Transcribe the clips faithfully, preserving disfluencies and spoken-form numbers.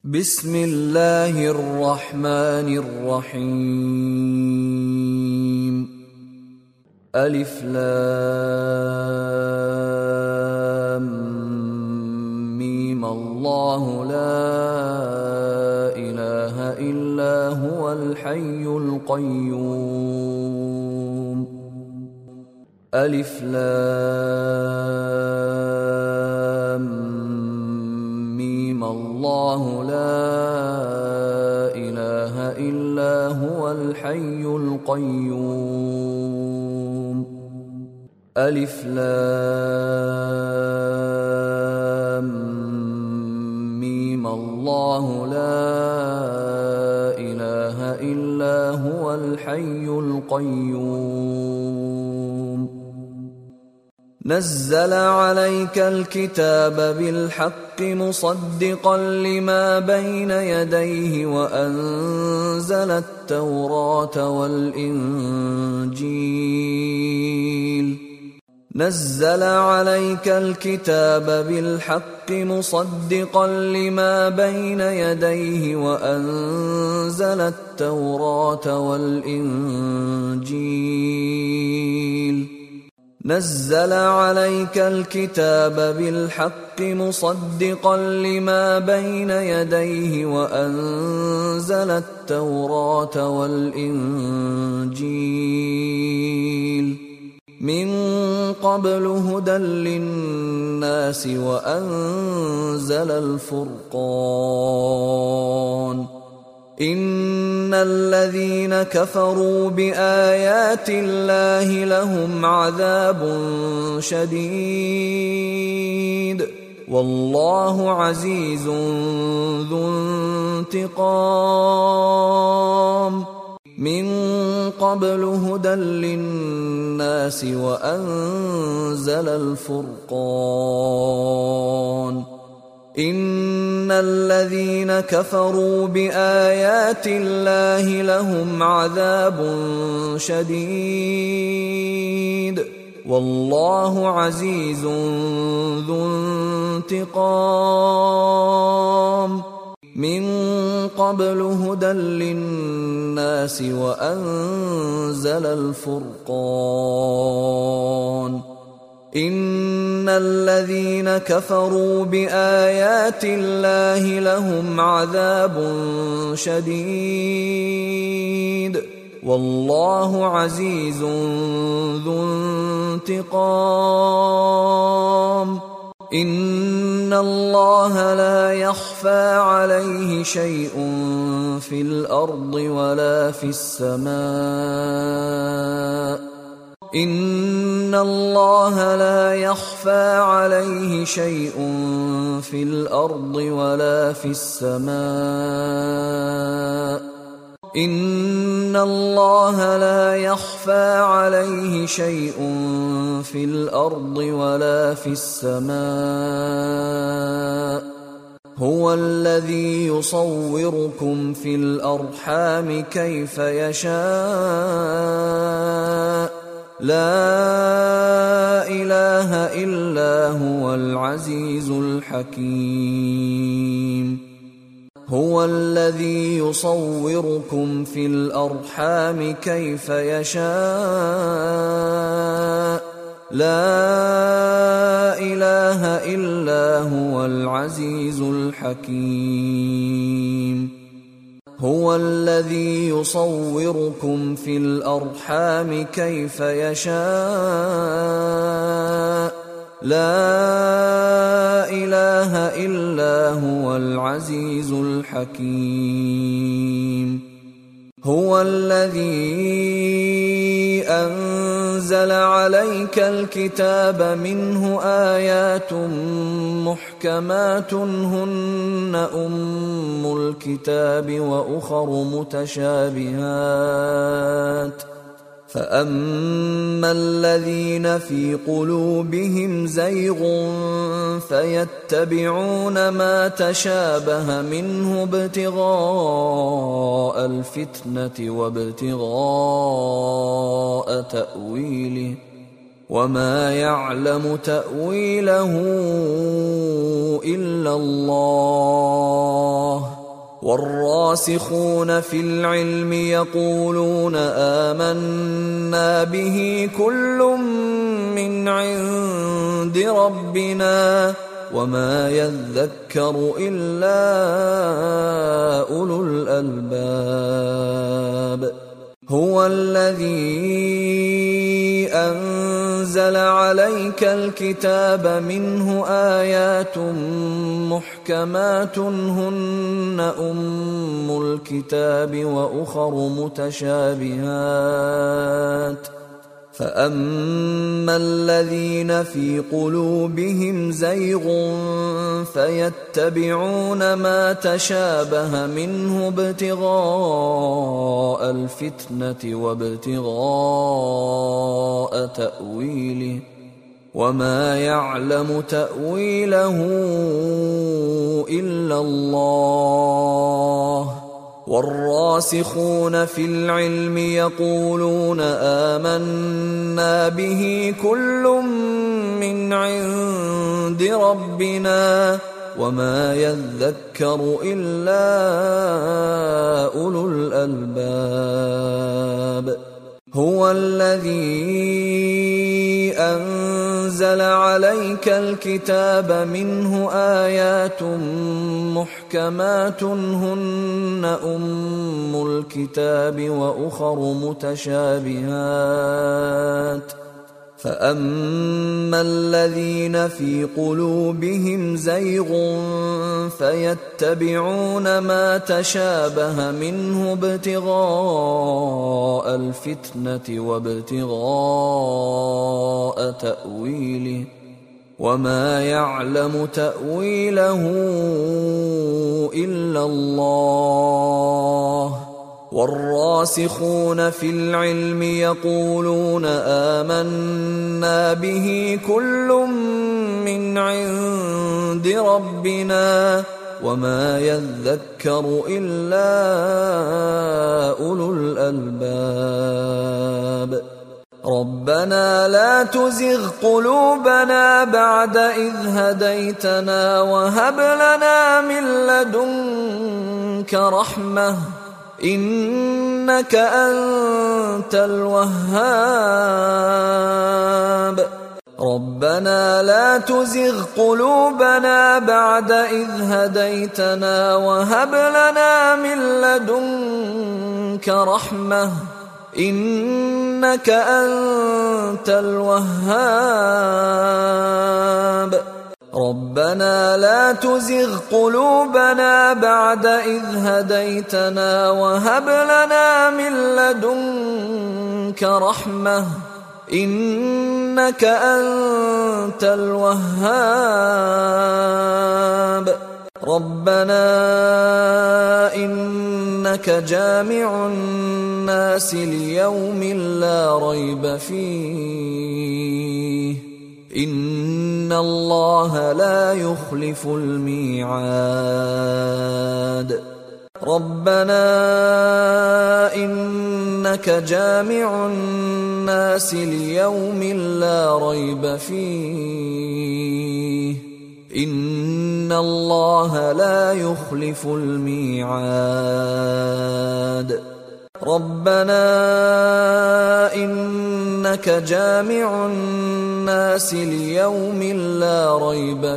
بسم الله الرحمن الرحيم. ألف لام ميم الله لا إله إلا هو الحي القيوم. ألف لام ميم الله لا إله إلا هو الحي القيوم. ألف لام ميم الله لا إله إلا هو الحي القيوم. نزل عليك الكتاب بالحق مصدقا لما بين يديه وأنزل التوراة والإنجيل. نزل عليك الكتاب بالحق مصدقا لما بين يديه وأنزل التوراة والإنجيل. نزل عليك الكتاب بالحق مصدقا لما بين يديه وأنزل التوراة والإنجيل من قبل هدى للناس وأنزل الفرقان. إن الذين كفروا بآيات الله لهم عذاب شديد والله عزيز ذو انتقام. من قبل هدى للناس وأنزل الفرقان. إن الذين كفروا بآيات الله لهم عذاب شديد والله عزيز ذو انتقام. من قبل هدى للناس وأنزل الفرقان. إن الذين كفروا بآيات الله لهم عذاب شديد والله عزيز ذو انتقام. إن الله لا يخفى عليه شيء في الأرض ولا في السماء. إن الله لا يخفى عليه شيء في الأرض ولا في السماء. إن الله لا يخفى عليه شيء في الأرض ولا في السماء. هو الذي يصوركم في الأرحام كيف يشاء. لا إله إلا هو العزيز الحكيم. هو الذي يصوركم في الأرحام كيف يشاء. لا إله إلا هو العزيز الحكيم. هو الذي يصوركم في الأرحام كيف يشاء. لا إله إلا هو العزيز الحكيم. هو الذي أنزل عليك الكتاب منه آيات محكمات هن أم الكتاب وأخر متشابهات. فأما الذين في قلوبهم زيغ فيتبعون ما تشابه منه ابتغاء الفتنة وابتغاء تأويله وما يعلم تأويله إلا الله والراسخون في العلم يقولون آمنا به كل من عند ربنا وما يذكر إلا أولو الألباب هو الذي أنزل عليك الكتاب منه آيات محكمات هن أم الكتاب وأخر متشابهات فأما الذين في قلوبهم زيغ فيتبعون ما تشابه منه ابتغاء الفتنة وابتغاء تأويله وما يعلم تأويله إلا الله والراسخون في العلم يقولون آمنا به كل من عند ربنا وما يذكر إلا أولو الألباب هو الذي أنزل عليك الكتاب منه آيات محكمات هن أم الكتاب وأخر متشابهات فأما الذين في قلوبهم زيغ فيتبعون ما تشابه منه ابتغاء الفتنة وابتغاء تأويله وما يعلم تأويله إلا الله والراسخون في العلم يقولون آمنا به كل من عند ربنا وما يذكر إلا أولو الألباب ربنا لا تزغ قلوبنا بعد إذ هديتنا وهب لنا من لدنك رحمة إنك أنت الوهاب ربنا لا تزغ قلوبنا بعد إذ هديتنا وهب لنا من لدنك رحمة إنك أنت الوهاب ربنا لا تزغ قلوبنا بعد إذ هديتنا وهب لنا من لدنك رحمة إنك أنت الوهاب ربنا إنك جامع الناس ليوم لا ريب فيه إن الله لا يخلف الميعاد ربنا إنك جامع الناس ليوم لا ريب فيه إن الله لا يخلف الميعاد ربنا إنك جامع الناس ليوم لا ريب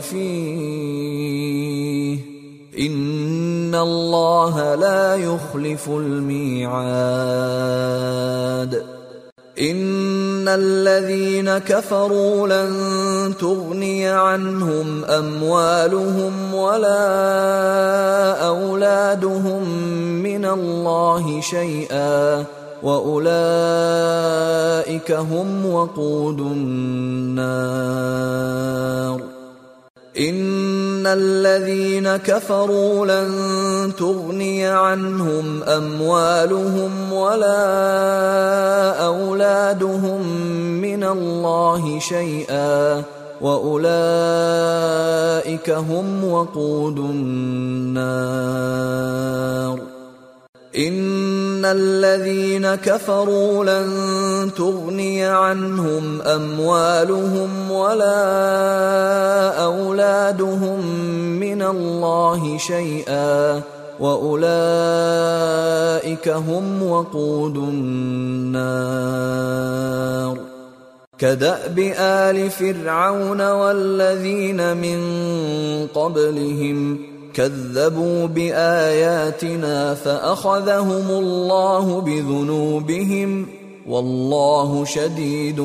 فيه إن الله لا يخلف الميعاد إن الذين كفروا لن تغني عنهم أموالهم ولا أولادهم من الله شيئا وأولئك هم وقود النار إن الذين كفروا لن تغني عنهم أموالهم ولا أولادهم من الله شيئا وأولئك هم وقود النار إن الذين كفروا لن تغني عنهم أموالهم ولا أولادهم من الله شيئا وأولئك هم وقود النار. كدأب آل فرعون والذين من قبلهم كذبوا بآياتنا فأخذهم الله بذنوبهم والله شديد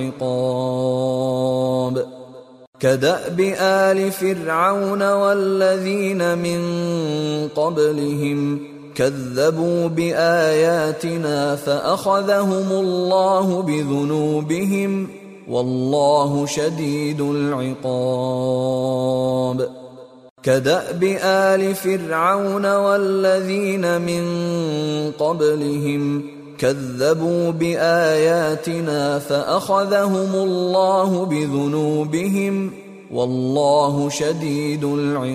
العقاب. كدأب آل فرعون والذين من قبلهم كذبوا بآياتنا فأخذهم الله بذنوبهم والله شديد العقاب. كدأب آل فرعون والذين من قبلهم كذبوا بآياتنا فأخذهم الله بذنوبهم والله شديد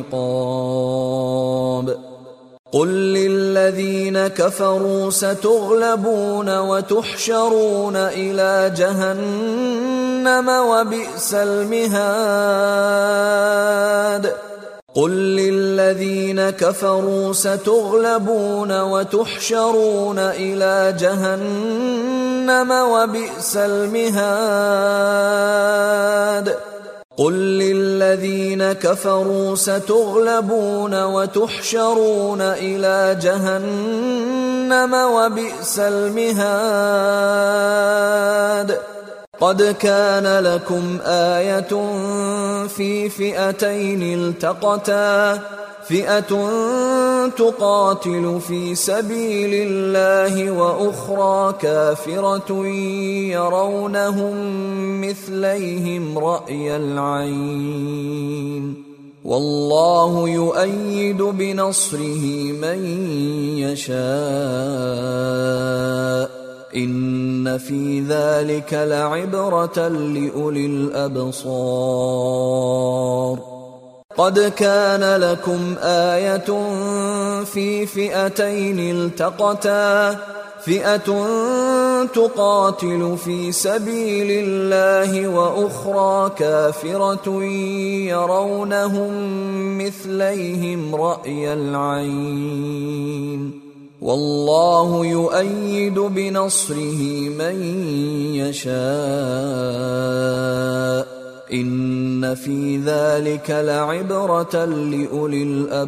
العقاب. قل للذين كفروا ستغلبون وتحشرون إلى جهنم وبئس المهاد. قل للذين كفروا ستغلبون وتحشرون إلى جهنم وبئس المهاد. قل للذين كفروا ستغلبون وتحشرون إلى جهنم وبئس المهاد. قد كان لكم آية في فئتين التقتا فئة تقاتل في سبيل الله وأخرى كافرة يرونهم مثليهم رأي العين والله يؤيد بنصره من يشاء إن في ذلك لعبرة لأولي الأبصار. قد كان لكم آية في فئتين التقتا فئة تقاتل في سبيل الله وأخرى كافرة يرونهم مثليهم رأي العين والله يؤيد بنصره من يشاء إن في ذلك لعبرة لأولي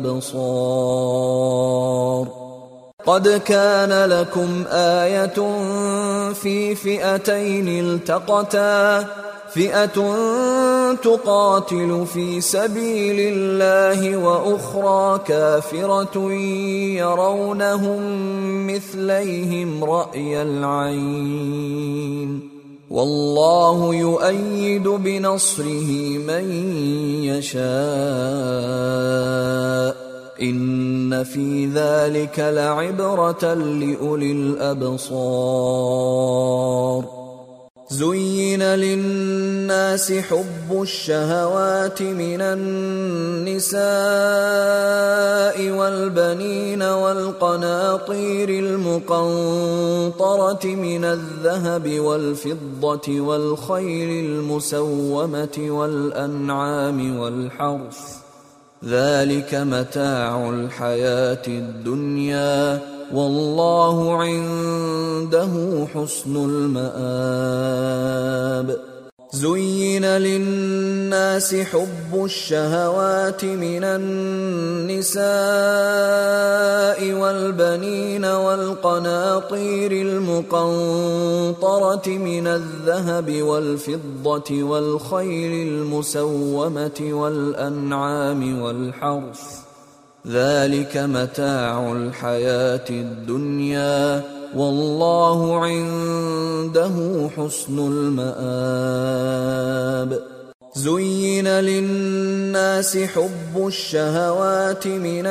الأبصار. قد كان لكم آية في فئتين التقتا فئة تقاتل في سبيل الله وأخرى كافرة يرونهم مثليهم رأي العين والله يؤيد بنصره من يشاء إن في ذلك لعبرة لأولي الأبصار. زين للناس حب الشهوات من النساء والبنين والقناطير المقنطرة من الذهب والفضة والخيل المسومة والأنعام والحرث ذلك متاع الحياة الدنيا والله عنده حسن المآب. زين للناس حب الشهوات من النساء والبنين والقناطير المقنطرة من الذهب والفضة والخيل المسومة والأنعام والحرث ذلك متاع الحياة الدنيا والله عنده حسن المآب. زين للناس حب الشهوات من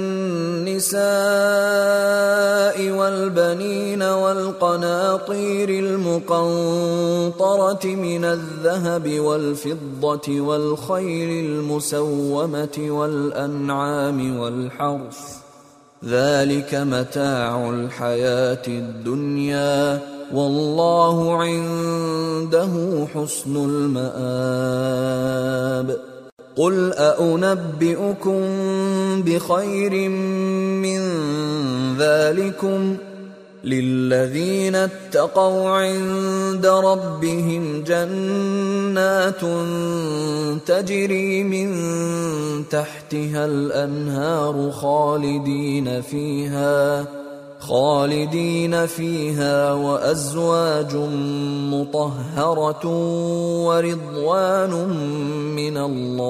النساء والبنين والقناطير المقنطرة من الذهب والفضة والخيل المسومة والأنعام والحرث ذلك متاع الحياة الدنيا والله عنده حسن المآب. قل أأنبئكم بخير من ذلكم للذين اتقوا عند ربهم جنات تجري من تحتها الأنهار خالدين فيها خالدين فيها وأزواج مطهرة ورضوان من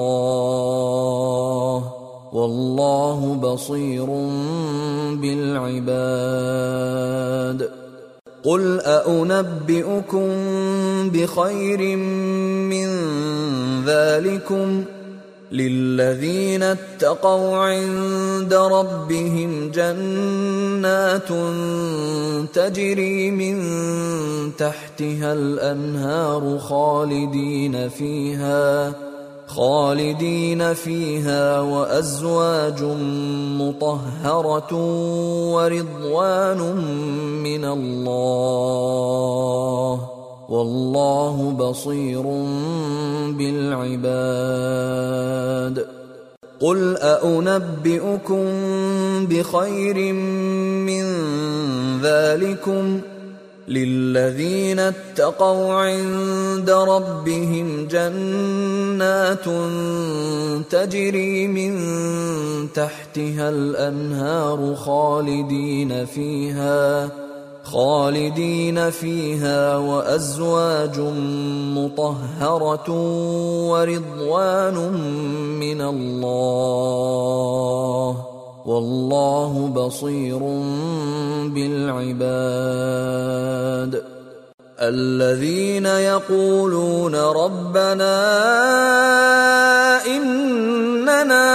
الله والله بصير بالعباد قل أأنبئكم بخير من ذلكم للذين اتقوا عند ربهم جنات تجري من تحتها الأنهار خالدين فيها خالدين فيها وأزواج مطهرة ورضوان من الله والله بصير بالعباد قل أأنبئكم بخير من ذلكم للذين اتقوا عند ربهم جنات تجري من تحتها الأنهار خالدين فيها خالدين فيها وأزواج مطهرة ورضوان من الله والله بصير بالعباد الذين يقولون ربنا إننا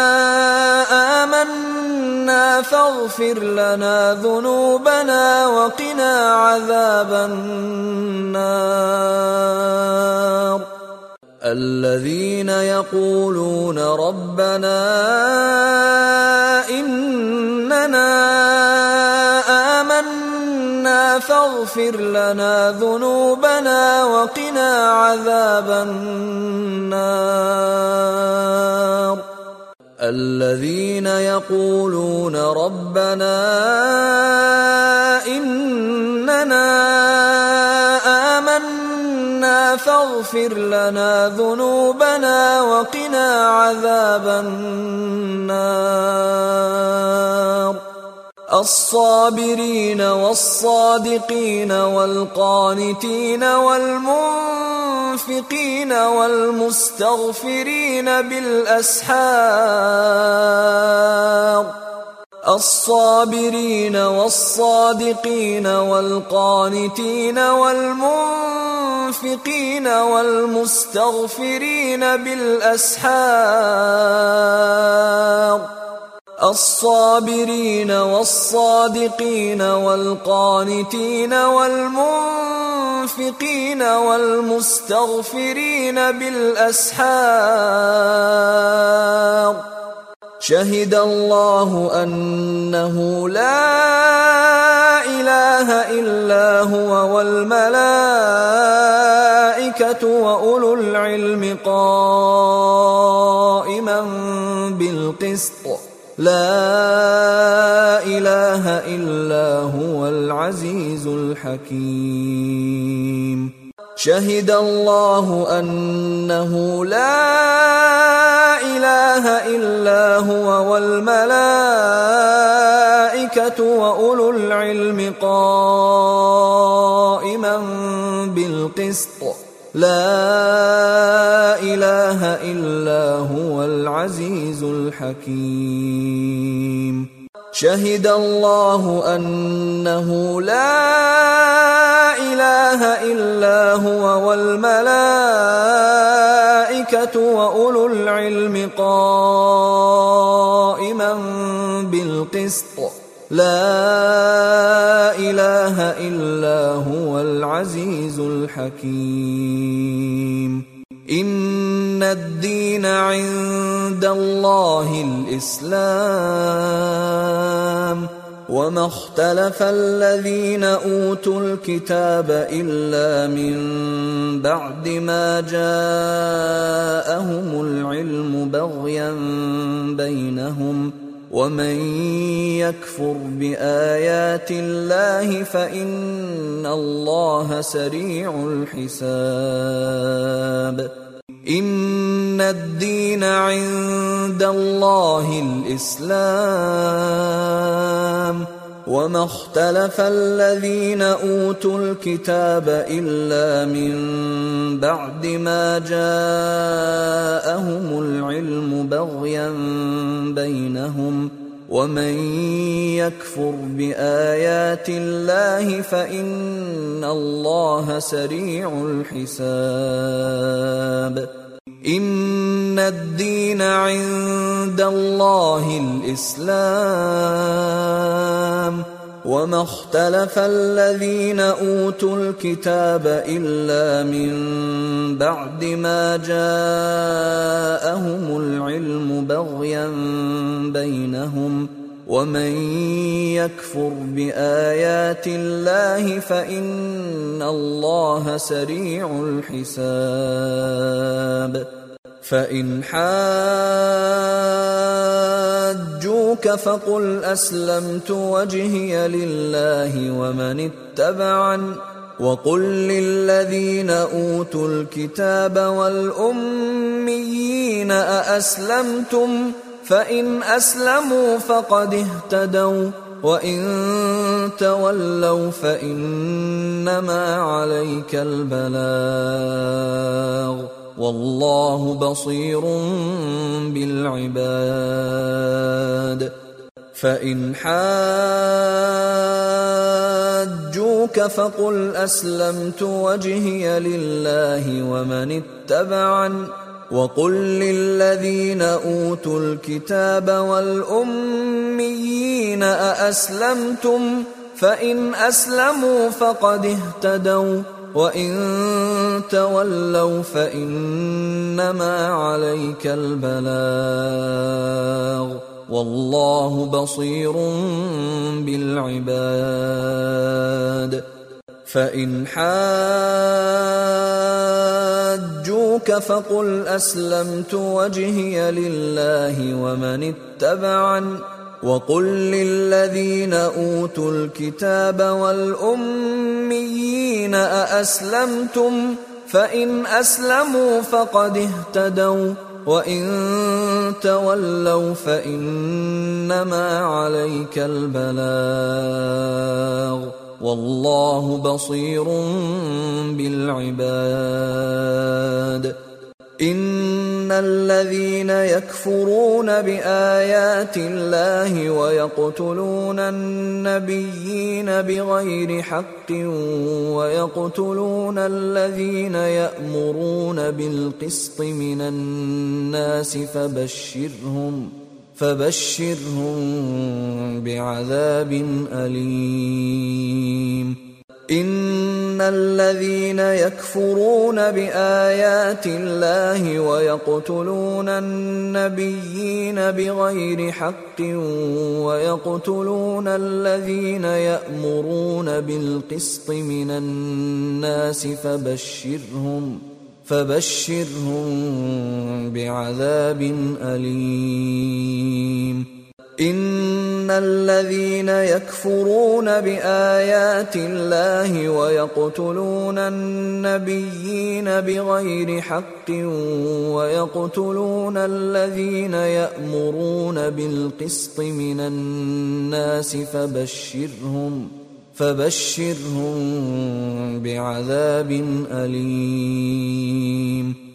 آمنا فاغفر لنا ذنوبنا وقنا عذاب النار الذين يقولون ربنا إننا آمنا فاغفر لنا ذنوبنا وقنا عذاب النار الذين يقولون ربنا إننا آمنا فاغفر لنا ذنوبنا وقنا عذاب النار الصابرين والصادقين والقانتين والمنفقين والمستغفرين بالأسحار الصابرين والصادقين والقانتين والمنفقين والمستغفرين بالأسحار الصابرين والصادقين والقانتين والمنفقين والمستغفرين بالأسحار شهد الله أنه لا إله إلا هو والملائكة وأولو العلم قائما بالقسط لا إله إلا هو العزيز الحكيم شهد الله أنه لا إله إلا هو والملائكة وأولو العلم قائما بالقسط لا إله إلا هو العزيز الحكيم شهد الله أنه لا إله إلا هو والملائكة وأولو العلم قائما بالقسط لا إله إلا هو العزيز الحكيم إن الدين عند الله الإسلام وما اختلف الذين أوتوا الكتاب إلا من بعد ما جاءهم العلم بغيا بينهم ومن يكفر بآيات الله فإن الله سريع الحساب إن الدين عند الله الإسلام وما اختلف الذين أوتوا الكتاب إلا من بعد ما جاءهم العلم بغيا بينهم ومن يكفر بآيات الله فإن الله سريع الحساب إن الدين عند الله الإسلام وما اختلف الذين أوتوا الكتاب إلا من بعد ما جاءهم العلم بغيا بينهم ومن يكفر بآيات الله فإن الله سريع الحساب فإن حاجوك فقل أسلمت وجهي لله ومن اتبعني وقل للذين أوتوا الكتاب والأميين أأسلمتم فإن أسلموا فقد اهتدوا وإن تولوا فإنما عليك البلاغ والله بصير بالعباد فإن حاجوك فقل أسلمت وجهي لله ومن اتبعني وقل للذين أوتوا الكتاب والأميين أأسلمتم فإن أسلموا فقد اهتدوا وإن تولوا فإنما عليك البلاغ والله بصير بالعباد فإن حاجوك فقل أسلمت وجهي لله ومن اتبعني وقل للذين أوتوا الكتاب والأميين أأسلمتم فإن أسلموا فقد اهتدوا وإن تولوا فإنما عليك البلاغ والله بصير بالعباد إن الذين يكفرون بآيات الله ويقتلون النبيين بغير حق ويقتلون الذين يأمرون بالقسط من الناس فبشرهم فبشرهم بعذاب أليم إن الذين يكفرون بآيات الله ويقتلون النبيين بغير حق ويقتلون الذين يأمرون بالقسط من الناس فبشرهم فبشرهم بعذاب أليم إن الذين يكفرون بآيات الله ويقتلون النبيين بغير حق ويقتلون الذين يأمرون بالقسط من الناس فبشرهم فبشرهم بعذاب أليم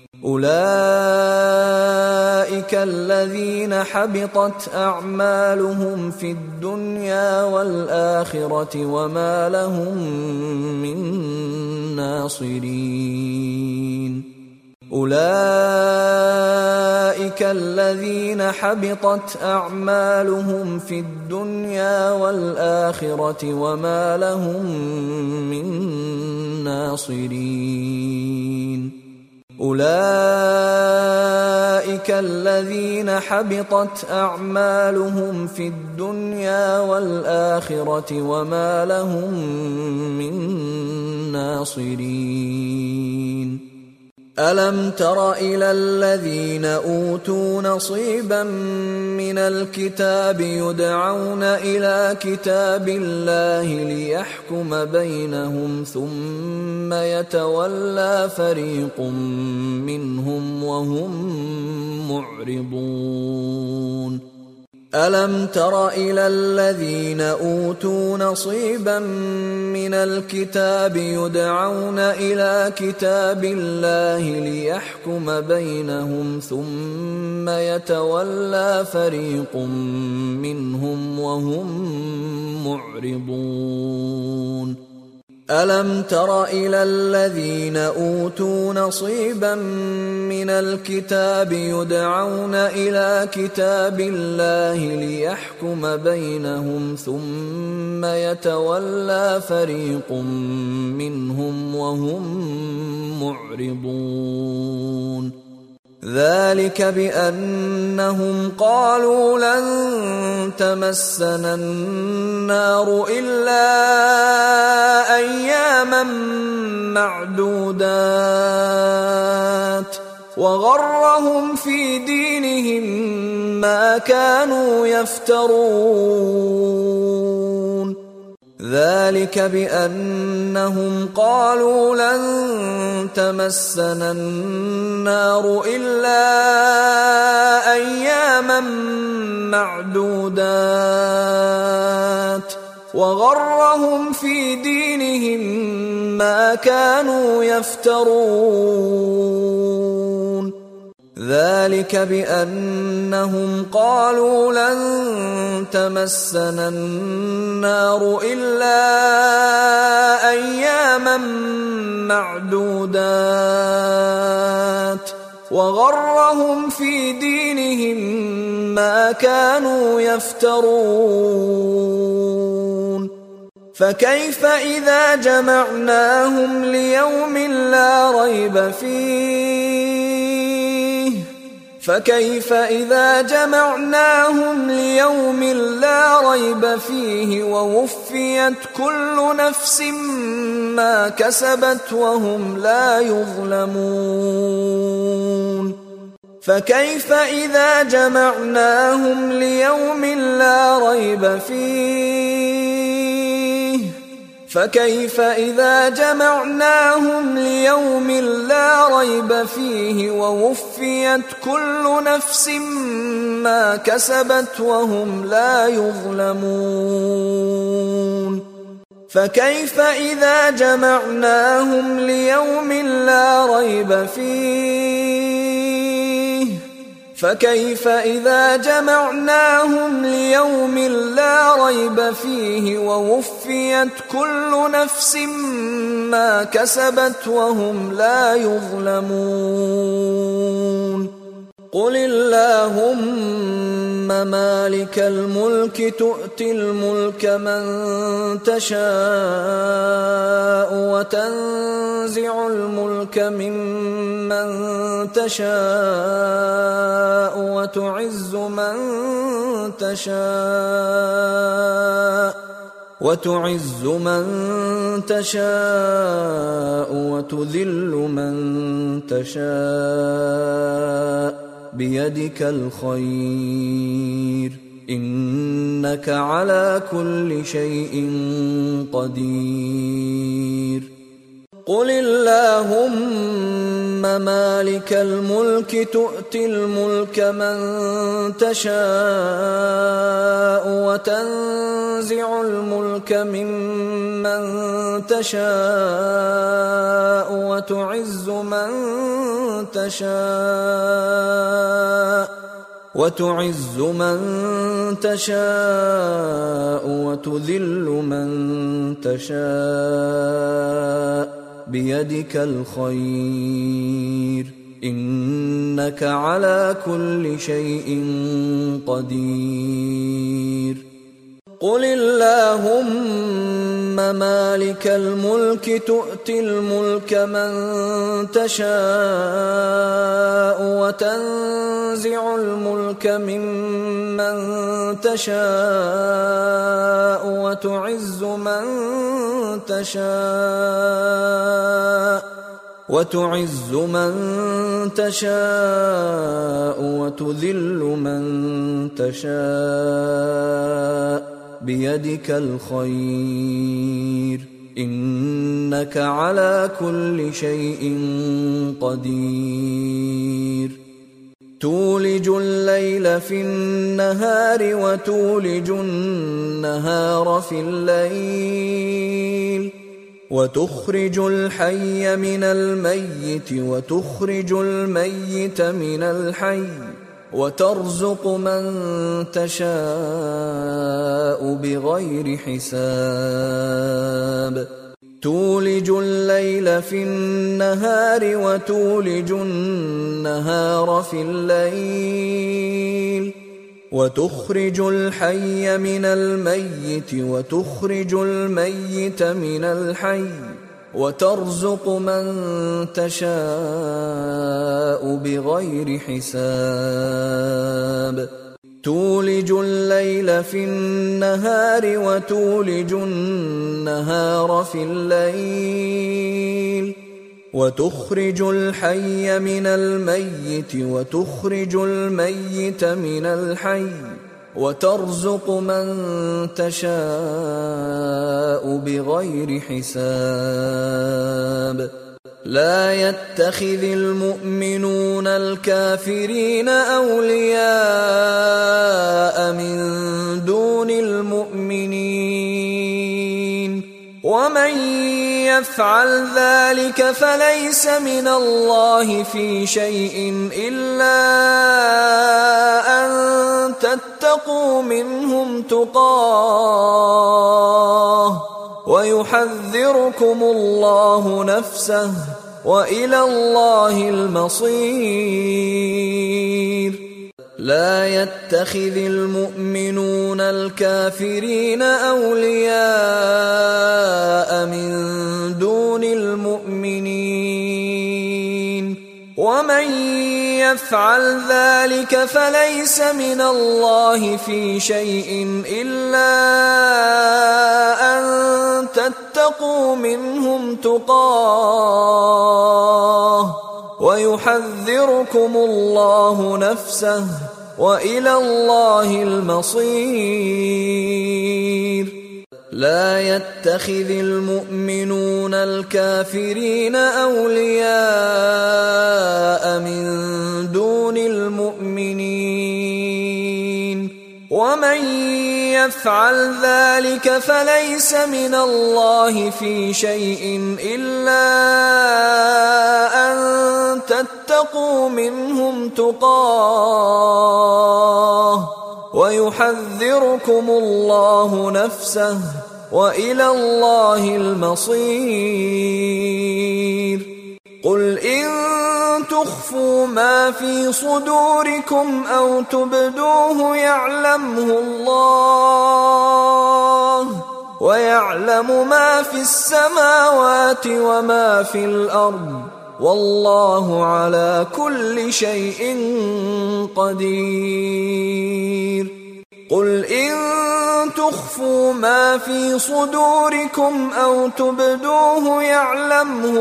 أولئك الذين حبطت أعمالهم في الدنيا والآخرة وما لهم من ناصرين أولئك الذين حبطت أعمالهم في الدنيا والآخرة وما لهم من ناصرين أولئك الذين حبطت أعمالهم في الدنيا والآخرة وما لهم من ناصرين. ألم تر إلى الذين أوتوا نصيبا من الكتاب يدعون إلى كتاب الله ليحكم بينهم ثم يتولى فريق منهم وهم معرضون. ألم تر إلى الذين أوتوا نصيبا من الكتاب يدعون إلى كتاب الله ليحكم بينهم ثم يتولى فريق منهم وهم معرضون. ألم تر إلى الذين أوتوا نصيبا من الكتاب يدعون إلى كتاب الله ليحكم بينهم ثم يتولى فريق منهم وهم معرضون. ذلك بأنهم قالوا لن تمسنا النار إلا أياما معدودات وغرهم في دينهم ما كانوا يفترون. ذلك بأنهم قالوا لن تمسنا النار إلا أياما معدودات وغرهم في دينهم ما كانوا يفترون. ذلك بأنهم قالوا لن تمسنا النار إلا أياما معدودات وغرهم في دينهم ما كانوا يفترون. فكيف إذا جمعناهم ليوم لا ريب فيه فكيف إذا جمعناهم ليوم لا ريب فيه ووفيت كل نفس ما كسبت وهم لا يظلمون. فكيف إذا جمعناهم ليوم لا ريب فيه فكيف إذا جمعناهم ليوم لا ريب فيه ووفيت كل نفس ما كسبت وهم لا يظلمون. فكيف إذا جمعناهم ليوم لا ريب فيه فكيف إذا جمعناهم ليوم لا ريب فيه ووفيت كل نفس ما كسبت وهم لا يظلمون. قل اللهم مالك الملك تؤتي الملك من تشاء وتنزع الملك ممن تشاء وتعز من تشاء وتعز من تشاء وتذل من تشاء بيدك الخير إنك على كل شيء قدير. قل اللهم مالك الملك تؤتي الملك من تشاء وتنزع الملك ممن تشاء وتعز من تشاء وتعز من تشاء وتذل من تشاء بيدك الخير إنك على كل شيء قدير. قل اللهم مالك الملك تؤتي الملك من تشاء وتنزع الملك ممن تشاء وتعز من تشاء وتعز من تشاء وتذل من تشاء بيدك الخير إنك على كل شيء قدير تولج الليل في النهار وتولج النهار في الليل وتخرج الحي من الميت وتخرج الميت من الحي وترزق من تشاء بغير حساب تولج الليل في النهار وتولج النهار في الليل وتخرج الحي من الميت وتخرج الميت من الحي وترزق من تشاء بغير حساب تولج الليل في النهار وتولج النهار في الليل وتخرج الحي من الميت وتخرج الميت من الحي وترزق من تشاء بغير حساب لا يتخذ المؤمنون الكافرين أولياء من دون المؤمنين ومن يفعل ذلك فليس من الله في شيء إلا أن تتقوا منهم تقاه ويحذركم الله نفسه وإلى الله المصير لا يتخذ المؤمنون الكافرين أولياء من دون المؤمنين ومن يفعل ذلك فليس من الله في شيء إلا أن تتقوا منهم تقاه ويحذركم الله نفسه وإلى الله المصير لا يتخذ المؤمنون الكافرين أولياء من دون المؤمنين ومن يفعل ذلك فليس من الله في شيء إلا أن تتقوا منهم تقاه ويحذركم الله نفسه وإلى الله المصير قل إن تخفوا ما في صدوركم أو تبدوه يعلمه الله ويعلم ما في السماوات وما في الأرض والله على كل شيء قدير قل إن تخفوا ما في صدوركم أو تبدوه يعلمه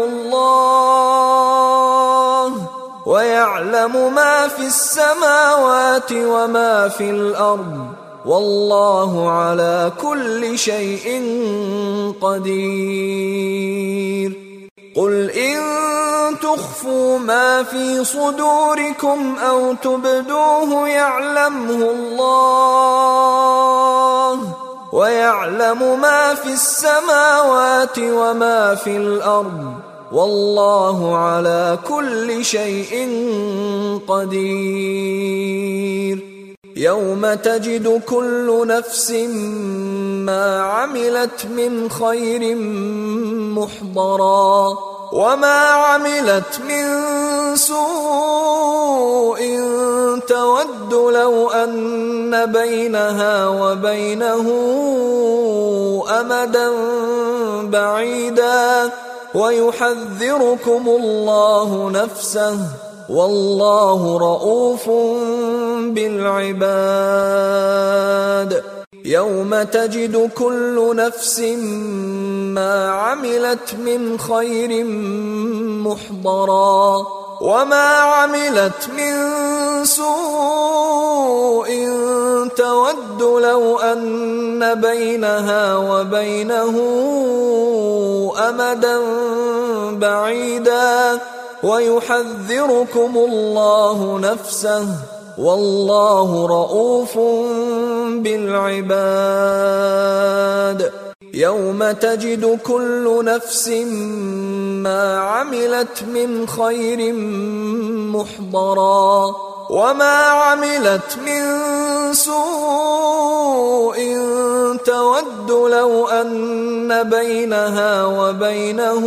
الله ويعلم ما في السماوات وما في الأرض والله على كل شيء قدير قل إن تخفوا ما في صدوركم أو تبدوه يعلمه الله ويعلم ما في السماوات وما في الأرض والله على كل شيء قدير يوم تجد كل نفس ما عملت من خير محضرا وما عملت من سوء تود لو أن بينها وبينه أمدا بعيدا ويحذركم الله نفسه والله رؤوف بالعباد يوم تجد كل نفس ما عملت من خير محضرا وما عملت من سوء تود لو أن بينها وبينه أمدا بعيدا ويحذركم الله نفسه والله رؤوف بالعباد يوم تجد كل نفس ما عملت من خير محضرا وما عملت من سوء تود لو أن بينها وبينه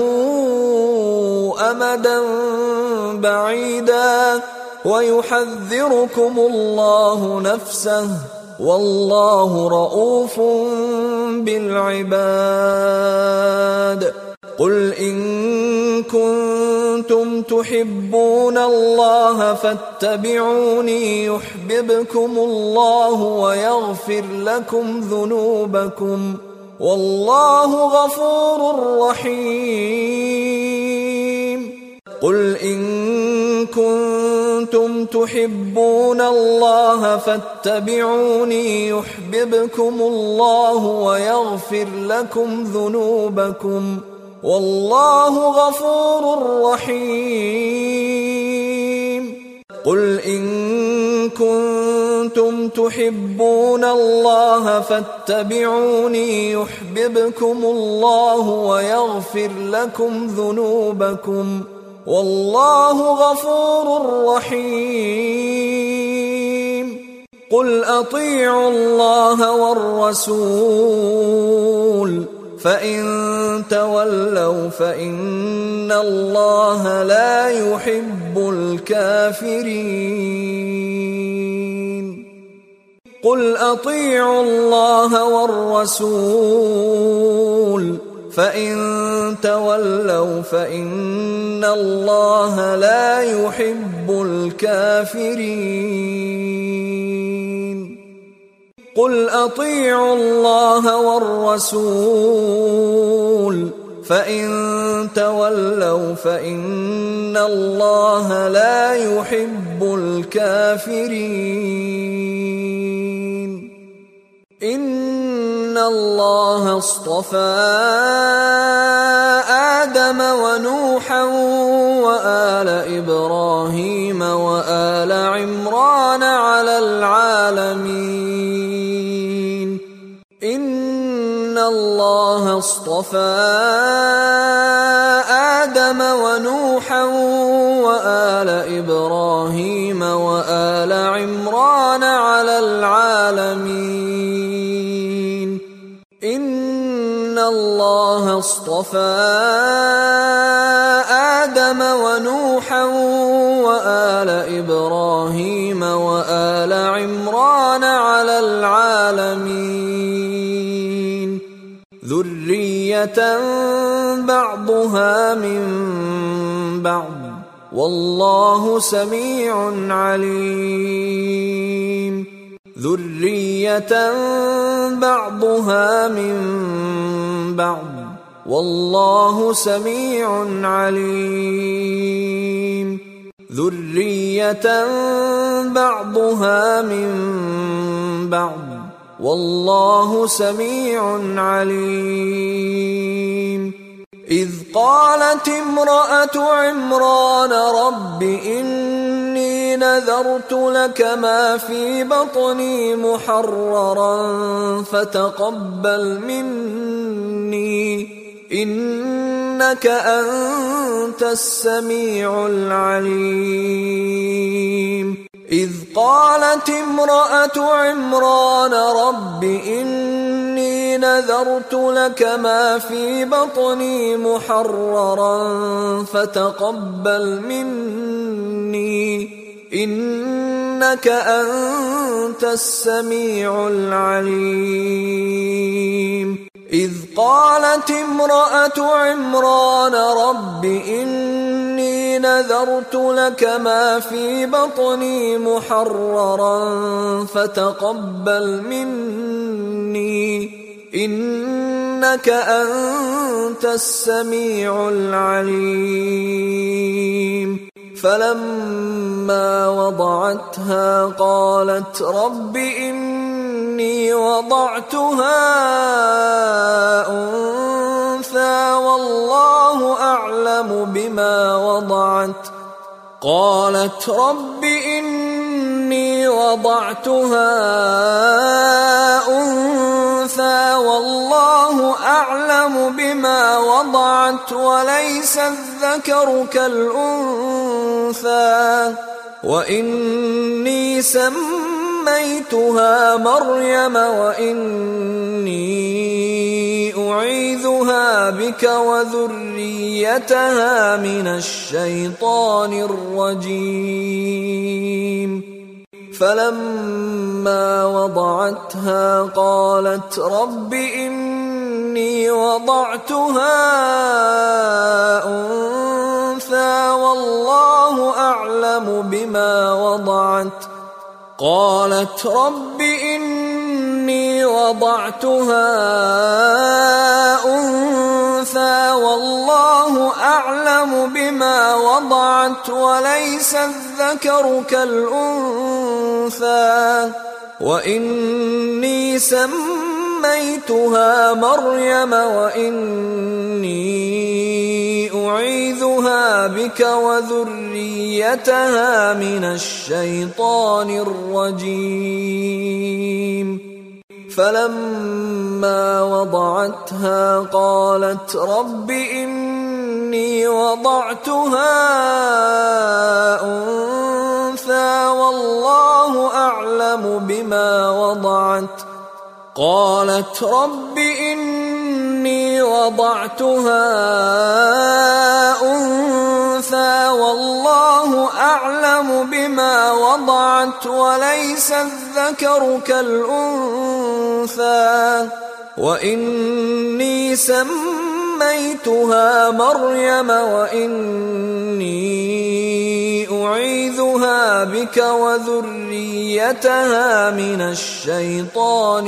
أمدا بعيدا ويحذركم الله نفسه والله رؤوف بالعباد قل إن كنتم تحبون الله فاتبعوني يحببكم الله ويغفر لكم ذنوبكم والله غفور رحيم قل إن كنتم تحبون الله فاتبعوني يحببكم الله ويغفر لكم ذنوبكم والله غفور رحيم قل إن كنتم تحبون الله فاتبعوني يحببكم الله ويغفر لكم ذنوبكم والله غفور رحيم قل أطيعوا الله والرسول فإن تولوا فإن الله لا يحب الكافرين قل أطيعوا الله والرسول فإن تولوا فإن الله لا يحب الكافرين قل أطيعوا الله والرسول فإن تولوا فإن الله لا يحب الكافرين إن الله اصطفى آدم ونوحا وآل إبراهيم وآل عمران على العالمين إن الله اصطفى آدم ونوحا وآل إبراهيم وآل عمران على العالمين إن الله اصطفى آدم ونوحا وآل إبراهيم وآل عمران على العالمين ذرية بعضها من بعض والله سميع عليم ذرية بعضها من بعض والله سميع عليم ذرية بعضها من بعض والله سميع عليم إذ قالت امرأة عمران رب إني نذرت لك ما في بطني محررا فتقبل مني إنك أنت السميع العليم إذ قالت امرأة عمران رب إني نذرت لك ما في بطني محررا فتقبل مني إنك أنت السميع العليم. إذ قالت امرأة عمران رب إني نذرت لك ما في بطني محررا فتقبل مني إنك أنت السميع العليم. فلما وضعتها قالت رب إني وضعتها أنثى والله أعلم بما وضعت قالت رب إني وضعتها أنثى والله أعلم بما وضعت وليس الذكر كالأنثى وإني سميتها مريم وإني أعيذها بك وذريتها من الشيطان الرجيم. فلما وضعتها قالت رب إني وضعتها أنثى والله أعلم بما وضعت قالت رب إني وضعتها أنثى والله أعلم بما وضعت وليس الذكر كالأنثى وإني سميتها مريم وإني أعيذها بك وذريتها من الشيطان الرجيم. فلما وضعتها قالت رب إني وضعتها أنثى والله أعلم بما وضعت قالت رب إني وضعتها أنثى والله أعلم بما وضعت وليس الذكر كالأنثى وإني سميتها مريم وإني أعيذها بك وذريتها من الشيطان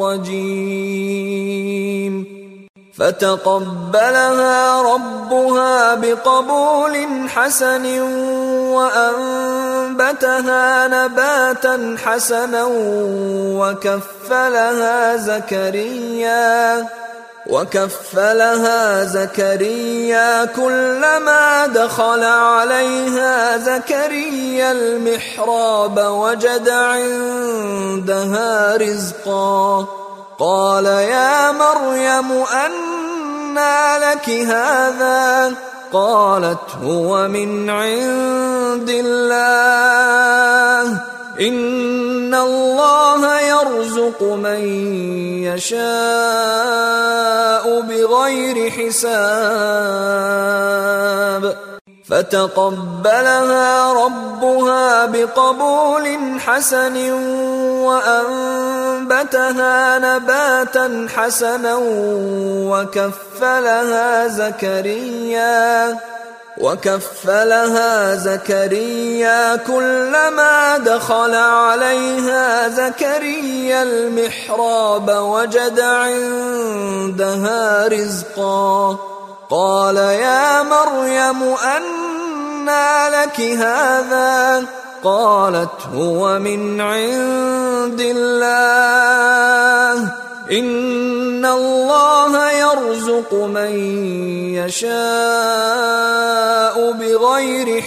الرجيم. فتقبلها ربها بقبول حسن وأنبتها نباتا حسنا وكفلها زكريا وكفلها زكريا كلما دخل عليها زكريا المحراب وجد عندها رزقا قال يا مريم أنى لك هذا قالت هو من عند الله إن الله يرزق من يشاء بغير حساب. فتقبلها ربها بقبول حسن وأنبتها نباتا حسنا وكفلها زكريا وكفلها زكريا كلما دخل عليها زكريا المحراب وجد عندها رزقا قال يا مريم أنى لك هذا قالت هو من عند الله إن الله يرزق من يشاء بغير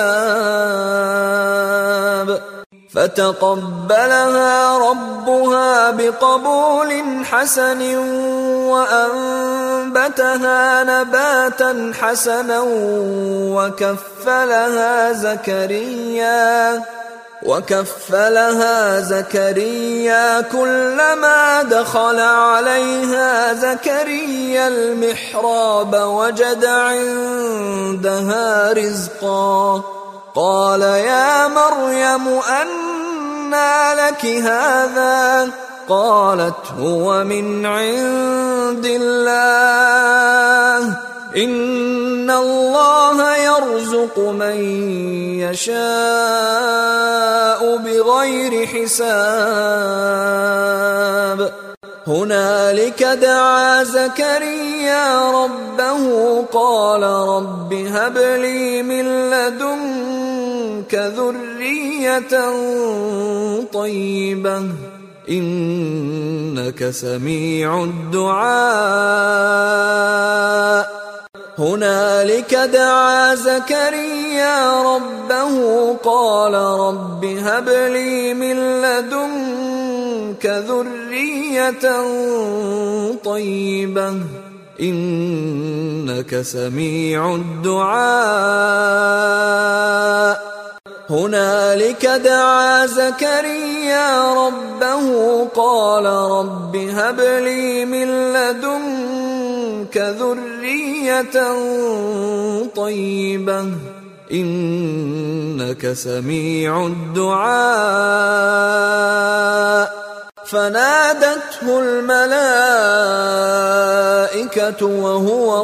حساب. فتقبلها ربها بقبول حسن وأنبتها نباتا حسنا وكفلها زكريا وكفلها زكريا كلما دخل عليها زكريا المحراب وجد عندها رزقا قال يا مريم أنى لك هذا؟ قالت هو من عند الله إن الله يرزق من يشاء بغير حساب. هنالك دعا زكريا ربه قال رب هب لي من لدنك ذرية طيبة إنك سميع الدعاء. هنالك دعا زكريا ربه قال رب هب لي من لدنك ذرية طيبة إنك سميع الدعاء. هنالك دعا زكريا ربه قال رب هب لي من لدنك ذرية طيبة إنك سميع الدعاء. فنادته الملائكة وهو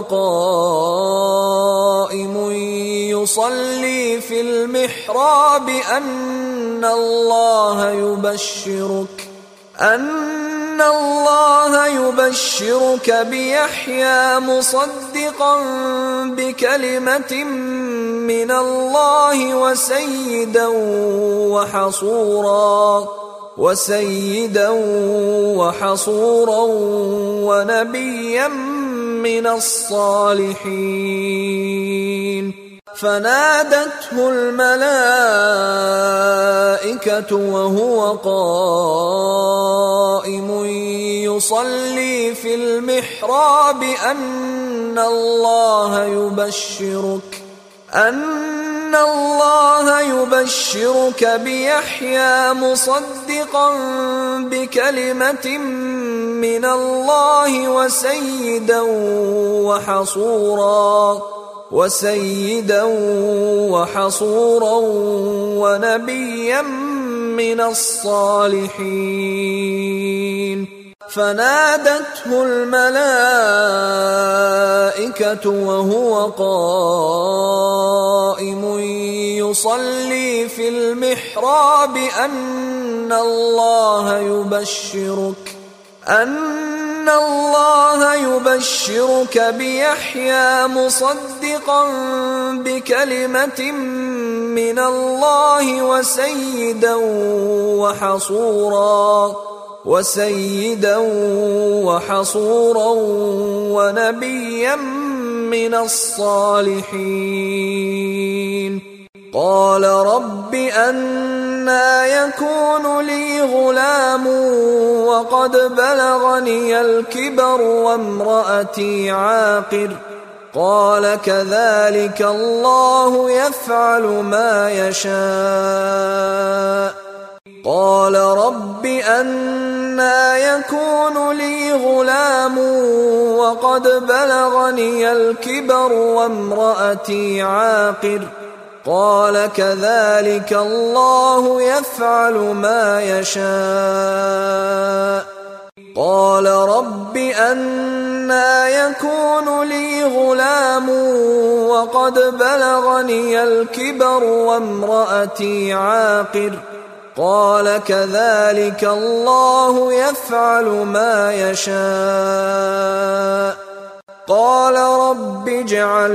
قائم يصلي في المحراب أن الله يبشرك أن الله يبشرك بيحيى مصدقا بكلمة من الله وسيدا وحصورا وسيدا وحصورا ونبيا من الصالحين. فنادته الملائكة وهو قائم يصلي في المحراب أن الله يبشرك أن الله يبشرك بيحيى مصدقا بكلمة من الله وسيدا وحصورا وسيدا وحصورا ونبيا من الصالحين. فنادته الملائكة وهو قائم يصلي في المحراب أن الله يبشرك أن الله يبشرك بيحيى مصدقا بكلمة من الله وسيدا وحصورا وسيدا وحصورا ونبيا من الصالحين. قال رب أنى يكون لي غلام وقد بلغني الكبر وامرأتي عاقر؟ قال كذلك الله يفعل ما يشاء. قال رب أنى يكون لي غلام وقد بلغني الكبر وامرأتي عاقر؟ قال كذلك الله يفعل ما يشاء. قال رب أنى يكون لي غلام وقد بلغني الكبر وامرأتي عاقر؟ قال كذلك الله يفعل ما يشاء. قال رب اجعل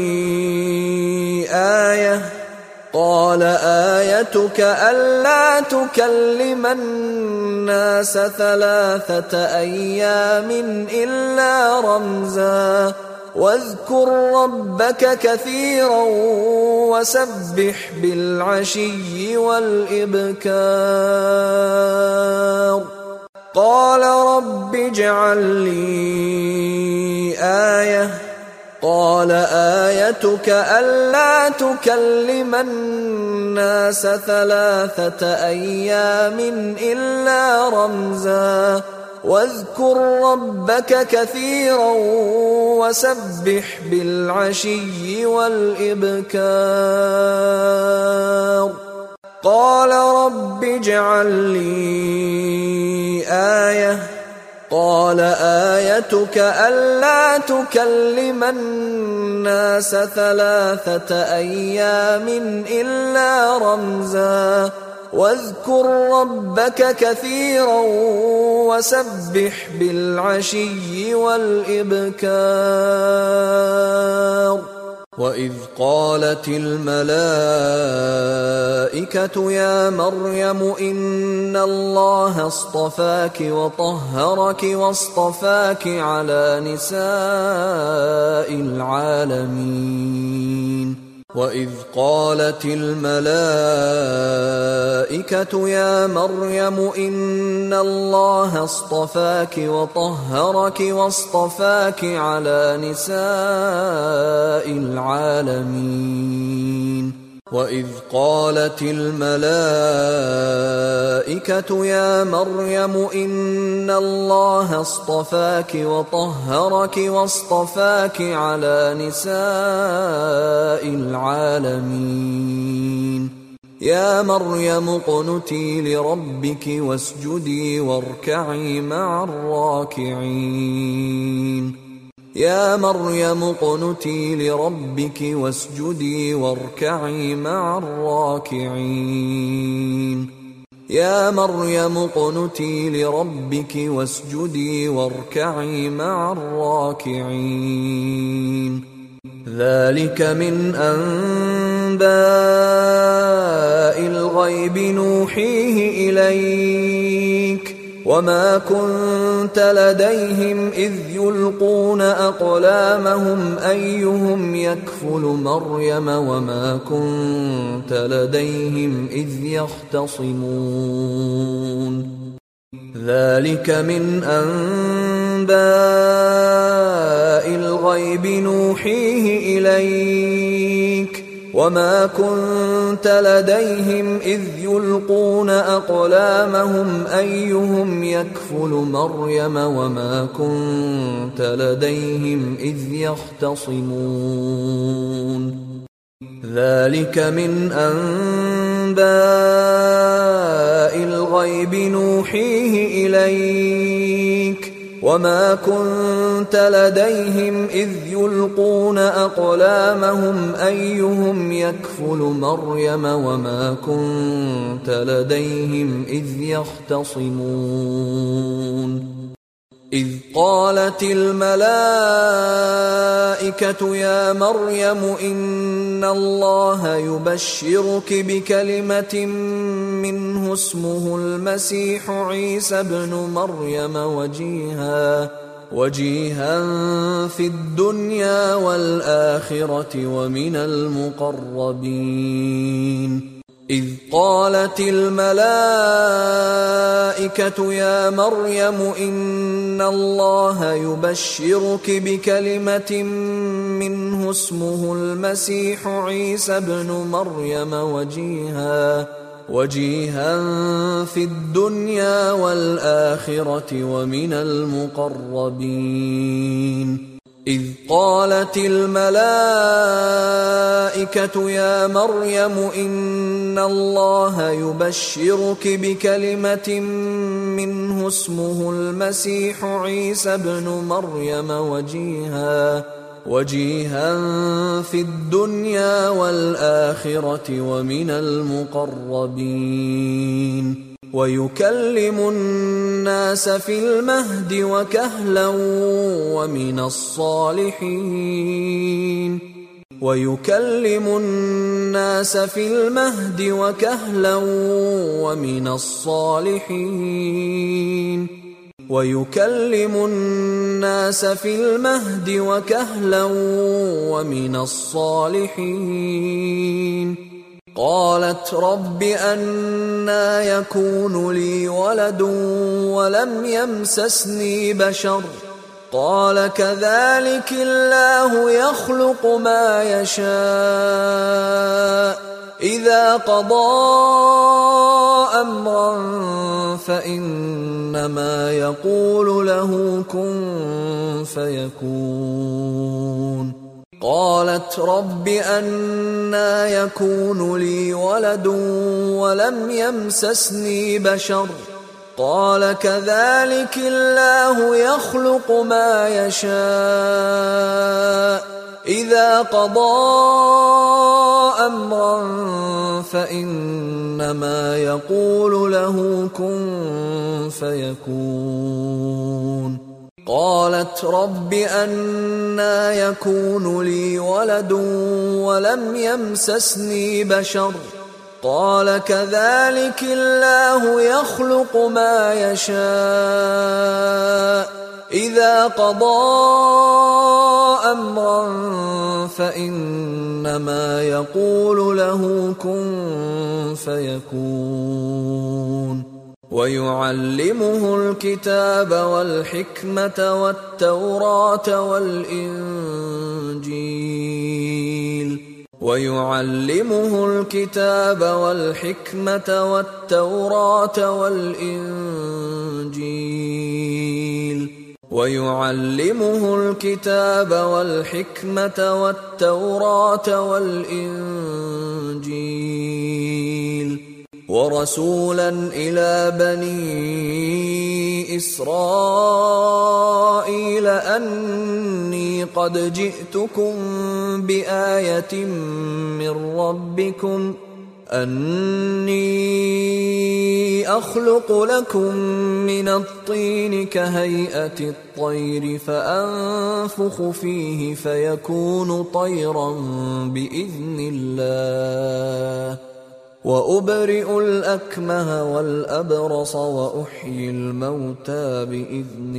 لي آية. قال آيتك ألا تكلم الناس ثلاثة أيام إلا رمزا واذكر ربك كثيرا وسبح بالعشي والإبكار. قال رب اجعل لي آية. قال آيتك ألا تكلم الناس ثلاثة أيام إلا رمزا واذكر ربك كثيرا وسبح بالعشي والإبكار. قال رب اجعل لي آية. قال آيتك ألا تكلم الناس ثلاثة أيام إلا رمزا. واذكر ربك كثيرا وسبح بالعشي والإبكار. وإذ قالت الملائكة يا مريم إن الله اصطفاك وطهرك واصطفاك على نساء العالمين. وإذ قالت الملائكة يا مريم إن الله اصطفاك وطهرك واصطفاك على نساء العالمين. وإذ قالت الملائكة يا مريم إن الله اصطفاك وطهرك واصطفاك على نساء العالمين. يا مريم اقنتي لربك واسجدي واركعي مع الراكعين. يا مريم اقنتي لربك واسجدي واركعي مع الراكعين. يا مريم اقنتي لربك واسجدي واركعي مع الراكعين. ذلك من أنباء الغيب نوحيه إليك وما كنت لديهم إذ يلقون أقلامهم أيهم يكفل مريم وما كنت لديهم إذ يختصمون. ذلك من أنباء الغيب نوحيه إليك وما كنت لديهم إذ يلقون أقلامهم أيهم يكفل مريم وما كنت لديهم إذ يختصمون. ذلك من أنباء الغيب نوحيه إليك وما كنت لديهم إذ يلقون أقلامهم أيهم يكفل مريم وما كنت لديهم إذ يختصمون. إذ قالت الملائكة يا مريم إن الله يبشرك بكلمة منه اسمه المسيح عيسى ابن مريم وجيها وجيها في الدنيا والآخرة ومن المقربين. إذ قالت الملائكة يا مريم إن الله يبشرك بكلمة منه اسمه المسيح عيسى ابن مريم وجيها وجيها في الدنيا والآخرة ومن المقربين. إذ قالت الملائكة يا مريم إن الله يبشرك بكلمة منه اسمه المسيح عيسى ابن مريم وجيها وجيها في الدنيا والآخرة ومن المقربين. ويكلم الناس في المهد وكهلا ومن الصالحين. ويكلم الناس في المهد وكهلا ومن الصالحين. ويكلم الناس في المهد وكهلا ومن الصالحين. قالت رب أنى يكون لي ولد ولم يمسسني بشر قال كذلك الله يخلق ما يشاء إذا قضى أمرا فإنما يقول له كن فيكون. قالت رب أنى يكون لي ولد ولم يمسسني بشر قال كذلك الله يخلق ما يشاء إذا قضى أمرا فإنما يقول له كن فيكون. قالت رب أنى يكون لي ولد ولم يمسسني بشر قال كذلك الله يخلق ما يشاء إذا قضى أمرا فإنما يقول له كن فيكون. ويعلمه الكتاب والحكمة والتوراة والإنجيل ويعلمه الكتاب والحكمة والتوراة والإنجيل ويعلمه الكتاب والحكمة والتوراة والإنجيل ورسولا إلى بني إسرائيل أني قد جئتكم بآية من ربكم أني أخلق لكم من الطين كهيئة الطير فأنفخ فيه فيكون طيرا بإذن الله وأبرئ الأكمه والأبرص وأحيي الموتى بإذن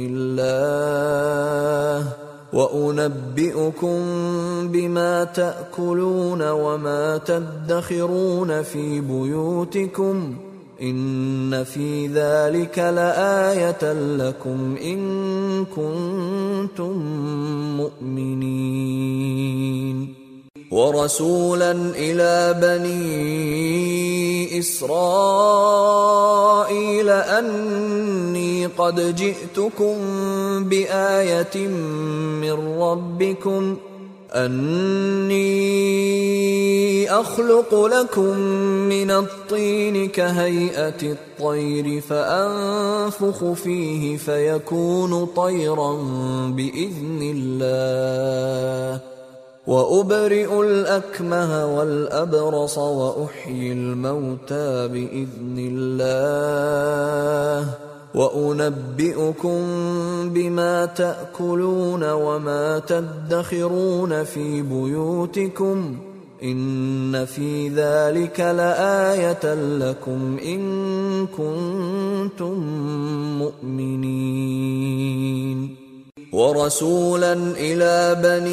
الله وأنبئكم بما تأكلون وما تدخرون في بيوتكم إن في ذلك لآية لكم إن كنتم مؤمنين. ورسولا إلى بني إسرائيل أني قد جئتكم بآية من ربكم أني أخلق لكم من الطين كهيئة الطير فأنفخ فيه فيكون طيرا بإذن الله وأبرئ الأكمه والأبرص وأحيي الموتى بإذن الله وأنبئكم بما تأكلون وما تدخرون في بيوتكم إن في ذلك لآية لكم إن كنتم مؤمنين. ورسولا إلى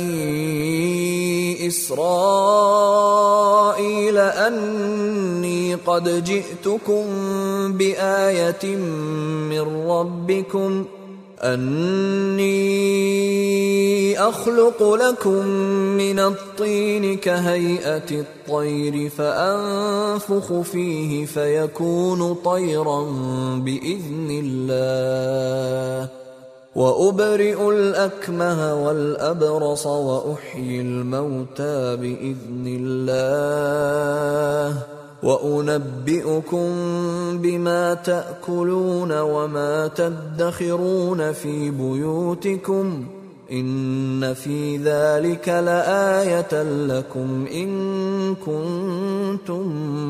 بني إسرائيل أني قد جئتكم بآية من ربكم أني أخلق لكم من الطين كهيئة الطير فأنفخ فيه فيكون طيرا بإذن الله وأبرئ الأكمه والأبرص وأحيي الموتى بإذن الله وأنبئكم بما تأكلون وما تدخرون في بيوتكم إن في ذلك لآية لكم إن كنتم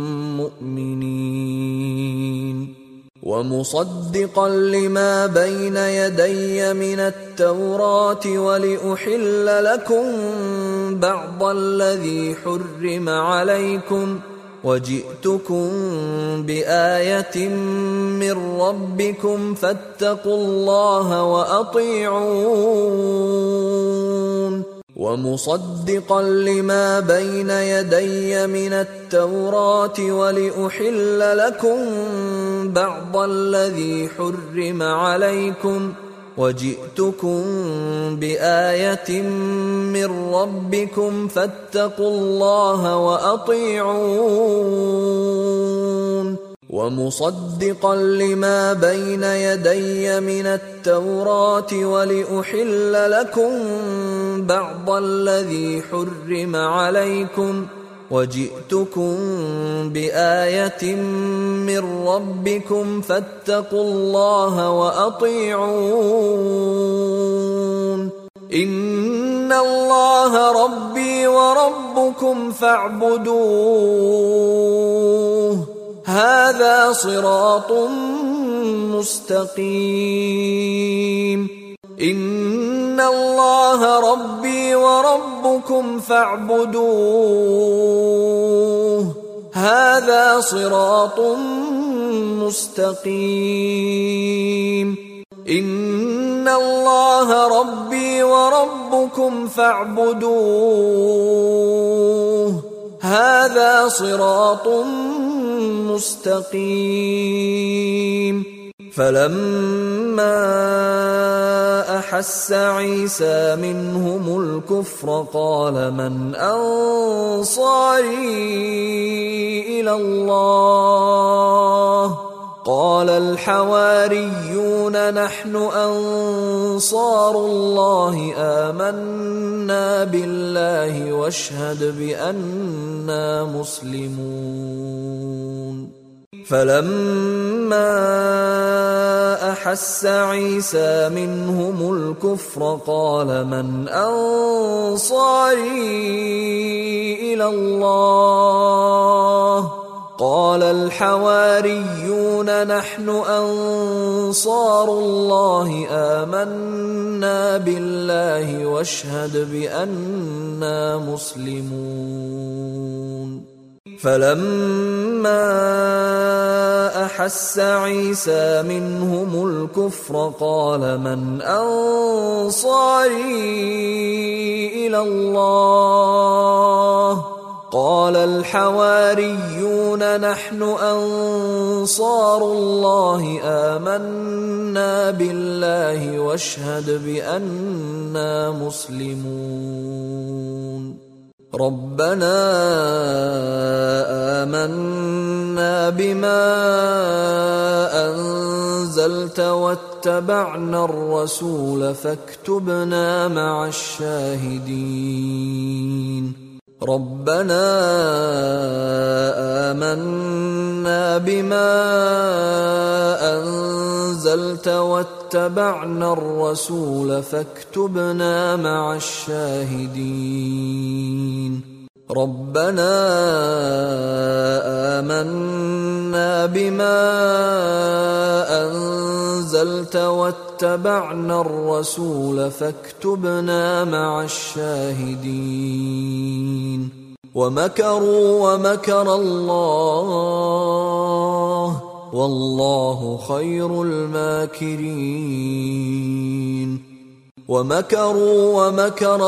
مؤمنين. ومصدقا لما بين يدي من التوراة ولأحل لكم بعض الذي حرم عليكم وجئتكم بآية من ربكم فاتقوا الله وأطيعون. ومصدقا لما بين يدي من التوراة ولأحل لكم بعض الذي حرم عليكم وجئتكم بآية من ربكم فاتقوا الله وأطيعون ومصدقا لما بين يدي من التوراة ولأحل لكم بعض الذي حرم عليكم وجئتكم بآية من ربكم فاتقوا الله وأطيعون إن الله ربي وربكم فاعبدوه هذا صراط مستقيم إن الله ربي وربكم فاعبدوه هذا صراط مستقيم إن الله ربي وربكم فاعبدوه هذا صراط مستقيم فلما أحس عيسى منهم الكفر قال من أنصاري إلى الله قال الحواريون نحن أنصار الله آمنا بالله واشهد بأننا مسلمون فلما أحس عيسى منهم الكفر قال من أنصاري إلى الله قال الحواريون نحن أنصار الله آمنا بالله واشهد بأننا مسلمون فلما أحس عيسى منهم الكفر قال من أنصاري إلى الله قال الحواريون نحن أنصار الله آمنا بالله واشهد بأننا مسلمون ربنا آمنا بما أنزلت واتبعنا الرسول فاكتبنا مع الشاهدين ربنا آمنا بما أنزلت واتبعنا الرسول فاكتبنا مع الشاهدين ربنا آمنا بما أنزلت واتبعنا الرسول فاكتبنا مع الشاهدين ومكروا ومكر الله والله خير الماكرين ومكروا ومكر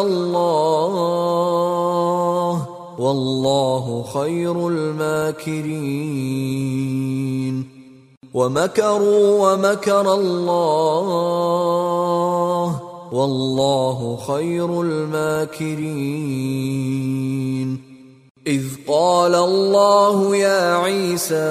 الله والله خير الماكرين ومكروا ومكر الله والله خير الماكرين إذ قال الله يا عيسى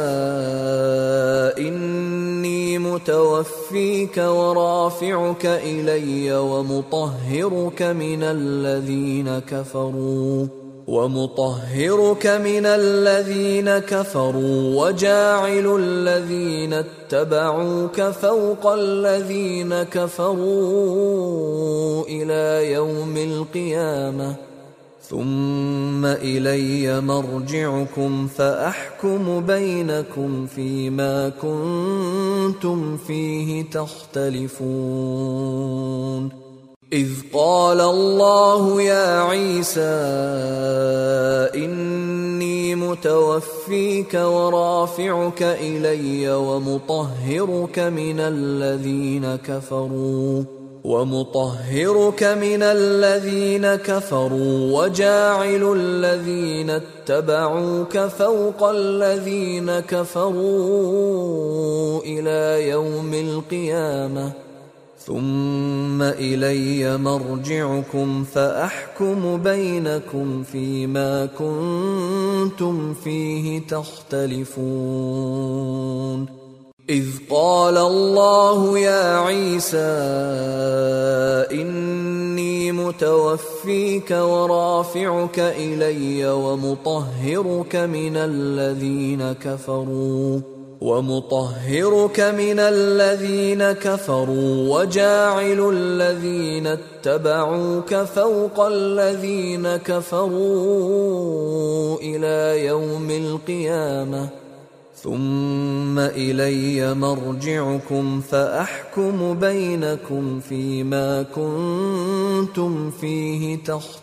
إني متوفيك ورافعك إلي ومطهرك من الذين كفروا ومطهرك من الذين كفروا وجاعل الذين اتبعوك فوق الذين كفروا إلى يوم القيامة ثم إلي مرجعكم فأحكم بينكم فيما كنتم فيه تختلفون إذ قال الله يا عيسى إني متوفيك ورافعك إلي ومطهرك من الذين كفروا ومطهرك من الذين كفروا وجاعل الذين اتبعوك فوق الذين كفروا إلى يوم القيامة ثم إلي مرجعكم فأحكم بينكم فيما كنتم فيه تختلفون. إذ قال الله يا عيسى إني متوفيك ورافعك إلي ومطهرك من الذين كفروا ومطهرك من الذين كفروا وجاعل الذين اتبعوك فوق الذين كفروا إلى يوم القيامة ثم إلي مرجعكم فأحكم بينكم فيما كنتم فيه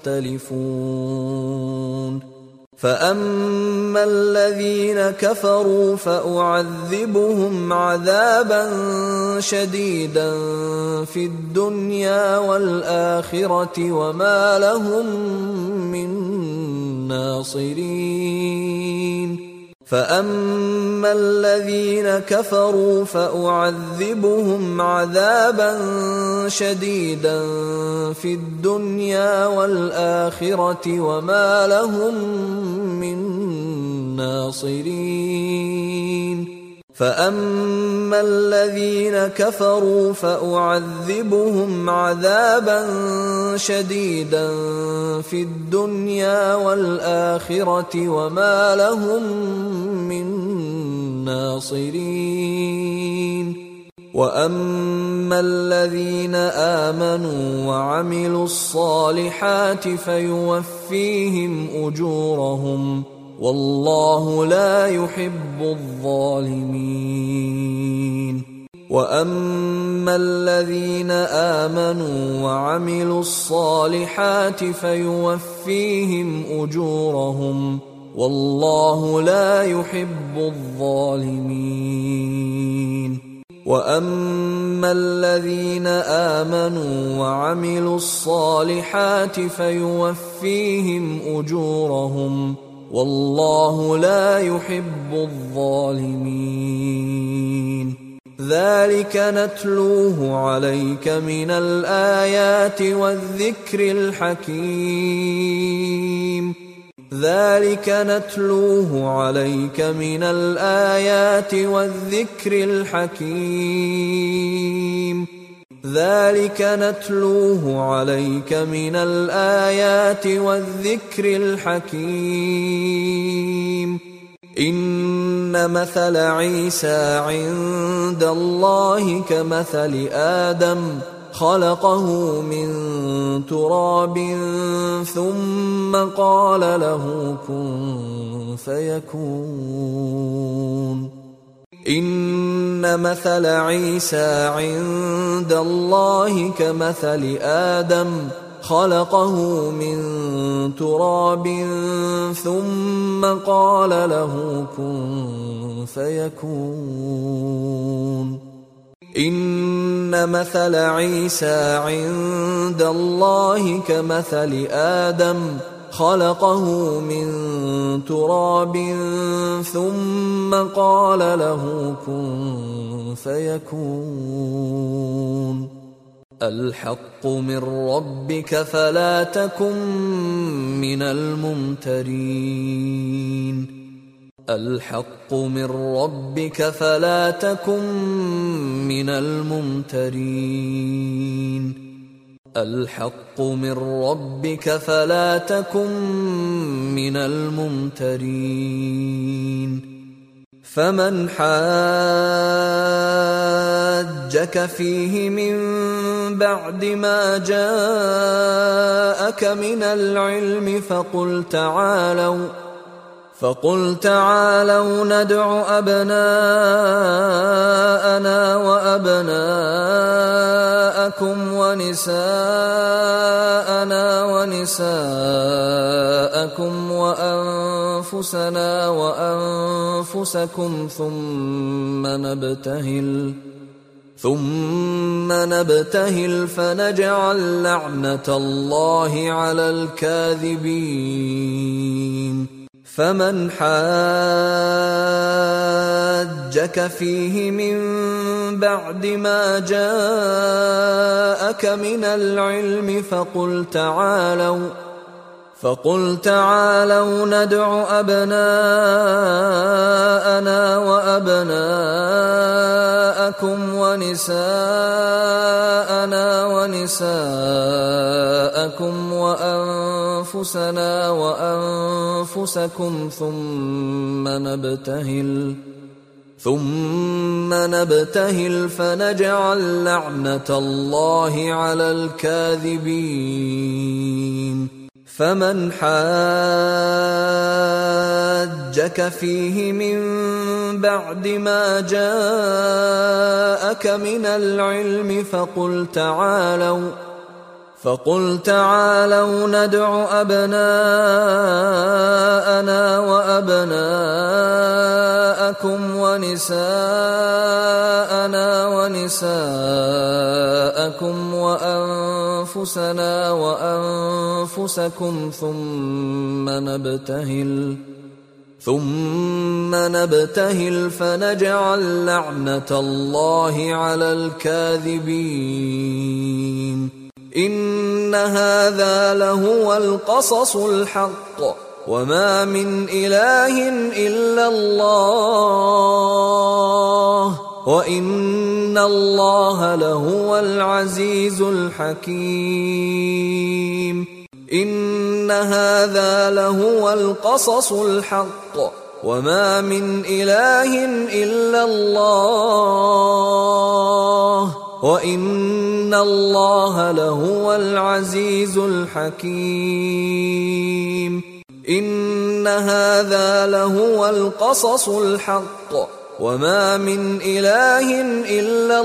تختلفون. فأما الذين كفروا فأعذبهم عذابا شديدا في الدنيا والآخرة وما لهم من ناصرين. فأما الذين كفروا فأعذبهم عذابا شديدا في الدنيا والآخرة وما لهم من ناصرين. فأما الذين كفروا فأعذبهم عذابا شديدا في الدنيا والآخرة وما لهم من ناصرين. وأما الذين آمنوا وعملوا الصالحات فيوفيهم أجورهم والله لا يحب الظالمين. وأما الذين آمنوا وعملوا الصالحات فيوفيهم أجورهم والله لا يحب الظالمين. وأما الذين آمنوا وعملوا الصالحات فيوفيهم أجورهم والله لا يحب الظالمين. ذلك نتلوه عليك من الآيات والذكر الحكيم ذلك نتلوه عليك من الآيات والذكر الحكيم ذلك نتلوه عليك من الآيات والذكر الحكيم إن مثل عيسى عند الله كمثل آدم خلقه من تراب ثم قال له كن فيكون. إن مثل عيسى عند الله كمثل آدم خلقه من تراب ثم قال له كن فيكون. إن مثل عيسى عند الله كمثل آدم خلقه من تراب ثم قال له كن فيكون. الحق من ربك فلا تكن من الممترين. الحق من ربك فلا تكن من الممترين. الحق من ربك فلا تكن من الممترين. فمن حاجك فيه من بعد ما جاءك من العلم فقل تعالوا فقل تعالوا ندع أبناءنا وأبناءكم ونساءنا ونساءكم وأنفسنا وأنفسكم ثم نبتهل ثم نبتهل فنجعل لعنة الله على الكاذبين. فمن حاجك فيه من بعد ما جاءك من العلم فقل تعالوا فقل تعالوا ندع أبناءنا وأبناءكم ونساءنا ونساءكم وأنفسنا وأنفسكم ثم نبتهل ثم نبتهل فنجعل لعنة الله على الكاذبين. فمن حاجك فيه من بعد ما جاءك من العلم فقل تعالوا فقل تعالوا ندع أبناءنا وأبناءكم ونساءنا ونساءكم وأنفسنا وأنفسكم ثم نبتهل ثم نبتهل فنجعل لعنة الله على الكاذبين. إن هذا لهو القصص الحق وما من إله إلا الله وإن الله لهو العزيز الحكيم. إن هذا لهو القصص الحق وما من إله إلا الله وإن الله لهو العزيز الحكيم. إن هذا لهو القصص الحق وما من إله إلا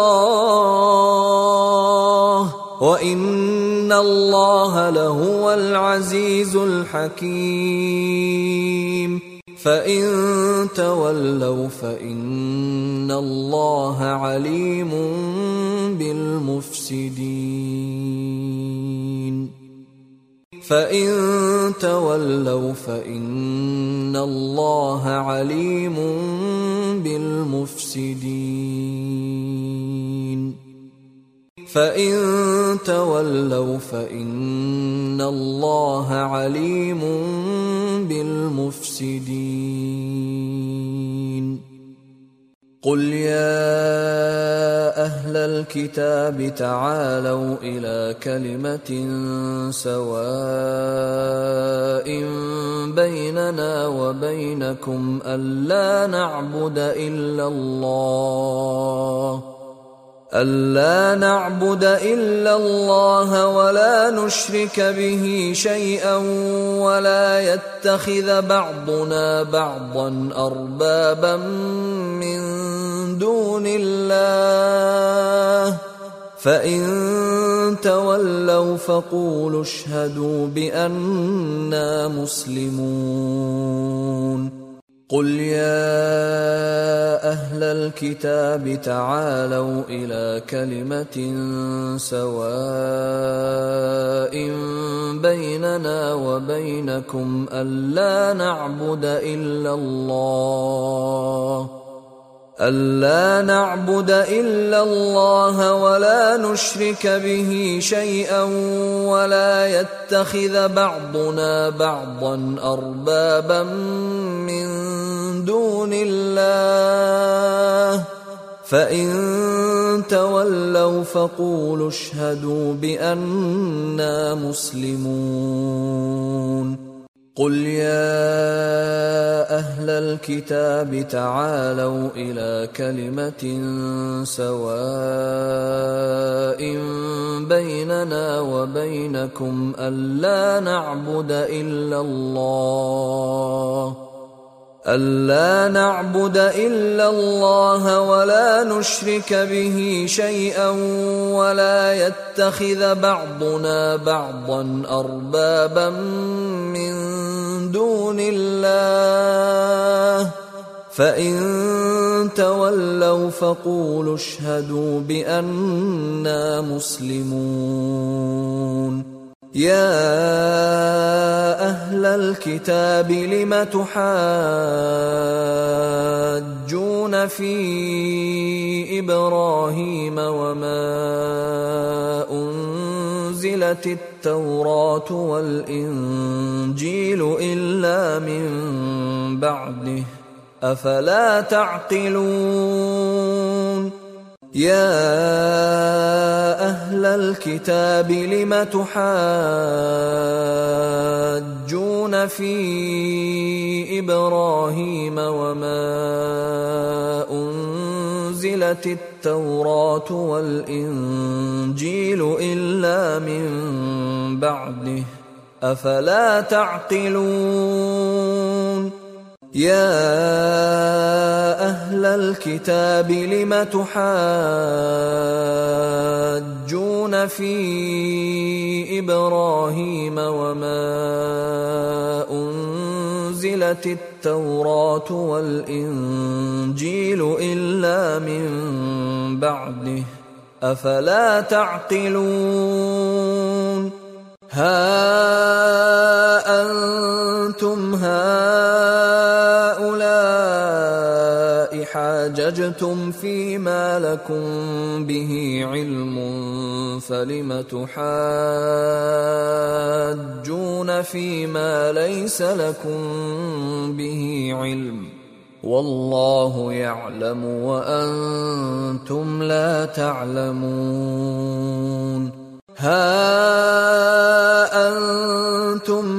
الله وإن الله لهو العزيز الحكيم. فإن تولوا فإن الله عليم بالمفسدين. فإن تولوا فإن الله عليم بالمفسدين. فإن تولوا فإن الله عليم بالمفسدين. قل يا أهل الكتاب تعالوا إلى كلمة سواء بيننا وبينكم ألا نعبد إلا الله ألا نعبد إلا الله ولا نشرك به شيئا ولا يتخذ بعضنا بعضا أربابا من دون الله فإن تولوا فقولوا اشهدوا بأننا مسلمون. قل يا أهل الكتاب تعالوا إلى كلمة سواء بيننا وبينكم ألا نعبد إلا الله ألا نعبد إلا الله ولا نشرك به شيئا ولا يتخذ بعضنا بعضا أربابا من دون الله فإن تولوا فقولوا اشهدوا بأننا مسلمون. قل يا أهل الكتاب تعالوا إلى كلمة سواء بيننا وبينكم ألا نعبد إلا الله ألا نعبد إلا الله ولا نشرك به شيئا ولا يتخذ بعضنا بعضا أربابا من دون الله فإن تولوا فقولوا اشهدوا بأننا مسلمون. يا أهل الكتاب لم تحاجون في إبراهيم وما أنزلت التوراة والإنجيل إلا من بعده أفلا تعقلون يا أهل الكتاب لم تحاجون في إبراهيم وما أنزلت التوراة والإنجيل إلا من بعده أفلا تعقلون يا أهل الكتاب لم تحاجون في إبراهيم وما أنزلت التوراة والإنجيل إلا من بعده أفلا تعقلون ها أنتم هؤلاء حاججتم فيما لكم به علم فلم تحاجون فيما ليس لكم به علم والله يعلم وأنتم لا تعلمون ها أنتم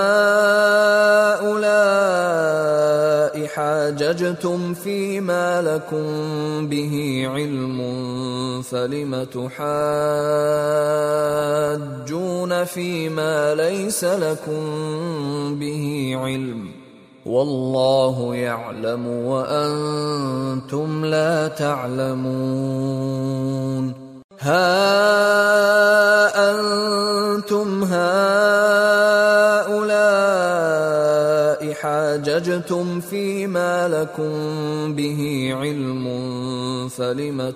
هؤلاء حاججتم فيما لكم به علم فلم تحاجون فيما ليس لكم به علم والله يعلم وأنتم لا تعلمون ها أنتم هؤلاء حاججتم فيما لكم به علم فلم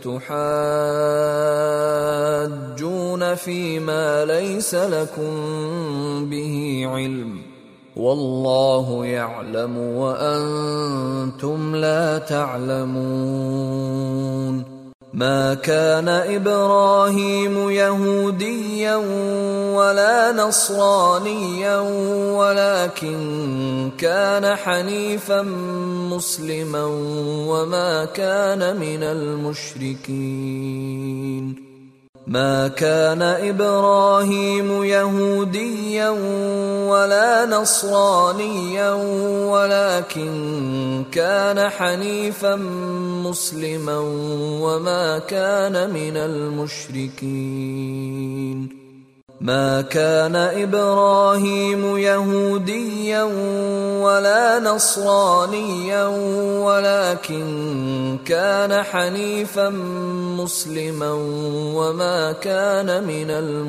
تحاجون فيما ليس لكم به علم والله يعلم وأنتم لا تعلمون ما كان إبراهيم يهوديا ولا نصرانيا ولكن كان حنيفا مسلما وما كان من المشركين ما كان إبراهيم يهوديا ولا نصرانيا ولكن كان حنيفا مسلما وما كان من المشركين ما كان إبراهيم يهوديا ولا نصرانيا ولكن كان حنيفا مسلما وما كان من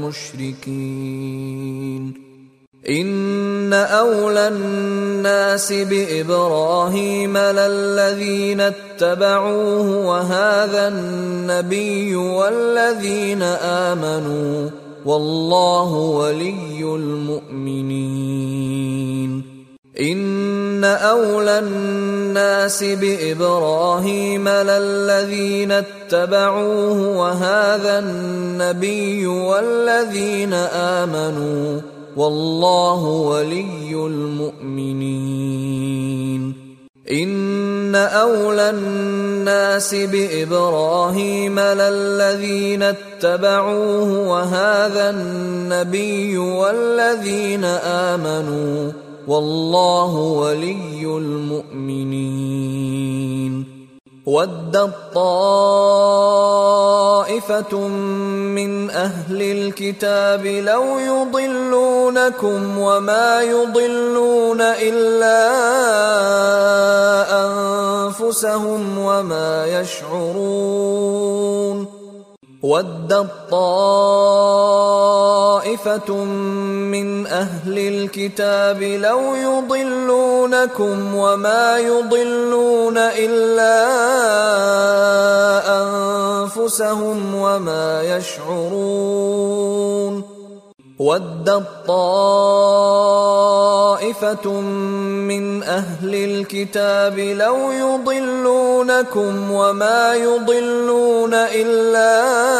المشركين إن أولى الناس بإبراهيم للذين اتبعوه وهذا النبي والذين آمنوا والله ولي المؤمنين إن أولى الناس بإبراهيم للذين اتبعوه وهذا النبي والذين آمنوا والله ولي المؤمنين إن أولى الناس بإبراهيم للذين اتبعوه وهذا النبي والذين آمنوا والله ولي المؤمنين ودت طائفة من أهل الكتاب لو يضلونكم وما يضلون إلا أنفسهم وما يشعرون ودت طائفة من أهل الكتاب لو يضلونكم وما يضلون إلا أنفسهم وما يشعرون ودت طائفة طائفة من أهل الكتاب لو يضلونكم وما يضلون إلا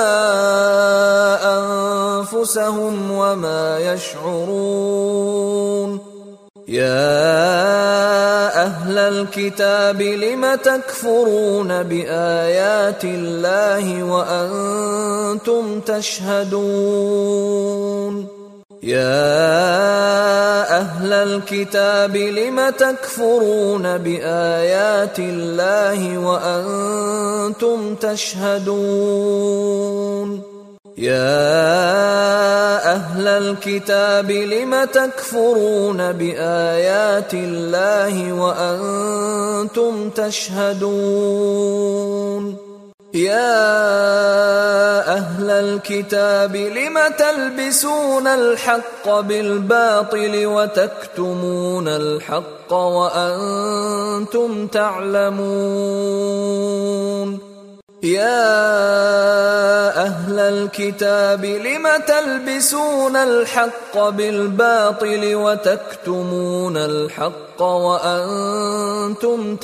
أنفسهم وما يشعرون يا أهل الكتاب لم تكفرون بآيات الله وأنتم تشهدون يا أهل الكتاب لم تكفرون بآيات الله وأنتم تشهدون يا أهل الكتاب لم تكفرون بآيات الله وأنتم تشهدون يا أهل الكتاب لم تلبسون الحق بالباطل وتكتمون الحق وأنتم تعلمون يا أهل الكتاب لم تلبسون الحق بالباطل وتكتمون الحق وأنتم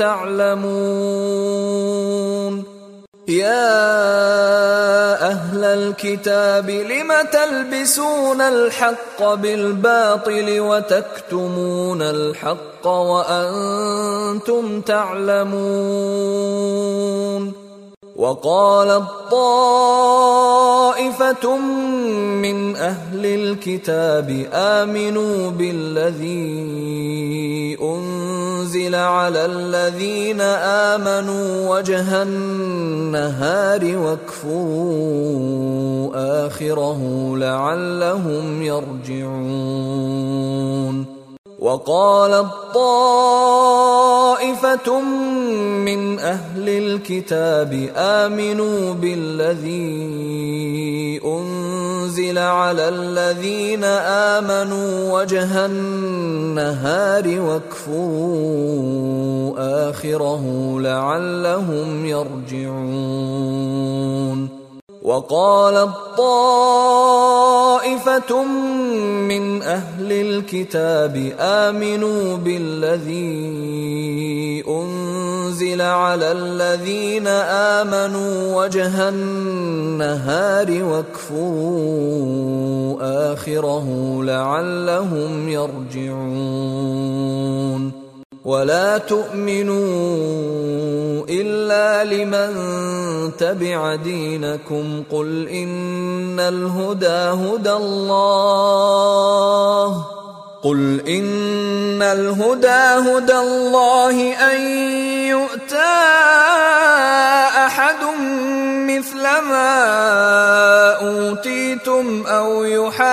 تعلمون يا أهل الكتاب لم تلبسون الحق بالباطل وتكتمون الحق وأنتم تعلمون وقالت طائفة من أهل الكتاب آمنوا بالذي أنزل على الذين آمنوا وجه النهار واكفروا آخره لعلهم يرجعون وقالت طائفة من أهل الكتاب آمنوا بالذي أنزل على الذين آمنوا وجه النهار واكفروا آخره لعلهم يرجعون وقالت طائفة من أهل الكتاب آمنوا بالذي أنزل على الذين آمنوا وجه النهار واكفروا آخره لعلهم يرجعون ولا تؤمنوا إلا لمن تبع دينكم قل إن الهدى هدى الله قل إن الهدى هدى الله أن يؤتى أحد مثل ما أوتيتم أو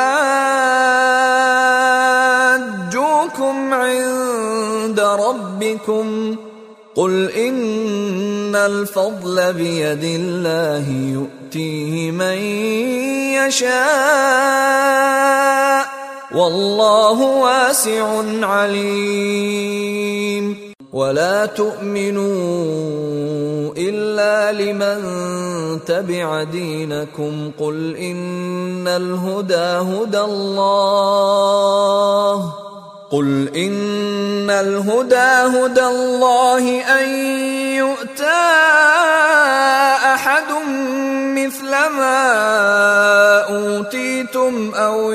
يحاجوكم عند ربكم قل إن الفضل بيد الله يؤتيه من يشاء والله واسع عليم ولا تؤمنوا إلا لمن تبع دينكم قل إن الهدى هدى الله قل إن الهدى هدى الله أن يؤتى أحد مثل ما أوتيتم أو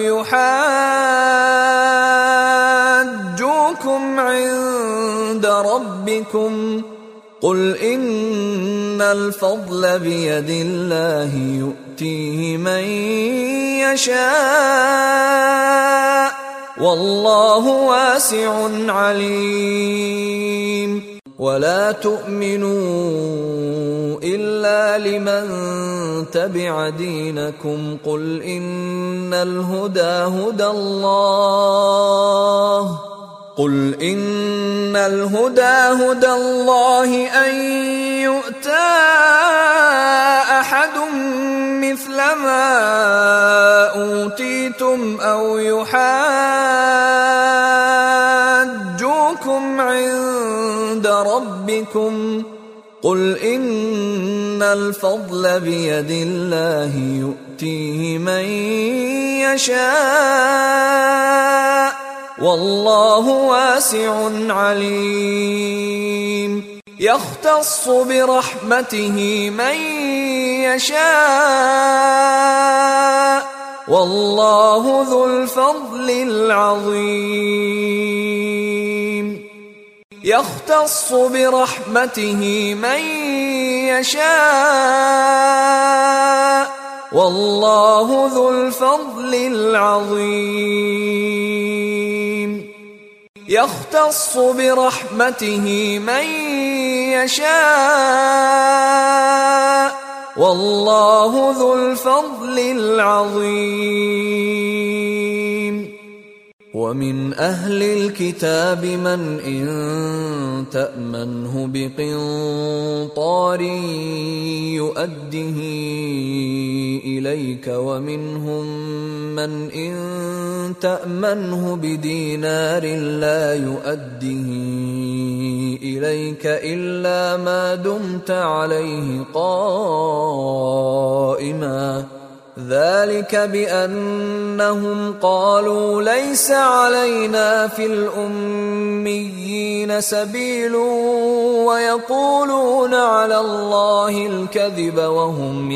يحاجوكم عند ربكم قل إن الفضل بيد الله يؤتيه من يشاء والله واسع عليم ولا تؤمنوا إلا لمن تبع دينكم قل إن الهدى هدى الله قل إن الهدى هدى الله أن يؤتى أحد مثل ما أوتيتم أو يحاجوكم عند ربكم قل إن الفضل بيد الله يؤتيه من يشاء والله واسع عليم يختص برحمته من يشاء والله ذو الفضل العظيم يختص برحمته من يشاء والله ذو الفضل العظيم يختص برحمته من يشاء والله ذو الفضل العظيم ومن أهل الكتاب من إن تأمنه بقنطار يؤده إليك ومنهم من إن تأمنه بدينار لا يؤده إليك إلا ما دمت عليه قائما ذلك بأنهم قالوا ليس علينا في الأميين سبيل ويقولون على الله الكذب وهم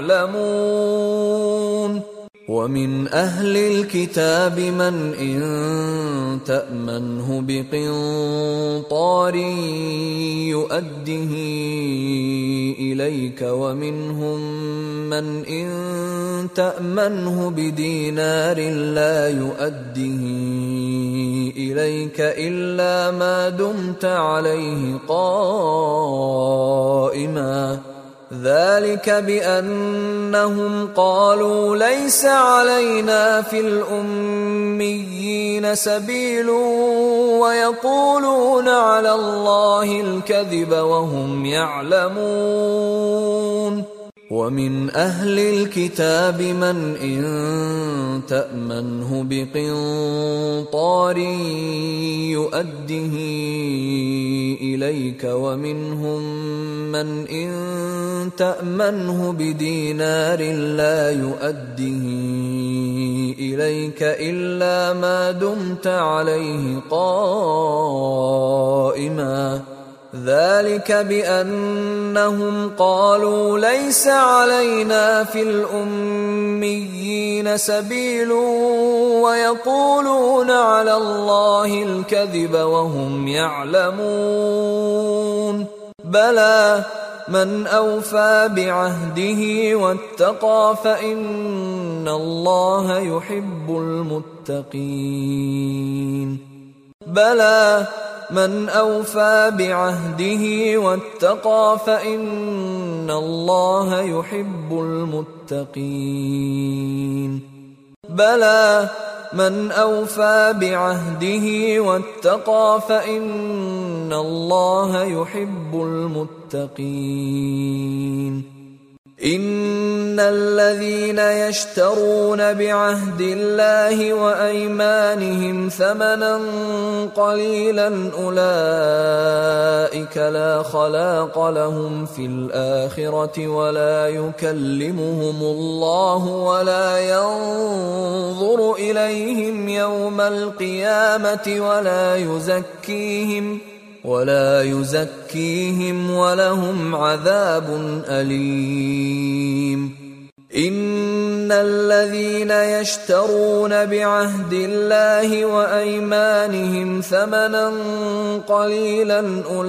يعلمون ومن أهل الكتاب من إن تأمنه بقنطار يؤده إليك ومنهم من إن تأمنه بدينار لا يؤده إليك إلا ما دمت عليه قائما ذلك بأنهم قالوا ليس علينا في الأميين سبيل ويقولون على الله الكذب وهم يعلمون ومن أهل الكتاب من إن تأمنه بقنطار يؤده إليك ومنهم من إن تأمنه بدينار لا يؤده إليك إلا ما دمت عليه قائما ذلك بأنهم قالوا ليس علينا في الأميين سبيل ويقولون على الله الكذب وهم يعلمون بلى من أوفى بعهده واتقى فإن الله يحب المتقين بلى من أوفى بعهده واتقى فإن الله يحب المتقين بلى من أوفى بعهده واتقى فإن الله يحب المتقين إن الذين يشترون بعهد الله وأيمانهم ثمنا قليلا أولئك لا خلاق لهم في الآخرة ولا يكلمهم الله ولا ينظر إليهم يوم القيامة ولا يزكيهم ولا يزكيهم ولهم عذاب أليم إن الذين يشترون بعهد الله وأيمانهم ثمنا قليلا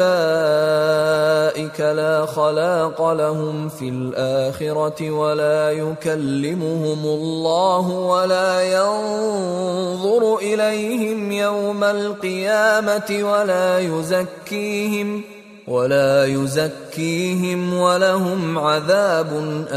أولئك لا خلاق لهم في الآخرة ولا يكلمهم الله ولا ينظر إليهم يوم القيامة ولا يزكيهم ولا يزكيهم ولهم عذاب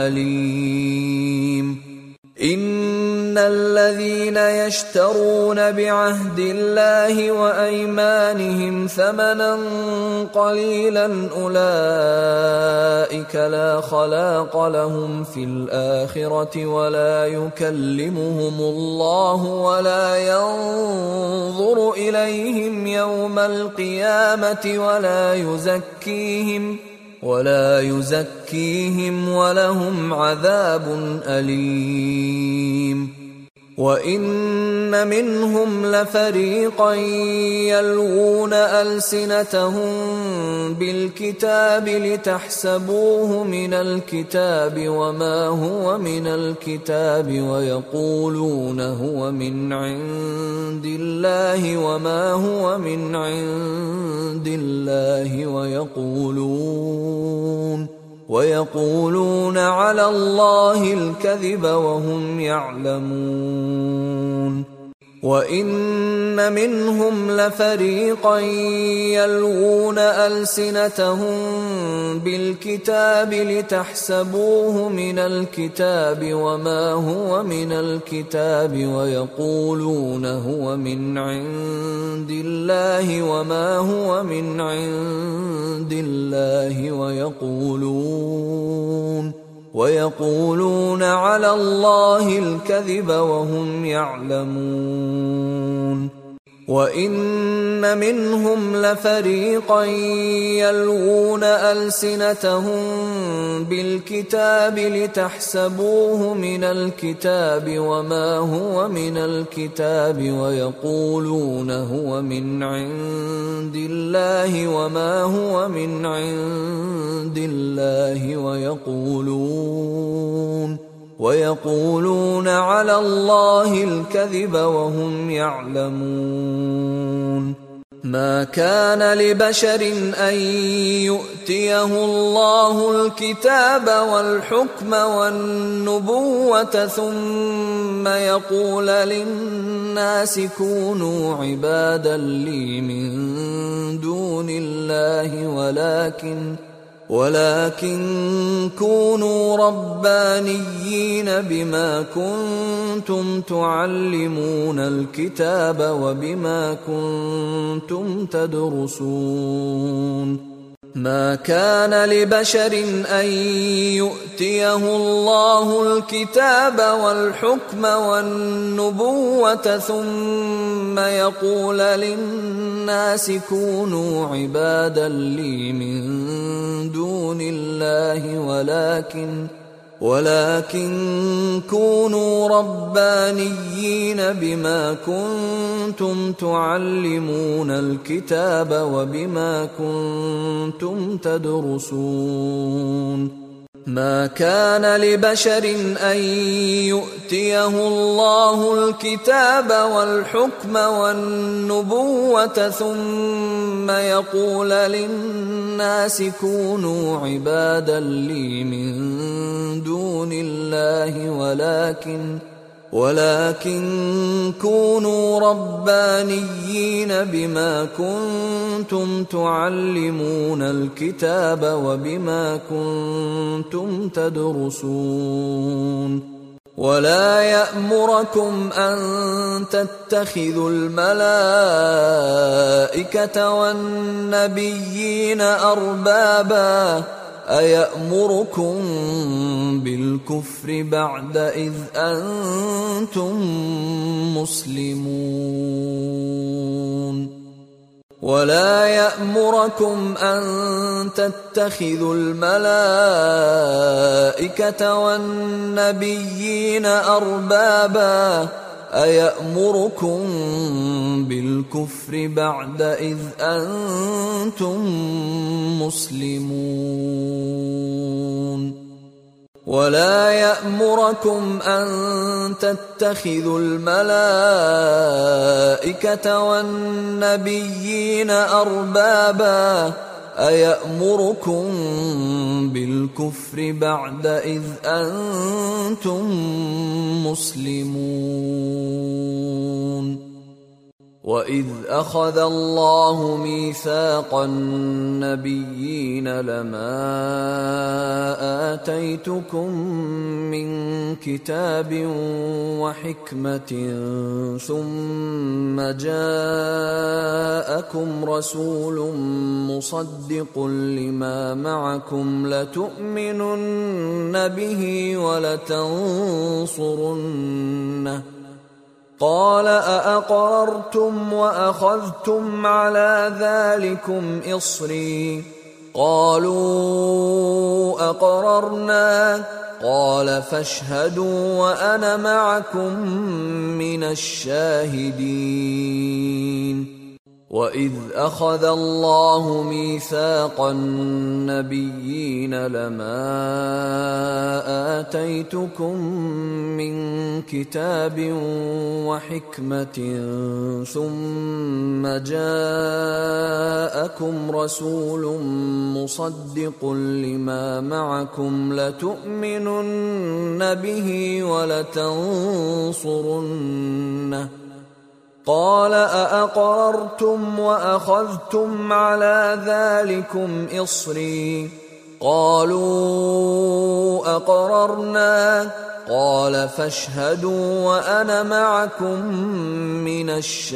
أليم إن الذين يشترون بعهد الله وأيمانهم ثمنا قليلا أولئك لا خلاق لهم في الآخرة ولا يكلمهم الله ولا ينظر إليهم يوم القيامة ولا يزكيهم ولا يزكيهم ولهم عذاب أليم وَإِنَّ مِنْهُمْ لَفَرِيقًا يَلْوُونَ أَلْسِنَتَهُم بِالْكِتَابِ لِتَحْسَبُوهُ مِنَ الْكِتَابِ وَمَا هُوَ مِنَ الْكِتَابِ وَيَقُولُونَ هُوَ مِنْ عِندِ اللَّهِ وَمَا هُوَ مِنْ عِندِ اللَّهِ وَيَقُولُونَ وَيَقُولُونَ عَلَى اللَّهِ الْكَذِبَ وَهُمْ يَعْلَمُونَ وَإِنَّ مِنْهُمْ لَفَرِيقًا يَلْوُونَ أَلْسِنَتَهُم بِالْكِتَابِ لِتَحْسَبُوهُ مِنَ الْكِتَابِ وَمَا هُوَ مِنَ الْكِتَابِ وَيَقُولُونَ هُوَ مِنْ عِندِ اللَّهِ وَمَا هُوَ مِنْ عِندِ اللَّهِ وَيَقُولُونَ وَيَقُولُونَ عَلَى اللَّهِ الْكَذِبَ وَهُمْ يَعْلَمُونَ وَإِنَّ مِنْهُمْ لَفَرِيقًا يَلْوُونَ أَلْسِنَتَهُم بِالْكِتَابِ لِتَحْسَبُوهُ مِنَ الْكِتَابِ وَمَا هُوَ مِنَ الْكِتَابِ وَيَقُولُونَ هُوَ مِنْ عِندِ اللَّهِ وَمَا هُوَ مِنْ عِندِ اللَّهِ وَيَقُولُونَ وَيَقُولُونَ عَلَى اللَّهِ الْكَذِبَ وَهُمْ يَعْلَمُونَ مَا كَانَ لِبَشَرٍ أَن يُؤْتِيَهُ اللَّهُ الْكِتَابَ وَالْحُكْمَ وَالنُّبُوَّةَ ثُمَّ يَقُولَ لِلنَّاسِ كُونُوا عِبَادًا لِّي مِن دُونِ اللَّهِ وَلَكِنْ ولكن كونوا ربانيين بما كنتم تعلمون الكتاب وبما كنتم تدرسون ما كان لبشر أن يؤتيه الله الكتاب والحكم والنبوة ثم يقول للناس كونوا عبادا لي من دون الله ولكن ولكن كونوا ربانيين بما كنتم تعلمون الكتاب وبما كنتم تدرسون ما كان لبشر أن يؤتيه الله الكتاب والحكم والنبوة ثم يقول للناس كونوا عبادا لي من دون الله ولكن ولكن كونوا ربانيين بما كنتم تعلمون الكتاب وبما كنتم تدرسون ولا يأمركم أن تتخذوا الملائكة والنبيين أربابا أيأمركم بالكفر بعد إذ أنتم مسلمون ولا يأمركم أن تتخذوا الملائكة والنبيين أربابا أيأمركم بالكفر بعد إذ أنتم مسلمون ولا يأمركم أن تتخذوا الملائكة والنبيين أربابا أيأمركم بالكفر بعد إذ أنتم مسلمون وَإِذْ أَخَذَ اللَّهُ مِيثَاقَ النَّبِيِّينَ لَمَا آتَيْتُكُم مِّن كِتَابٍ وَحِكْمَةٍ ثُمَّ جَاءَكُمْ رَسُولٌ مُصَدِّقٌ لِّمَا مَعَكُمْ لَتُؤْمِنُنَّ بِهِ وَلَتَنصُرُنَّهُ قال أأقررتم وأخذتم على ذلكم إصري قالوا أقررنا قال فاشهدوا وأنا معكم من الشاهدين. وإذ أخذ الله ميثاق النبيين لما آتيتكم من كتاب وحكمة ثم جاءكم رسول مصدق لما معكم لتؤمنن به ولتنصرنه قال أأقررتم وأخذتم على ذلكم إصري قالوا أقررنا قال فاشهدوا وأنا معكم من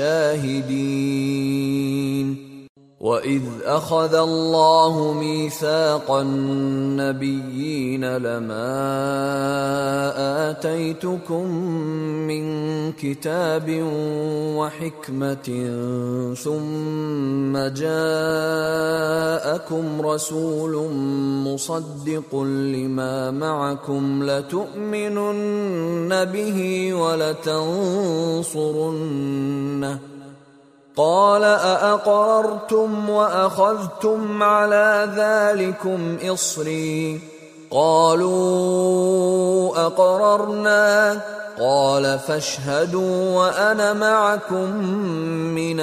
الشاهدين. وإذ أخذ الله ميثاق النبيين لما آتيتكم من كتاب وحكمة ثم جاءكم رسول مصدق لما معكم لتؤمنن به ولتنصرنه قال أأقررتم وأخذتم على ذلكم إصري قالوا أقررنا قال فاشهدوا وأنا معكم من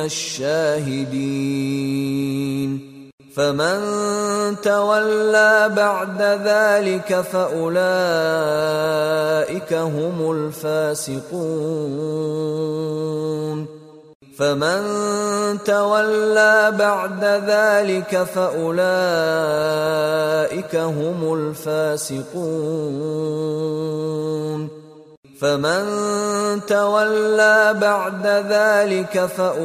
الشاهدين. فمن تولى بعد ذلك فأولئك هم الفاسقون. فمن تولى بعد ذلك فأولئك هم الفاسقون. فمن تولى بعد ذلك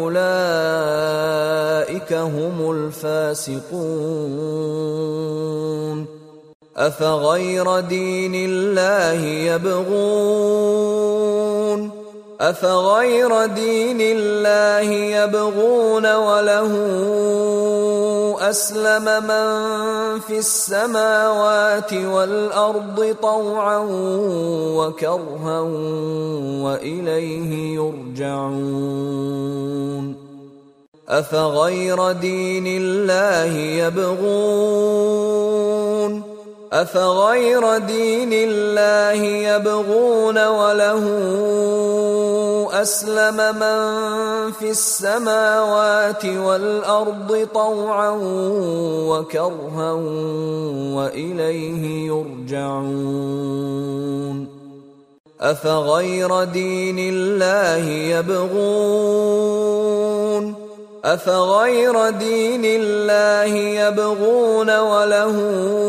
فأولئك هم الفاسقون. أفغير دين الله يبغون أفغير دين الله يبغون وله أسلم من في السماوات والأرض طوعا وكرها وإليه يرجعون. أفغير دين الله يبغون أفغير دين الله يبغون وله أسلم من في السماوات والأرض طوعا وكرها وإليه يرجعون. أفغير دين الله يبغون أفغير دين الله يبغون وله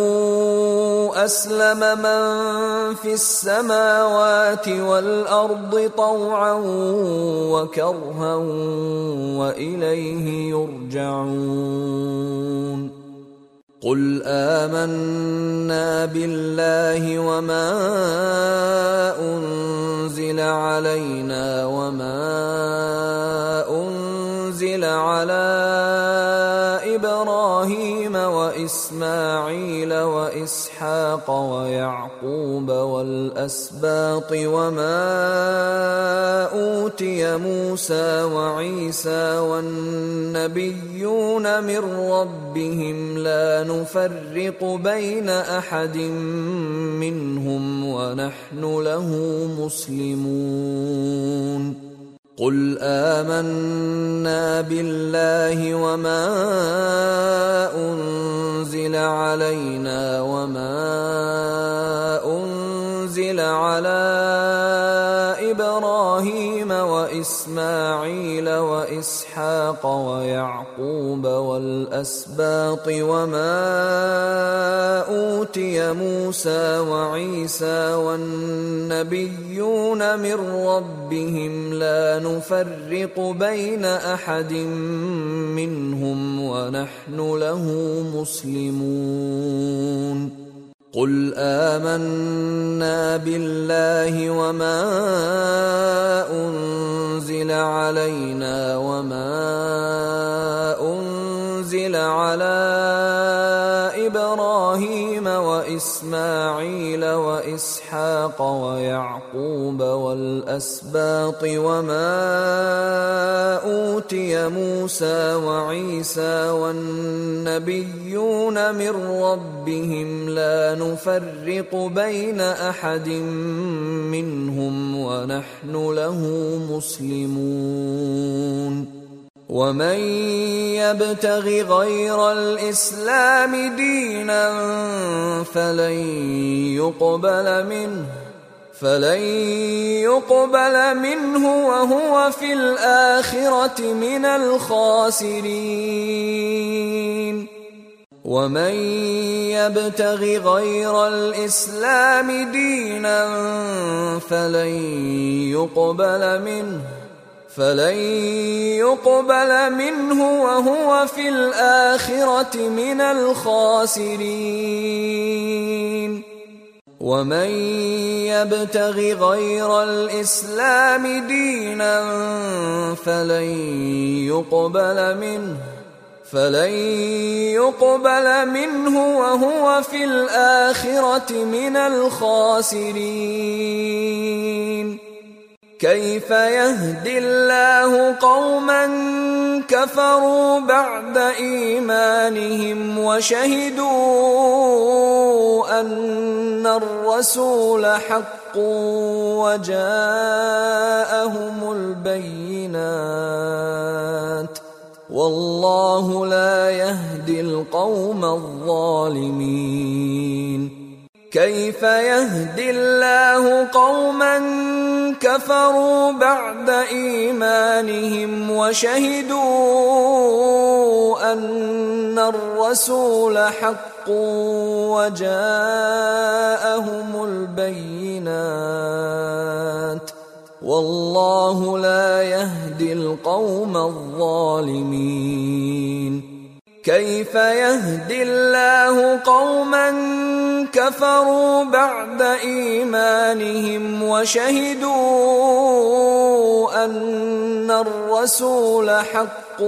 أسلم من في السماوات والأرض طوعا وكرها وإليه يرجعون. قل آمنا بالله وما أنزل علينا وما أنزل على إبراهيم وإسماعيل وإسحاق ويعقوب والأسباط وما أوتي موسى وعيسى والنبيون من ربهم لا نفرق بين أحد منهم ونحن له مسلمون. قل آمنا بالله وما أنزل علينا وما أنزل على إبراهيم وإسماعيل وإسحاق ويعقوب والأسباط وما أوتي موسى وعيسى والنبيون من ربهم لا نفرق بين أحد منهم ونحن له مسلمون. قل آمنا بالله وما أنزل علينا وما أنزل على إبراهيم وإسحاق وإسماعيل وإسحاق ويعقوب والأسباط وما أوتي موسى وعيسى والنبيون من ربهم لا نفرق بين أحد منهم ونحن له مسلمون ومن يبتغ غير الإسلام دينا فلن يقبل منه فلن يقبل منه وهو في الآخرة من الخاسرين ومن يبتغ غير الإسلام دينا فلن يقبل منه فلن يقبل منه وهو في الآخرة من الخاسرين ومن يبتغ غير الإسلام دينا فلن يقبل منه فلن يقبل منه وهو في الآخرة من الخاسرين كيف يهدي الله قوما كفروا بعد إيمانهم وشهدوا أن الرسول حق وجاءهم البينات والله لا يهدي القوم الظالمين كيف يهدي الله قوما كفروا بعد إيمانهم وشهدوا أن الرسول حق وجاءهم البينات والله لا يهدي القوم الظالمين كيف يهدي الله قوما كفروا بعد إيمانهم وشهدوا أن الرسول حق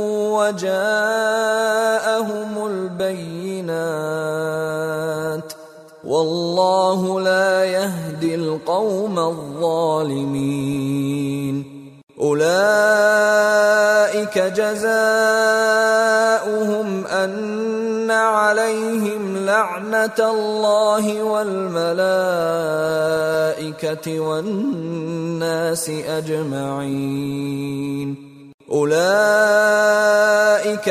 وجاءهم البينات والله لا يهدي القوم الظالمين أولئك جزاؤهم أن عليهم لعنة الله والملائكة والناس أجمعين أولئك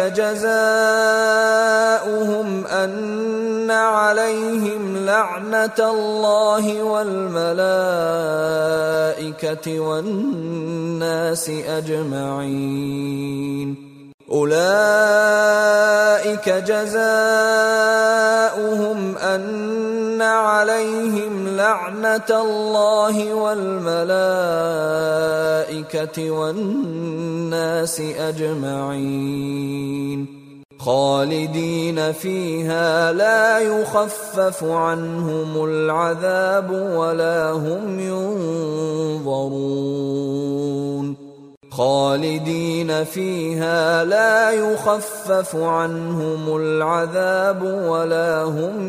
جزاؤهم أن عليهم لعنة الله والملائكة والناس أجمعين أولئك جزاؤهم أن عليهم لعنة الله والملائكة والناس أجمعين خالدين فيها لا يخفف عنهم العذاب ولا هم ينظرون خالدين فيها لا يخفف عنهم العذاب ولا هم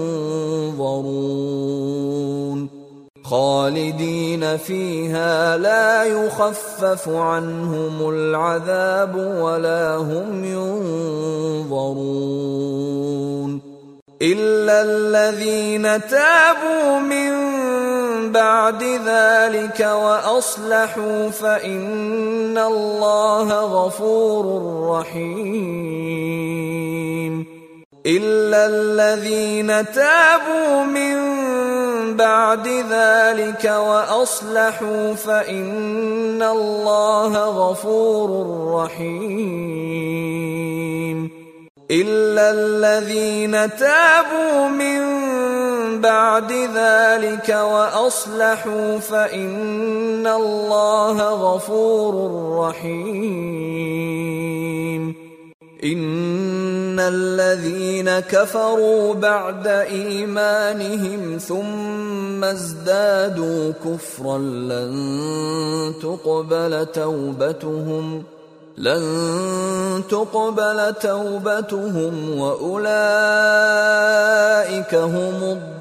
ينظرون خالدين فيها لا يخفف عنهم العذاب ولا هم ينظرون إلا الذين تابوا من بعد ذلك وأصلحوا فإن الله غفور رحيم إلا الذين تابوا من بعد ذلك وأصلحوا فإن الله غفور رحيم إلا الذين تابوا من بعد ذلك وأصلحوا فإن الله غفور رحيم إن الذين كفروا بعد إيمانهم ثم ازدادوا كفرا لن تقبل توبتهم لن تقبل توبتهم وأولئك هم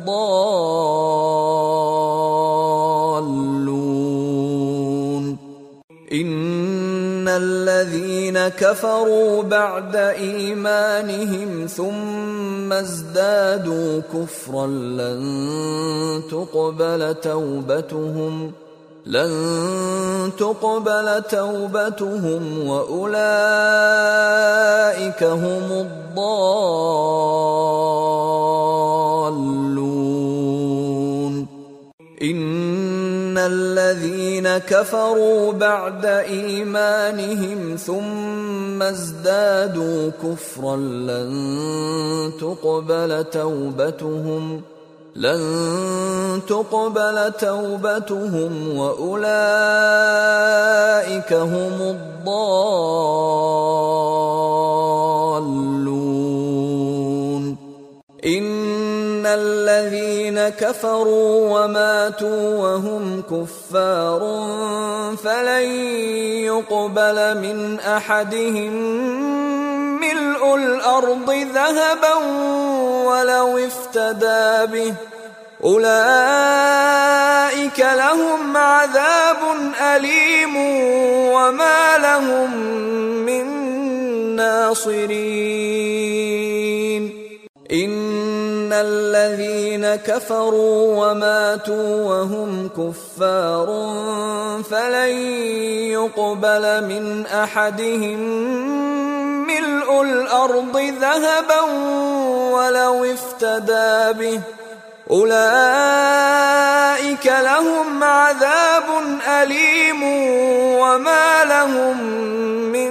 الضالون. إن الذين كفروا بعد إيمانهم ثم ازدادوا كفرا لن تقبل توبتهم لن تقبل توبتهم وأولئك هم الضالون. إن الذين كفروا بعد إيمانهم ثم ازدادوا كفرا لن تقبل توبتهم لن تقبل توبتهم وأولئك هم الضالون. إن الذين كفروا وماتوا وهم كفار فلن يقبل من أحدهم ملء الأرض ذهبا ولو افتدى به أولئك لهم عذاب أليم وما لهم من ناصرين. إن الذين كفروا وماتوا وهم كفار فلن يقبل من أحدهم ملء الأرض ذهبا ولو افتدى به أولئك لهم عذاب أليم وما لهم من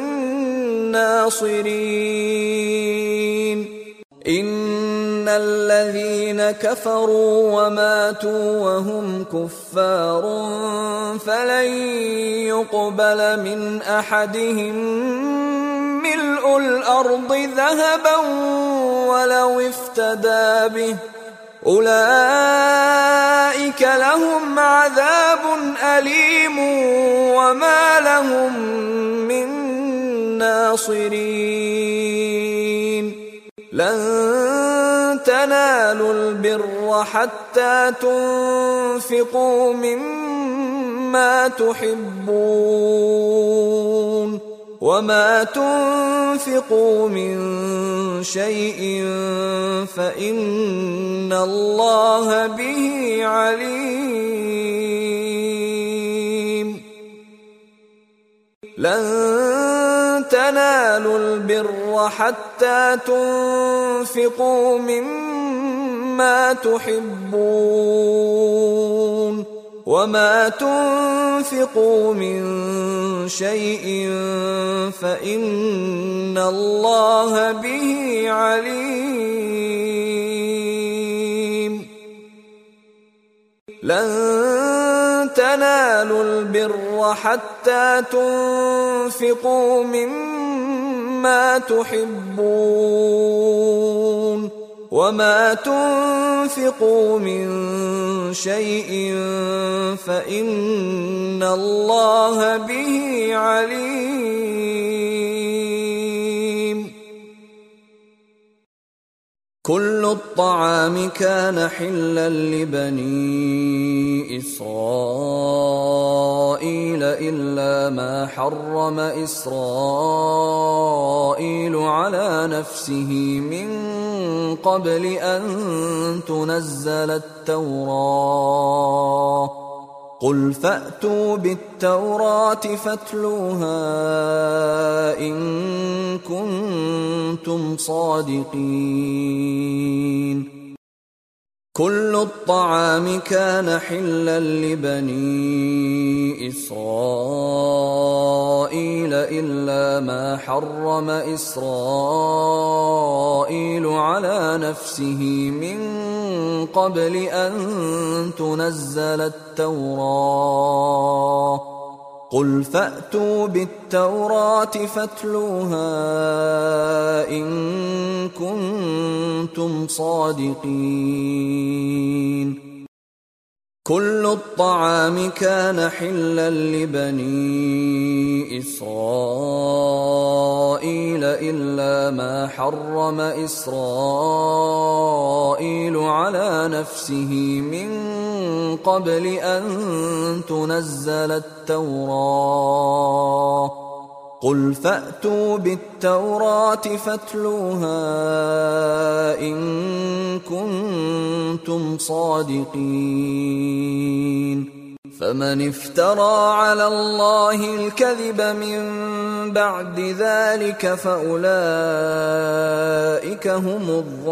ناصرين. إن الذين كفروا وماتوا وهم كفار فلن يقبل من أحدهم ملء الأرض ذهبا ولو افتدى به أولئك لهم عذاب أليم وما لهم من ناصرين. لن تنالوا البر حتى تنفقوا مما تحبون وما تنفقوا من شيء فإن الله به عليم. لن تنالوا البر حتى تنفقوا مما تحبون وما تنفقوا من شيء فإن الله به عليم. لن تنالوا البر حتى تنفقوا مما تحبون وما تنفقوا من شيء فإن الله به عليم. كل الطعام كان حلا لبني إسرائيل إلا ما حرم إسرائيل على نفسه من قبل أن تنزل التوراة. قل فأتوا بالتوراة فاتلوها إن كنتم صادقين. كل الطعام كان حلا لبني إسرائيل إلا ما حرم إسرائيل على نفسه من قبل أن تنزل التوراة. قل فأتوا بالتوراة فاتلوها إن كنتم صادقين. كل الطعام كان حلا لبني إسرائيل إلا ما حرم إسرائيل على نفسه من قبل أن تنزل التوراة قل فأتوا بالتوراة فاتلوها إن كنتم صادقين فمن افترى على الله الكذب من بعد ذلك فأولئك هم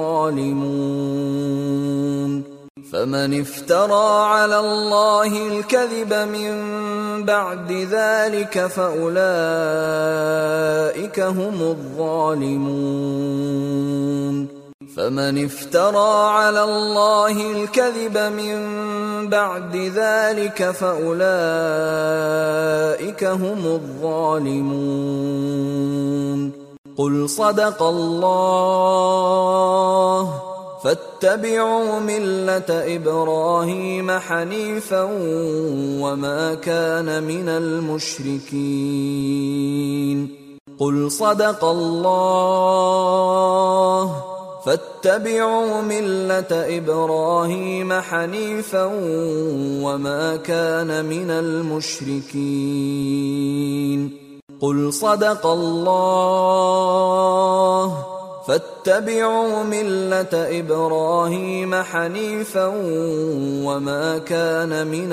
الظالمون فمن افترى على الله الكذب من بعد ذلك فأولئك هم الظالمون فمن افترى على الله الكذب من بعد ذلك فأولئك هم الظالمون قل صدق الله فاتبعوا ملة إبراهيم حنيفا وما كان من المشركين قل صدق الله فاتبعوا ملة إبراهيم حنيفا وما كان من المشركين قل صدق الله فاتبعوا ملة إبراهيم حنيفا وما كان من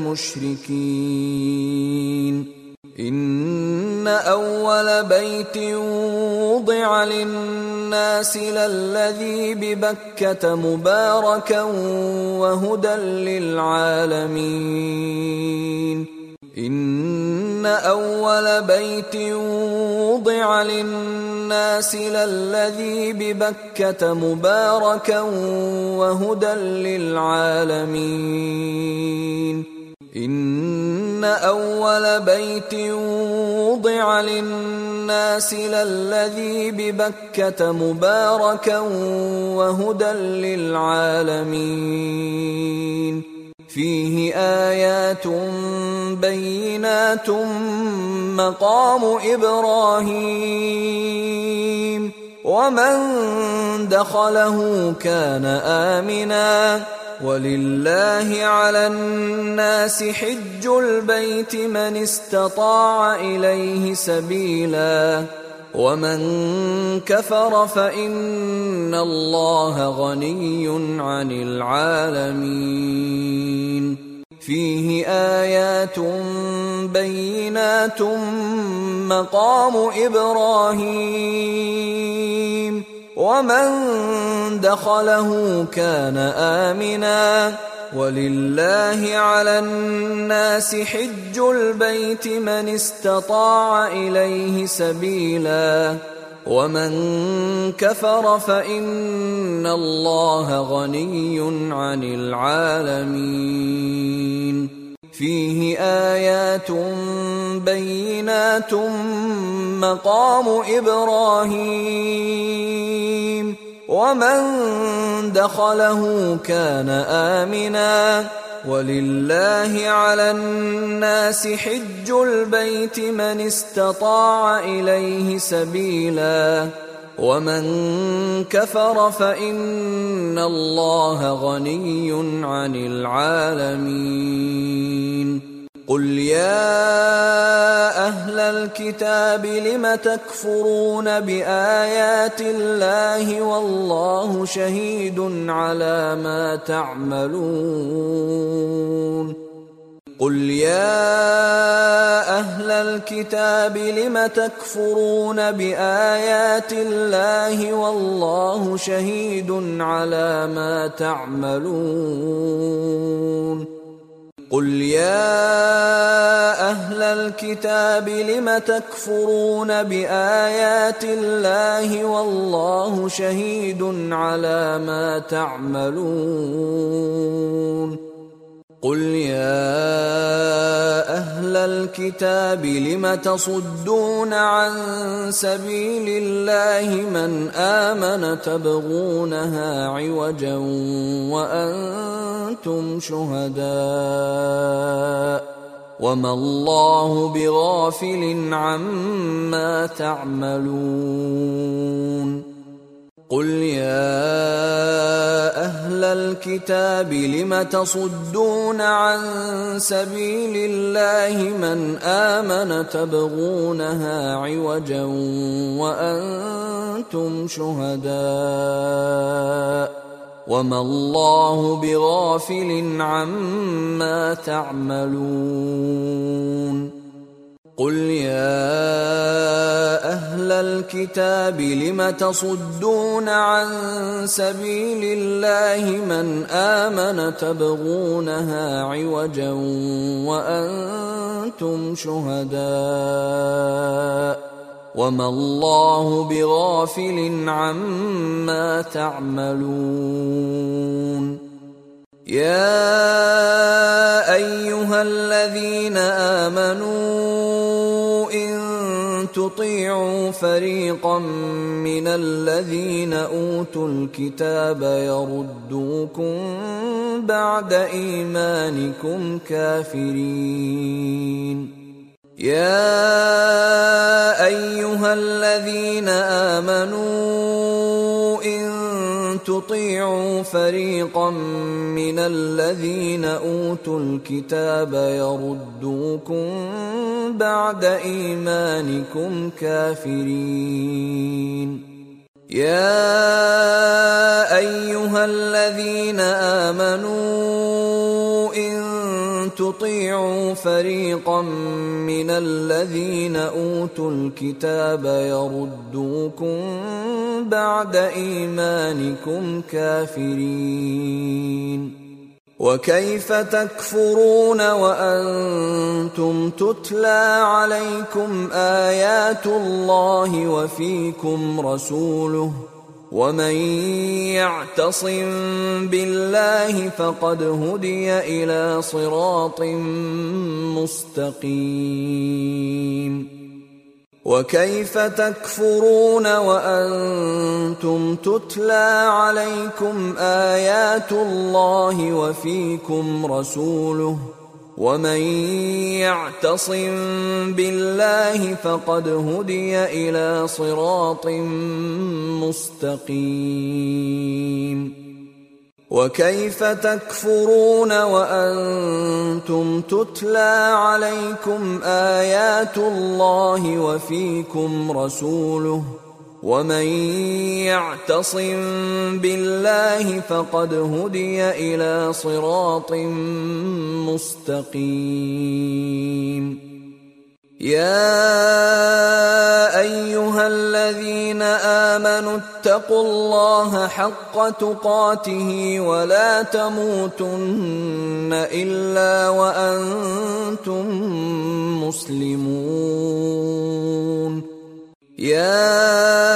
المشركين إن أول بيت وضع للناس للذي ببكة مباركا وهدى للعالمين إن أول بيت وضع للناس للذي ببكة مباركا وهدى للعالمين إن أول بيت وضع للناس للذي ببكة مباركا وهدى للعالمين فيه آيات بينات مقام إبراهيم ومن دخله كان آمنا ولله على الناس حج البيت من استطاع إليه سبيلا ومن كفر فإن الله غني عن العالمين فيه آيات بينات مقام إبراهيم ومن دخله كان آمنا ولله على الناس حج البيت من استطاع إليه سبيلا ومن كفر فإن الله غني عن العالمين فيه آيات بينات مقام إبراهيم ومن دخله كان آمنا ولله على الناس حج البيت من استطاع إليه سبيلا ومن كفر فإن الله غني عن العالمين قل يا أهل الكتاب لم تكفرون بآيات الله والله شهيد على ما تعملون قل يا أهل الكتاب لم تكفرون بآيات الله والله شهيد على ما تعملون قل يا أهل الكتاب لم تكفرون بآيات الله والله شهيد على ما تعملون قل يا أهل الكتاب لم تصدون عن سبيل الله من آمن تبغونها عوجا وأنتم شهداء وما الله بغافل عما تعملون قل يا أهل الكتاب لم تصدون عن سبيل الله من آمن تبغونها عوجا وأنتم شهداء وما الله بغافل عما تعملون قل يا أهل الكتاب لم تصدون عن سبيل الله من آمن تبغونها عوجا وأنتم شهداء وما الله بغافل عما تعملون يا أيها الذين آمنوا إن تطيعوا فريقا من الذين أوتوا الكتاب يردوكم بعد إيمانكم كافرين يا أيها الذين آمنوا إن تطيعوا فريقا من الذين أوتوا الكتاب يردوكم بعد إيمانكم كافرين يا أيها الذين آمنوا إن تطيعوا فريقا من الذين أوتوا الكتاب يردوكم بعد إيمانكم كافرين وكيف تكفرون وأنتم تتلى عليكم آيات الله وفيكم رسوله ومن يعتصم بالله فقد هدي إلى صراط مستقيم وكيف تكفرون وأنتم تتلى عليكم آيات الله وفيكم رسوله ومن يعتصم بالله فقد هدي إلى صراط مستقيم وكيف تكفرون وأنتم تتلى عليكم آيات الله وفيكم رسوله ومن يعتصم بالله فقد هدي إلى صراط مستقيم يا أيها الذين آمنوا اتقوا الله حق تقاته ولا تموتن إلا وأنتم مسلمون يا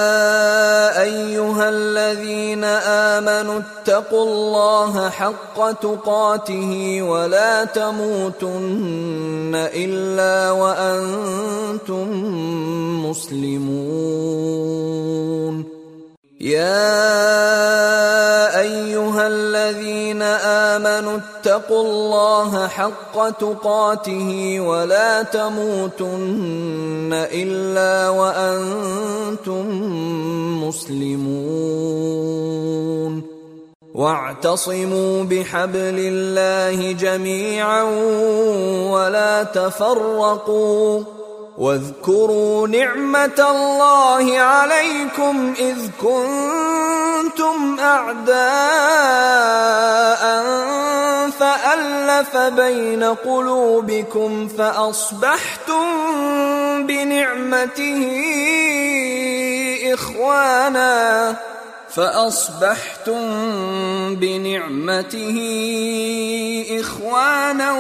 أيها الذين آمنوا اتقوا الله حق تقاته ولا تموتن إلا وأنتم مسلمون يا أيها الذين آمنوا اتقوا الله حق تقاته ولا تموتن إلا وأنتم مسلمون واعتصموا بحبل الله جميعا ولا تفرقوا واذكروا نعمة الله عليكم إذ كنتم أعداء فألف بين قلوبكم فأصبحتم بنعمته إخوانا فأصبحتم بنعمته إخوانا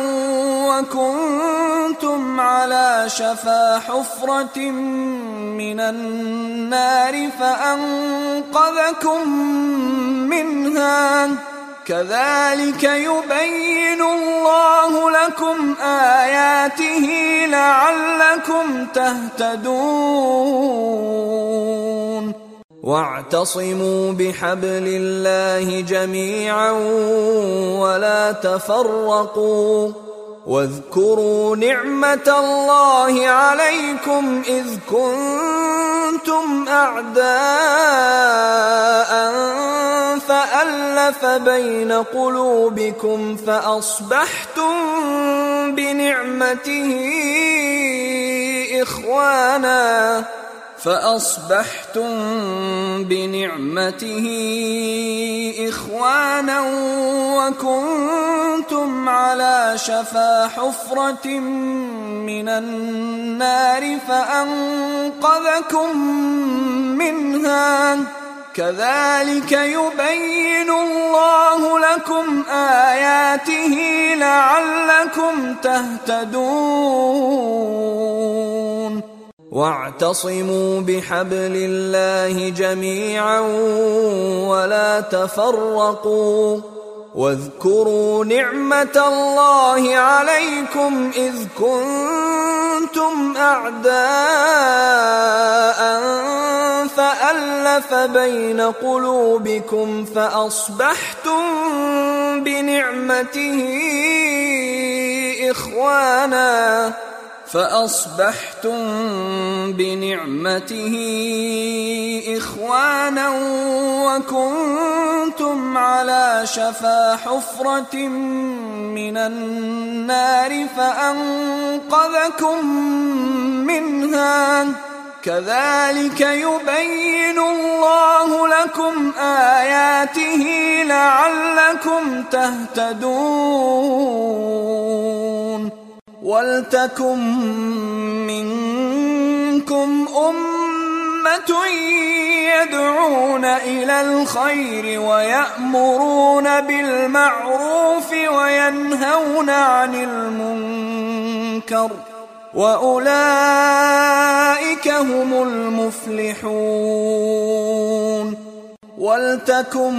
وكنتم على شفا حفرة من النار فأنقذكم منها كذلك يبين الله لكم آياته لعلكم تهتدون واعتصموا بحبل الله جميعا ولا تفرقوا واذكروا نعمة الله عليكم إذ كنتم أعداء فألف بين قلوبكم فأصبحتم بنعمته إخوانا فأصبحتم بنعمته إخوانا وكنتم على شفا حفرة من النار فأنقذكم منها كذلك يبين الله لكم آياته لعلكم تهتدون واعتصموا بحبل الله جميعا ولا تفرقوا واذكروا نعمة الله عليكم إذ كنتم أعداء فألف بين قلوبكم فأصبحتم بنعمته إخوانا فأصبحتم بنعمته إخوانا وكنتم على شفا حفرة من النار فأنقذكم منها كذلك يبين الله لكم آياته لعلكم تهتدون ولتكن منكم أمة يدعون إلى الخير ويأمرون بالمعروف وينهون عن المنكر وأولئك هم المفلحون ولتكن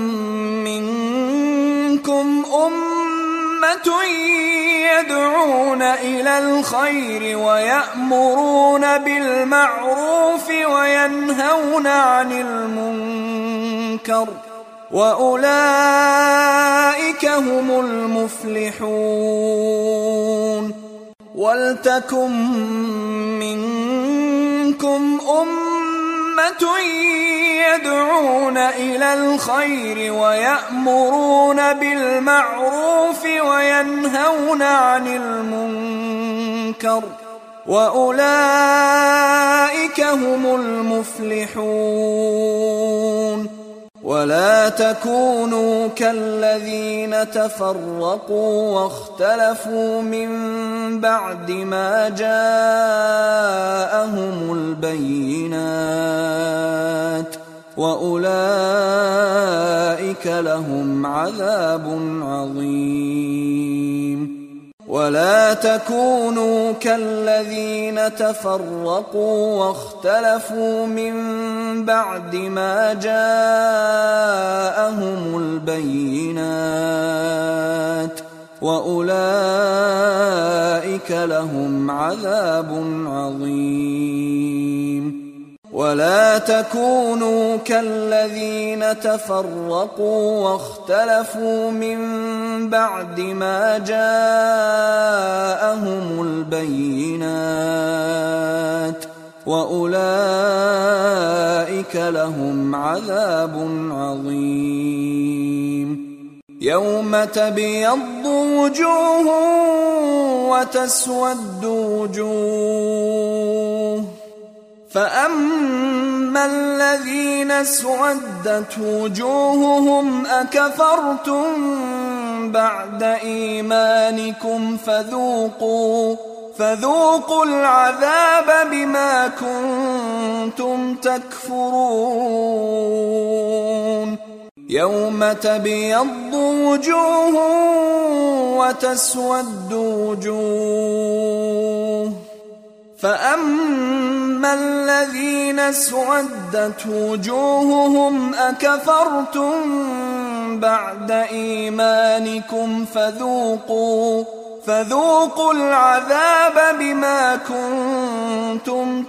منكم أمة يدعون إلى الخير ويأمرون بالمعروف وينهون عن المنكر وأولئك هم المفلحون ولتكن منكم أمة يدعون إلى الخير ويأمرون بالمعروف وينهون عن المنكر وأولئك هم المفلحون ولا تكونوا كالذين تفرقوا واختلفوا من بعد ما جاءهم البينات وأولئك لهم عذاب عظيم ولا تكونوا كالذين تفرقوا واختلفوا من بعد ما جاءهم البينات وأولئك لهم عذاب عظيم ولا تكونوا كالذين تفرقوا واختلفوا من بعد ما جاءهم البينات وأولئك لهم عذاب عظيم يوم تبيض وجوه وتسود وجوه فأما الذين اسودت وجوههم أكفرتم بعد إيمانكم فذوقوا فذوقوا العذاب بما كنتم تكفرون يوم تبيض وجوه وتسود وجوه فأما الذين اسودت وجوههم أكفرتم بعد إيمانكم فذوقوا فذوقوا العذاب بما كنتم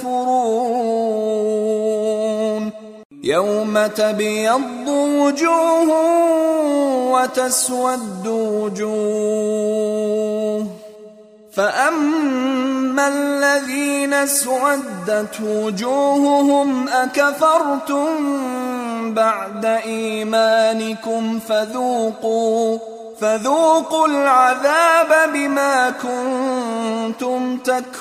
تكفرون يوم تبيض وجوه وتسود وجوه فأما الذين اسودت وجوههم أكفرتم بعد إيمانكم فذوقوا فذوقوا العذاب بما كنتم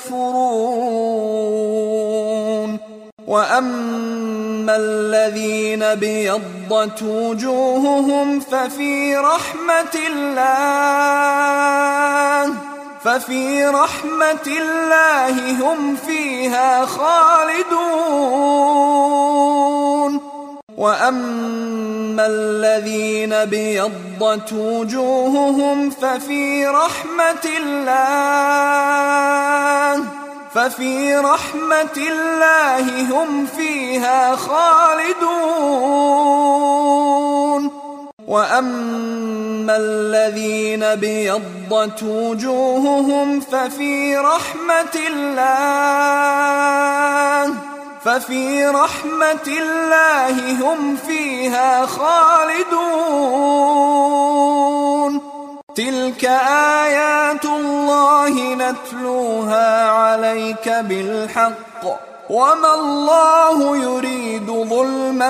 تكفرون. وأما الذين ابيضت وجوههم ففي رحمة الله ففي رحمة الله هم فيها خالدون. وأما الذين ابيضت وجوههم ففي رحمة الله ففي رحمة الله هم فيها خالدون. وأما الذين ابيضت وجوههم ففي رحمة الله ففي رحمة الله هم فيها خالدون. تلك آيات الله نتلوها عليك بالحق وما الله يريد ظلما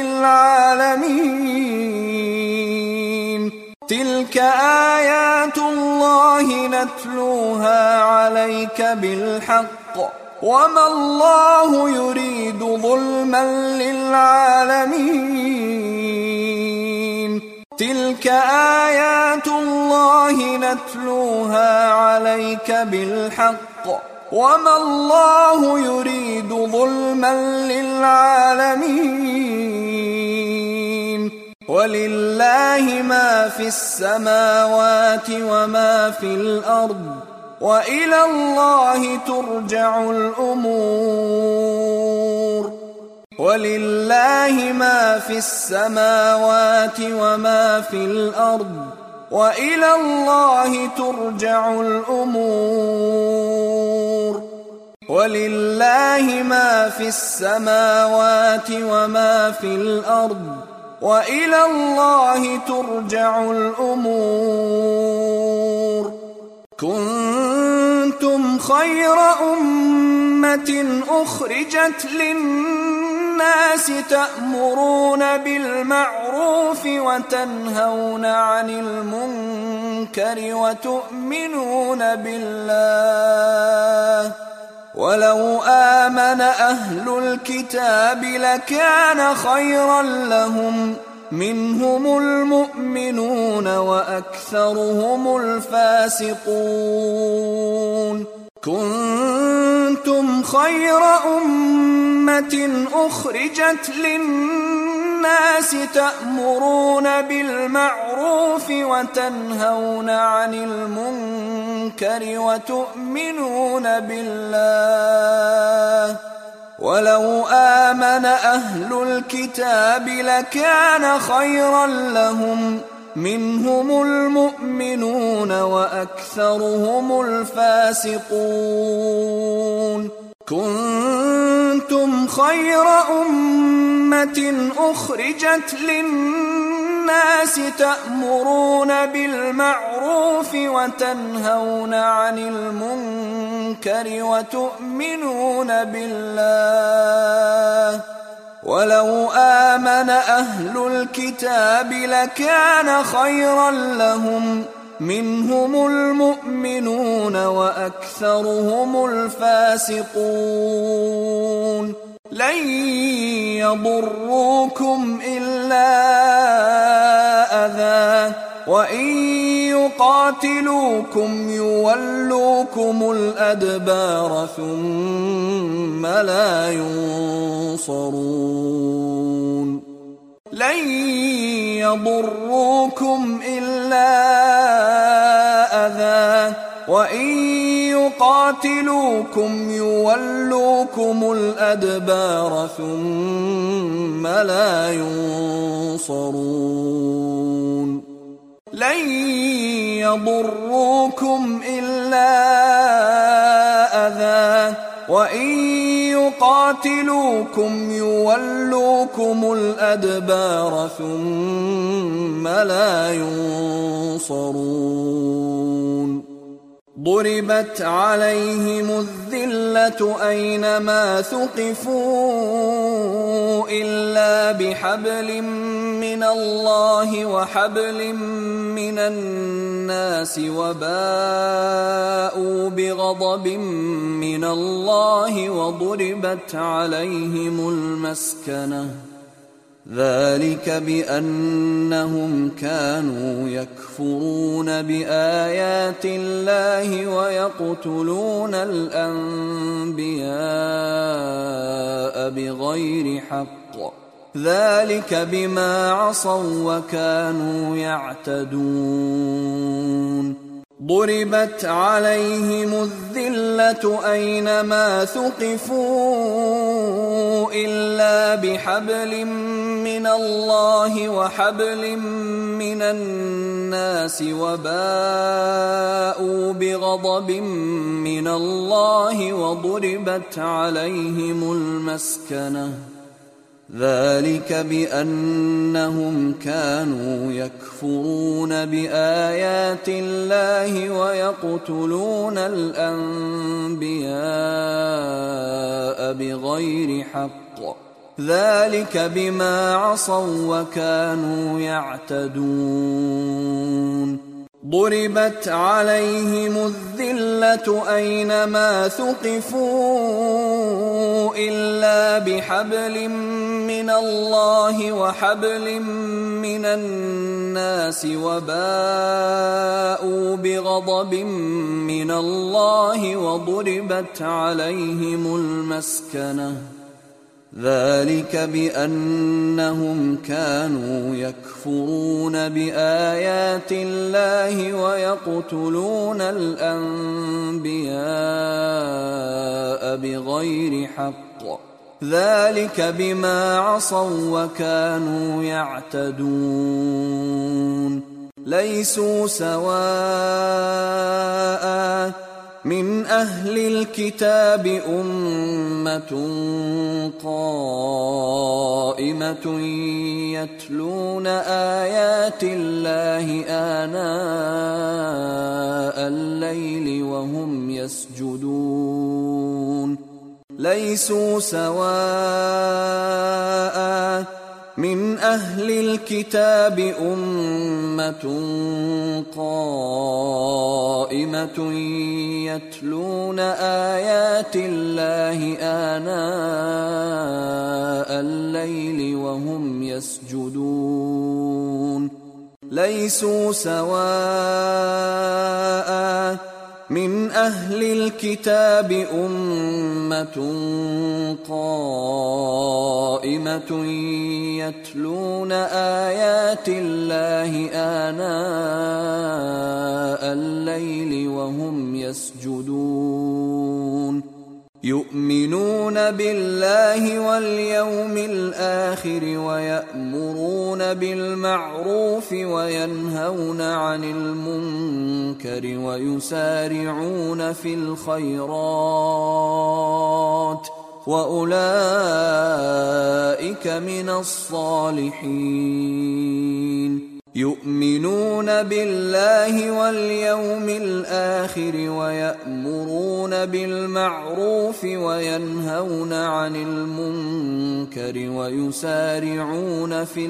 للعالمين. تلك آيات الله نتلوها عليك بالحق وما الله يريد ظلما للعالمين. تلك آيات الله نتلوها عليك بالحق وما الله يريد ظلما للعالمين. ولله ما في السماوات وما في الأرض وإلى الله ترجع الأمور. ولله ما في السماوات وما في الأرض وإلى الله ترجع الأمور. ولله ما في السماوات وما في الأرض وإلى الله ترجع الأمور. كنتم خير أمة أخرجت للناس تأمرون بالمعروف وتنهون عن المنكر وتؤمنون بالله ولو آمن أهل الكتاب لكان خيرا لهم منهم المؤمنون وأكثرهم الفاسقون. كنتم خير أمة أخرجت للناس تأمرون بالمعروف وتنهون عن المنكر وتؤمنون بالله ولو آمن أهل الكتاب لكان خيرا لهم منهم المؤمنون وأكثرهم الفاسقون. كنتم خير أمة أخرجت للناس تأمرون بالمعروف وتنهون عن المنكر وتؤمنون بالله ولو آمن أهل الكتاب لكان خيرا لهم منهم المؤمنون وأكثرهم الفاسقون. لن يضروكم إلا أذى وإن يقاتلوكم يولوكم الأدبار ثم لا ينصرون. لن يضروكم إلا أذى وإن يقاتلوكم يولوكم الأدبار ثم لا ينصرون. لن يضروكم إلا أذى وإن يقاتلوكم يولوكم الأدبار ثم لا ينصرون. ضربت عليهم الذلة أينما ثقفوا إلا بحبل من الله وحبل من الناس وباءوا بغضب من الله وضربت عليهم المسكنة ذلك بأنهم كانوا يكفرون بآيات الله ويقتلون الأنبياء بغير حق ذلك بما عصوا وكانوا يعتدون ضربت عليهم الذلة أينما ثقفوا إلا بحبل من الله وحبل من الناس وباءوا بغضب من الله وضربت عليهم المسكنة ذلك بأنهم كانوا يكفرون بآيات الله ويقتلون الأنبياء بغير حق ذلك بما عصوا وكانوا يعتدون ضربت عليهم الذلة أينما ثقفوا إلا بحبل من الله وحبل من الناس وباءوا بغضب من الله وضربت عليهم المسكنة ذلك بأنهم كانوا يكفرون بآيات الله ويقتلون الأنبياء بغير حق ذلك بما عصوا وكانوا يعتدون ليسوا سواء من أهل الكتاب أمة قائمة يتلون آيات الله آناء الليل وهم يسجدون ليسوا سواء من أهل الكتاب أمة قائمة يتلون آيات الله آناء الليل وهم يسجدون ليسوا سواء من أهل الكتاب أمة قائمة يتلون آيات الله آناء الليل وهم يسجدون يؤمنون بالله واليوم الآخر ويأمرون بالمعروف وينهون عن المنكر ويسارعون في الخيرات وأولئك من الصالحين يؤمنون بالله واليوم الآخر ويأمرون بالمعروف وينهون عن المنكر ويسارعون في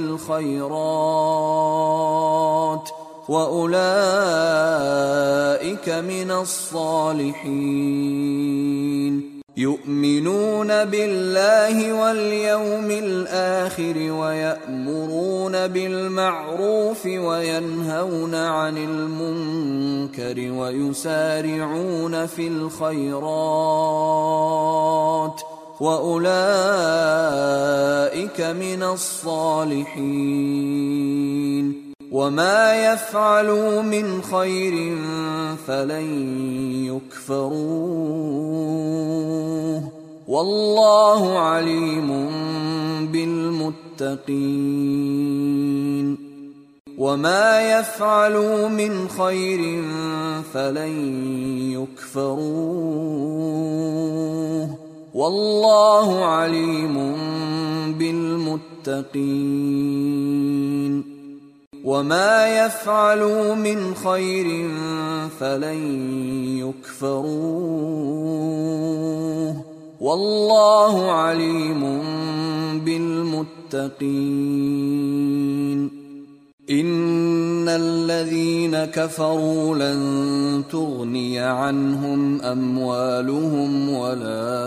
الخيرات وأولئك من الصالحين يؤمنون بالله واليوم الآخر ويأمرون بالمعروف وينهون عن المنكر ويسارعون في الخيرات وأولئك من الصالحين وما يفعلوا من خير فلن يكفروه والله عليم بالمتقين وما يفعلوا من خير فلن يكفروه والله عليم بالمتقين وما يفعلوا من خير فلن يكفروه والله عليم بالمتقين. إن الذين كفروا لن تغني عنهم أموالهم ولا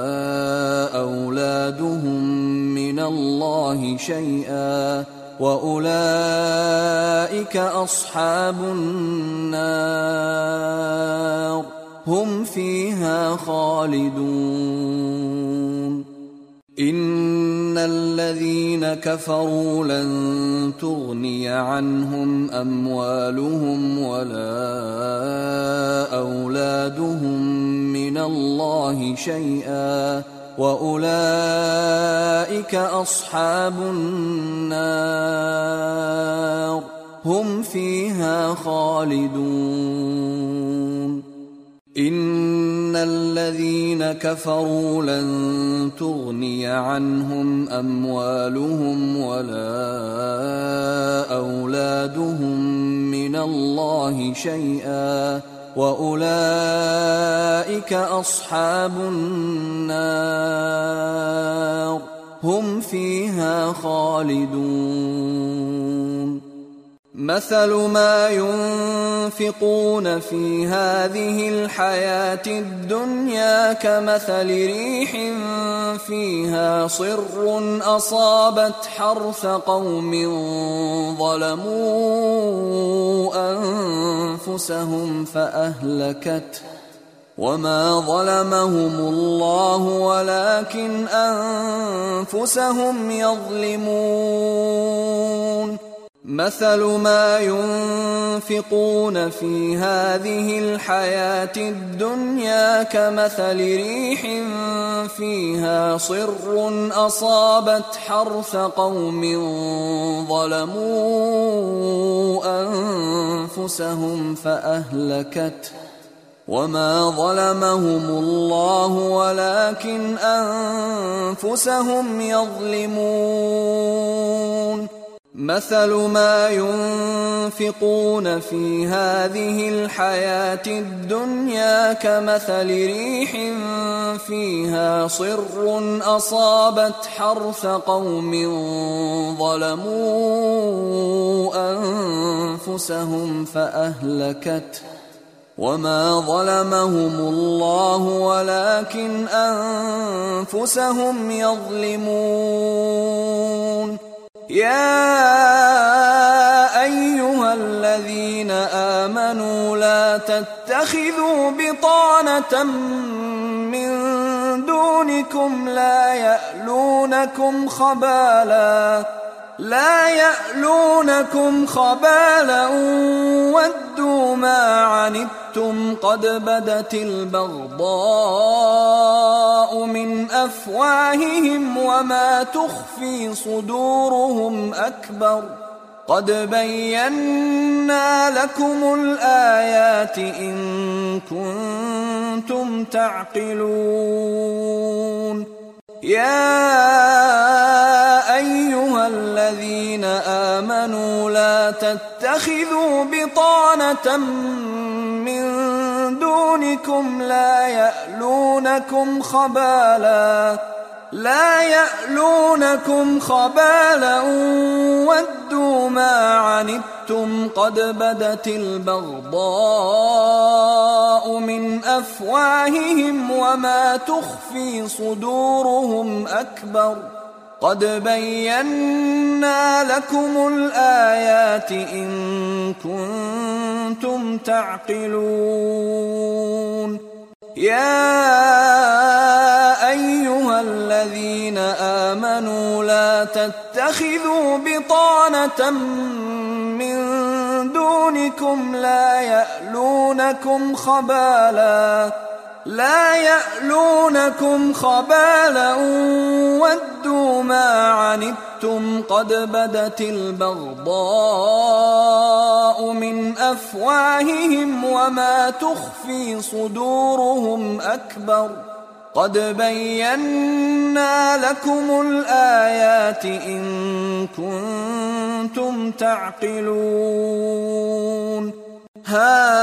أولادهم من الله شيئا وأولئك أصحاب النار هم فيها خالدون. إن الذين كفروا لن تغني عنهم أموالهم ولا أولادهم من الله شيئا وأولئك أصحاب النار هم فيها خالدون. إن الذين كفروا لن تغني عنهم أموالهم ولا أولادهم من الله شيئا وأولئك أصحاب النار هم فيها خالدون. مثل ما ينفقون في هذه الحياة الدنيا كمثل ريح فيها صر أصابت حرث قوم ظلموا أنفسهم فأهلكته وما ظلمهم الله ولكن أنفسهم يظلمون. مثل ما ينفقون في هذه الحياة الدنيا كمثل ريح فيها صر أصابت حرث قوم ظلموا أنفسهم فأهلكته وما ظلمهم الله ولكن أنفسهم يظلمون. مثل ما ينفقون في هذه الحياة الدنيا كمثل ريح فيها صر أصابت حرث قوم ظلموا أنفسهم فأهلكته وما ظلمهم الله ولكن أنفسهم يظلمون. يا أيها الذين آمنوا لا تتخذوا بطانة من دونكم لا يألونكم خبالا لا يألونكم خبالا ودوا ما عنتم قد بدت البغضاء من أفواههم وما تخفي صدورهم أكبر قد بينا لكم الآيات إن كنتم تعقلون. يا أيها الذين آمنوا لا تتخذوا بطانة من دونكم لا يألونكم خبالا لا يألونكم خبالا ودوا ما عنتم قد بدت البغضاء من أفواههم وما تخفي صدورهم أكبر قد بينا لكم الآيات إن كنتم تعقلون. يا أيها الذين آمنوا لا تتخذوا بطانة من دونكم لا يألونكم خبالا لا يألونكم خبالا ودوا ما عنتم قد بدت البغضاء من أفواههم وما تخفي صدورهم أكبر قد بينا لكم الآيات إن كنتم تعقلون ها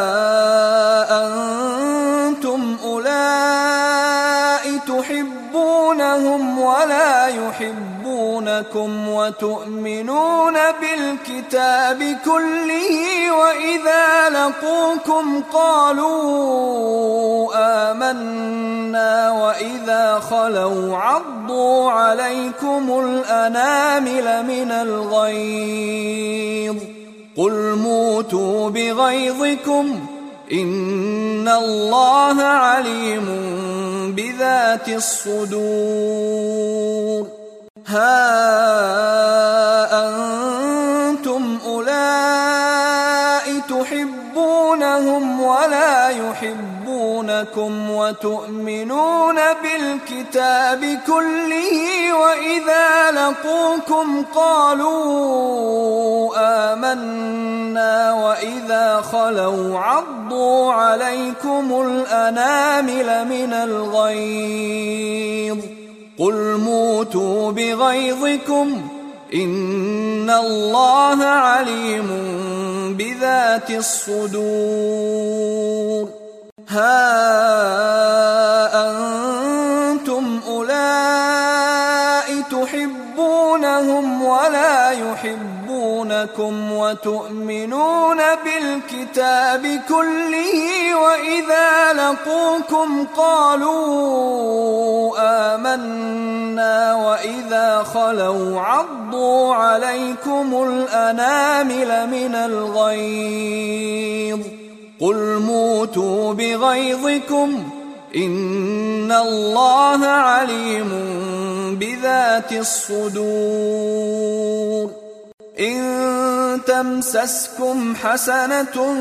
أنتم أولئك تحبونهم ولا يحبونكم وتؤمنون بالكتاب كله وإذا لقوكم قالوا آمنا وإذا خلوا عضوا عليكم الأنامل من الغيظ قل موتوا بغيظكم إن الله عليم بذات الصدور ها أنتم أولئك تحبونهم ولا يحبونكم وتؤمنون بالكتاب كله وإذا لقوكم قالوا آمنا وإذا خلوا عضوا عليكم الأنامل من الغيظ قل موتوا بغيظكم إن الله عليم بذات الصدور ها أنتم أولئك تحبونهم ولا يحبونكم وتؤمنون بالكتاب كله وإذا لقوكم قالوا آمنا وإذا خلوا عضوا عليكم الأنامل من الغيظ قل موتوا بغيظكم إن الله عليم بذات الصدور إن تمسسكم حسنة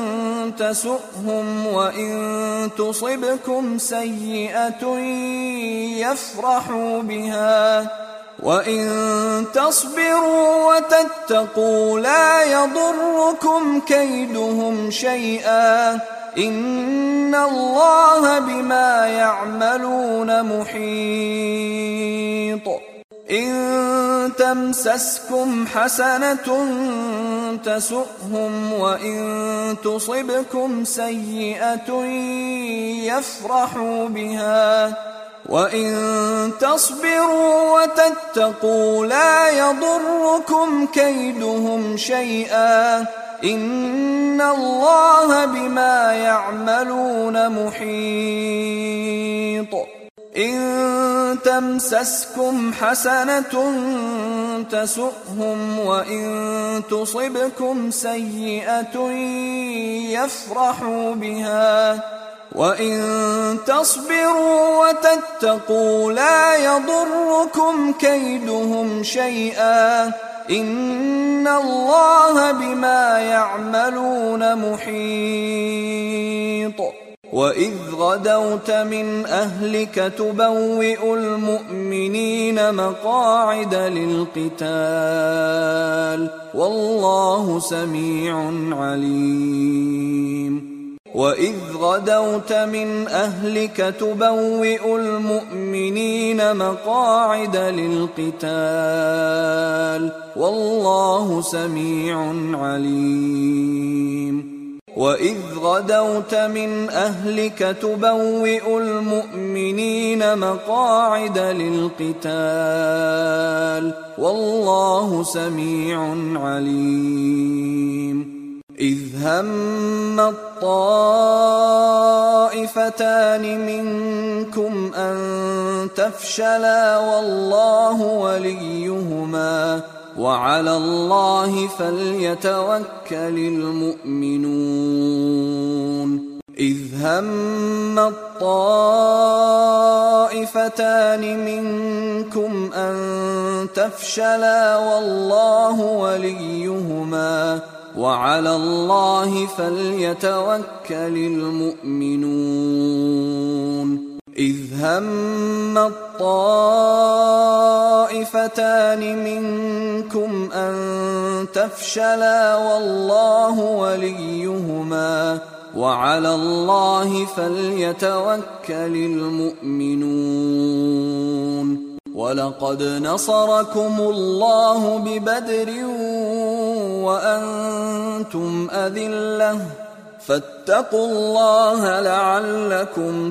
تسؤهم وإن تصبكم سيئة يفرحوا بها وإن تصبروا وتتقوا لا يضركم كيدهم شيئا إن الله بما يعملون محيط إن تمسسكم حسنة تسؤهم وإن تصبكم سيئة يفرحوا بها وإن تصبروا وتتقوا لا يضركم كيدهم شيئا إن الله بما يعملون محيط إن تمسسكم حسنة تسؤهم وإن تصبكم سيئة يفرحوا بها وإن تصبروا وتتقوا لا يضركم كيدهم شيئا إن الله بما يعملون محيط وإذ غدوت من أهلك تبوئ المؤمنين مقاعد للقتال والله سميع عليم وإذ غدوت من أهلك تبوئ المؤمنين مقاعد للقتال والله سميع عليم وإذ غدوت من أهلك تبوئ المؤمنين مقاعد للقتال والله سميع عليم إذ هم الطائفتان منكم أن تفشلا والله وليهما وعلى الله فليتوكل المؤمنون إذ هم الطائفتان منكم أن تفشلا والله وليهما وعلى الله فليتوكل المؤمنون إذ هم الطائفتان منكم أن تفشلا والله وليهما وعلى الله فليتوكل المؤمنون. ولقد نصركم الله ببدر وأنتم أذلة فاتقوا الله لعلكم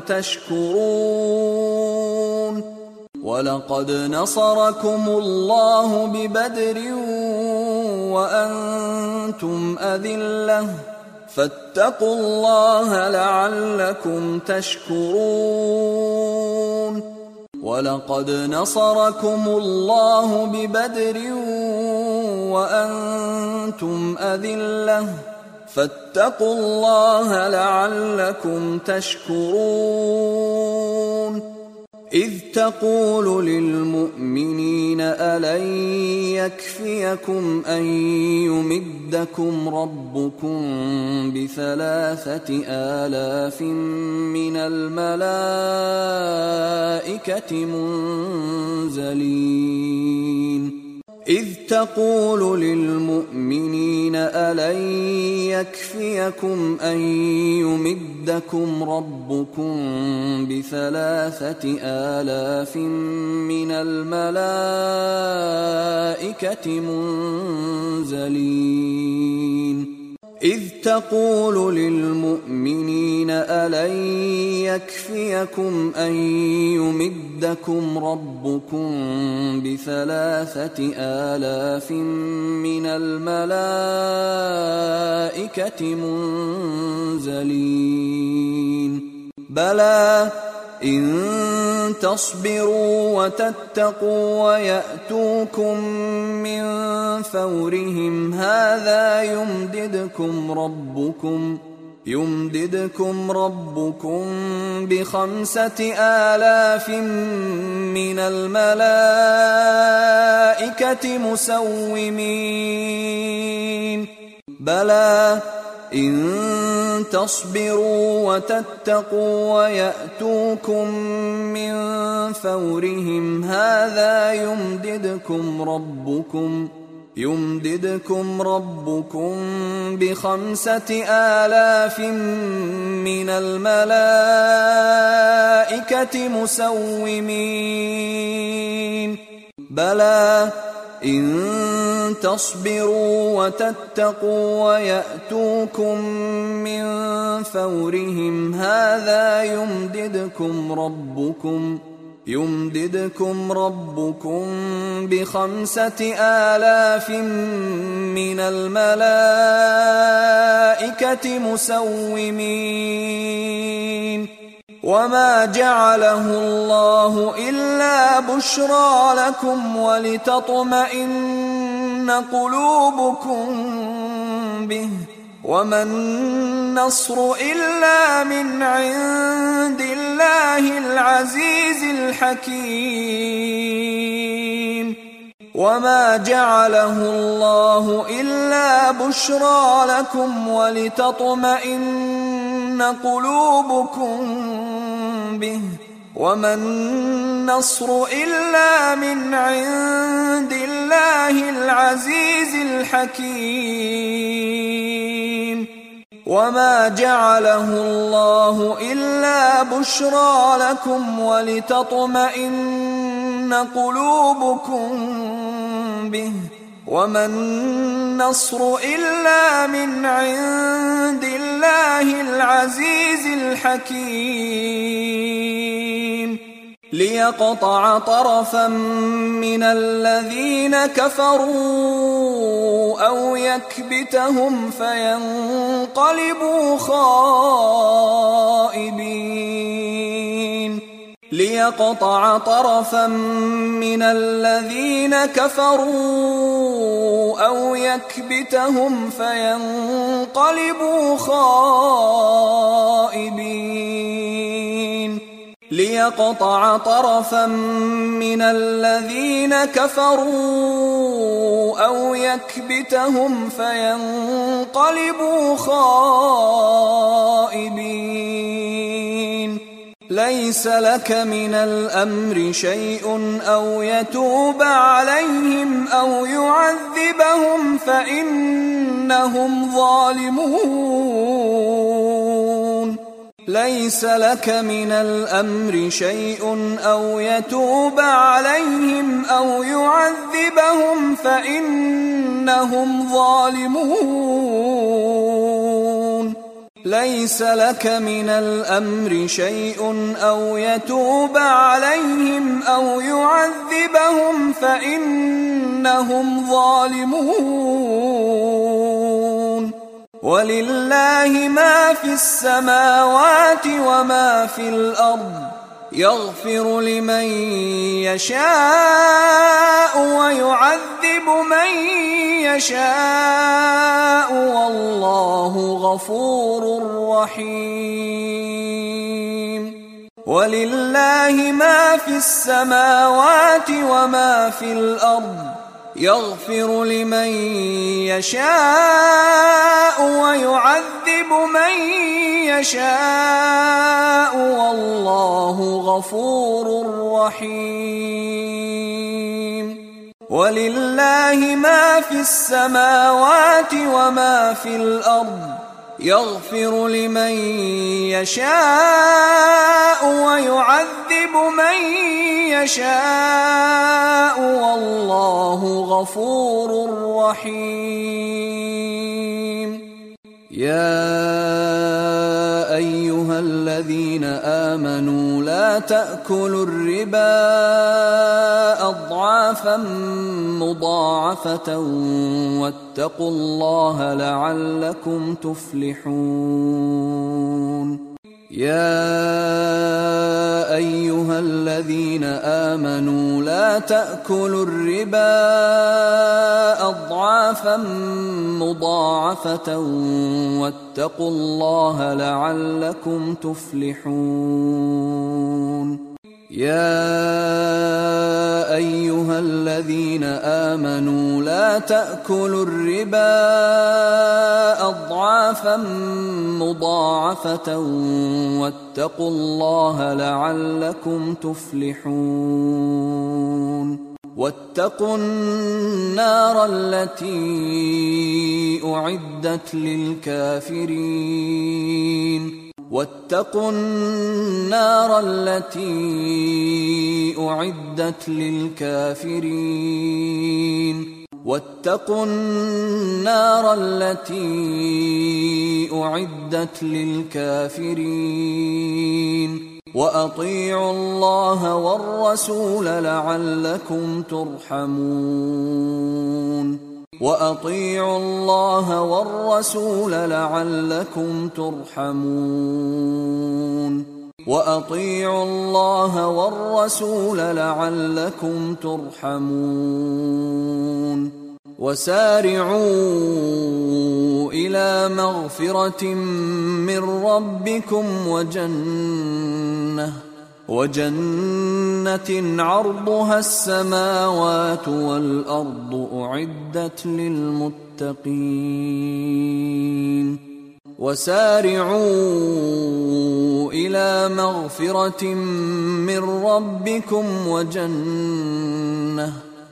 تشكرون. ولقد نصركم الله ببدر وأنتم أذلة فاتقوا الله لعلكم تشكرون. ولقد نصركم الله ببدر وأنتم أذلة فاتقوا الله لعلكم تشكرون. إذ تقول للمؤمنين ألن يكفيكم أن يمدكم ربكم بثلاثة آلاف من الملائكة منزلين. إذ تقول للمؤمنين ألن يكفيكم أن يمدكم ربكم بثلاثة آلاف من الملائكة منزلين. إذ تقول للمؤمنين ألن يكفيكم أن يمدكم ربكم بثلاثة آلاف من الملائكة منزلين. بلى إن تصبروا وتتقوا ويأتوكم من فورهم هذا يمددكم ربكم يمددكم ربكم بخمسة آلاف من الملائكة مسومين. بلى إن تصبروا وتتقوا ويأتوكم من فورهم هذا يمددكم ربكم يمددكم ربكم بخمسة آلاف من الملائكة مسومين. بلى إن تصبروا وتتقوا ويأتوكم من فورهم هذا يمددكم ربكم يمددكم ربكم بخمسة آلاف من الملائكة مسومين. وما جعله الله إلا بشرى لكم ولتطمئن قلوبكم به وما النصر إلا من عند الله العزيز الحكيم. وما جعله الله إلا بشرى لكم ولتطمئن قلوبكم به وما النصر إلا من عند الله العزيز الحكيم. وما جعله الله إلا بشرى لكم ولتطمئن قلوبكم به وما النصر إلا من عند الله العزيز الحكيم. ليقطع طرفا من الذين كفروا أو يكبتهم فينقلبوا خائبين. ليقطع طرفا من الذين كفروا أو يكبتهم فينقلبوا خائبين. ليقطع طرفا من الذين كفروا أو يكبتهم فينقلبوا خائبين. ليس لك من الأمر شيء أو يتوب عليهم أو يعذبهم فإنهم ظالمون. ليس لك من الأمر شيء أو يتوب عليهم أو يعذبهم فإنهم ظالمون ليس لك من الأمر شيء أو يتوب عليهم أو يعذبهم فإنهم ظالمون ولله ما في السماوات وما في الأرض يغفر لمن يشاء ويعذب من يشاء والله غفور رحيم ولله ما في السماوات وما في الأرض يغفر لمن يشاء ويعذب من يشاء والله غفور رحيم ولله ما في السماوات وما في الأرض يغفر لمن يشاء ويعذب من يشاء والله غفور رحيم يا أيها الذين آمنوا لا تأكلوا الربا أضعافا مضاعفة واتقوا الله لعلكم تفلحون يا أيها الذين آمنوا لا تأكلوا الربا أضعافا مضاعفة واتقوا الله لعلكم تفلحون يا أيها الذين آمنوا لا تأكلوا الربا أضعافا مضاعفة واتقوا الله لعلكم تفلحون واتقوا النار التي أعدت للكافرين واتقوا النار التي أعدت للكافرين واتقوا النار التي أعدت للكافرين وأطيعوا الله والرسول لعلكم ترحمون وأطيعوا الله والرسول لعلكم ترحمون وأطيعوا الله والرسول لعلكم ترحمون وسارعوا إلى مغفرة من ربكم وجنة وجنة عرضها السماوات والأرض أعدت للمتقين وسارعوا إلى مغفرة من ربكم وجنة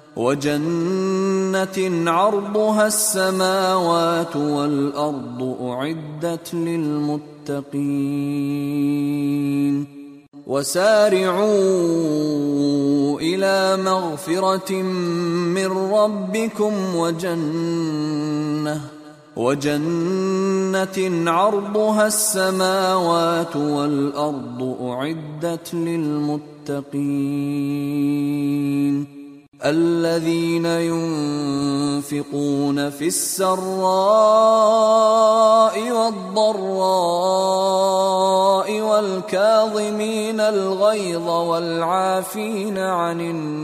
وجنة عرضها السماوات والأرض أعدت للمتقين وسارعوا إلى مغفرة من ربكم وجنة وجنة عرضها السماوات والأرض أعدت للمتقين الذين ينفقون في السراء والضراء والكاظمين الغيظ والعافين عن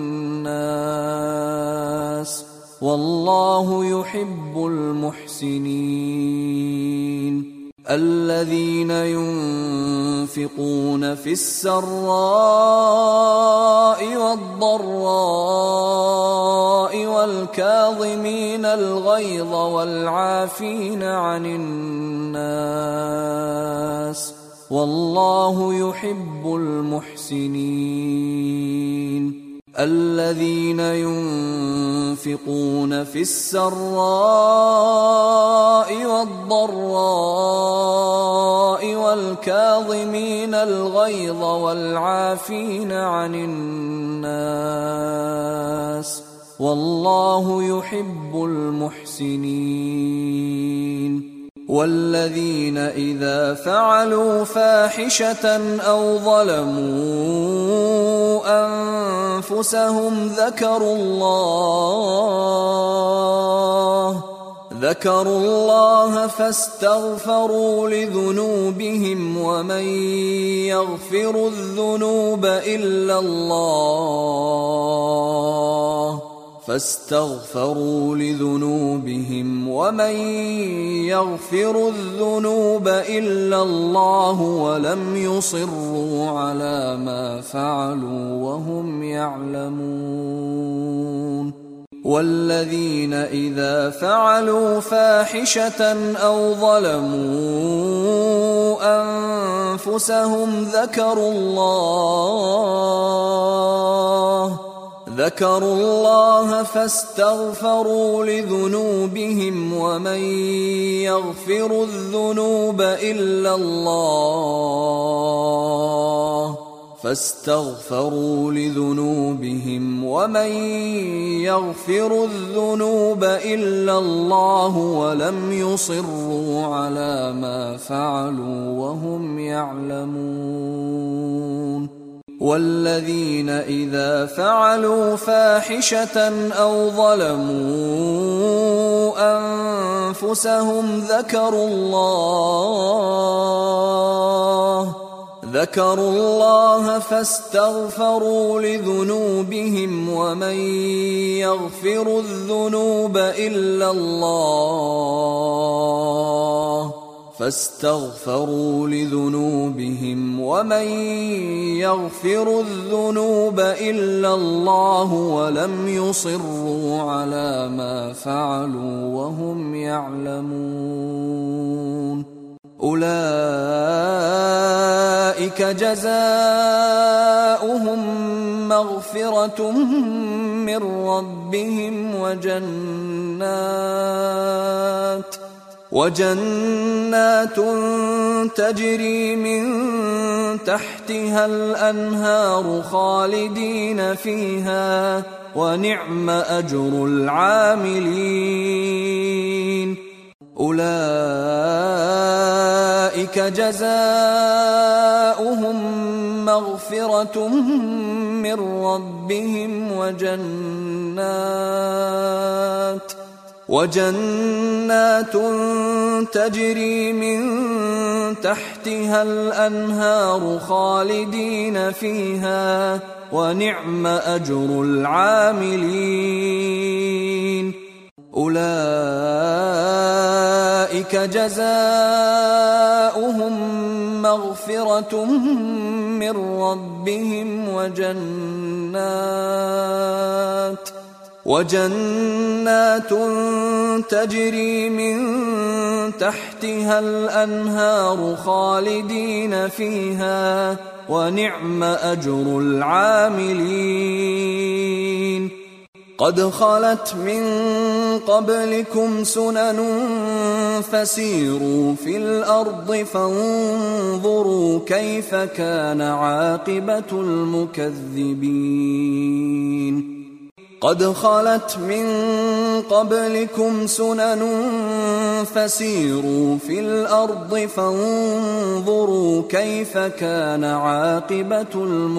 الناس والله يحب المحسنين الذين ينفقون في السراء والضراء والكاظمين الغيظ والعافين عن الناس والله يحب المحسنين الذين ينفقون في السراء والضراء والكاظمين الغيظ والعافين عن الناس والله يحب المحسنين. والذين إذا فعلوا فاحشة أو ظلموا أنفسهم ذكروا الله ذكروا الله فاستغفروا لذنوبهم ومن يغفر الذنوب إلا الله فاستغفروا لذنوبهم ومن يغفر الذنوب إلا الله ولم يصروا على ما فعلوا وهم يعلمون. والذين إذا فعلوا فاحشة أو ظلموا أنفسهم ذكروا الله ذكروا الله فاستغفروا لذنوبهم ومن يغفر الذنوب إلا الله فاستغفروا لذنوبهم ومن يغفر الذنوب إلا الله ولم يصروا على ما فعلوا وهم يعلمون. والذين إذا فعلوا فاحشة أو ظلموا أنفسهم ذكروا الله ذكروا الله فاستغفروا لذنوبهم ومن يغفر الذنوب إلا الله فاستغفروا لذنوبهم ومن يغفر الذنوب إلا الله ولم يصروا على ما فعلوا وهم يعلمون. أولئك جزاؤهم مغفرة من ربهم وجنات وجنات تجري من تحتها الأنهار خالدين فيها ونعم أجر العاملين. أولئك جزاؤهم مغفرة من ربهم وجنات وجنات تجري من تحتها الأنهار خالدين فيها ونعم أجر العاملين. أولئك جزاؤهم مغفرة من ربهم وجنات وجنات تجري من تحتها الأنهار خالدين فيها ونعم أجر العاملين. قد خلت من قبلكم سنن فسيروا في الأرض فانظروا كيف كان عاقبة المكذبين. قد خلت من قبلكم سنن فسيروا في الأرض فانظروا كيف كان عاقبة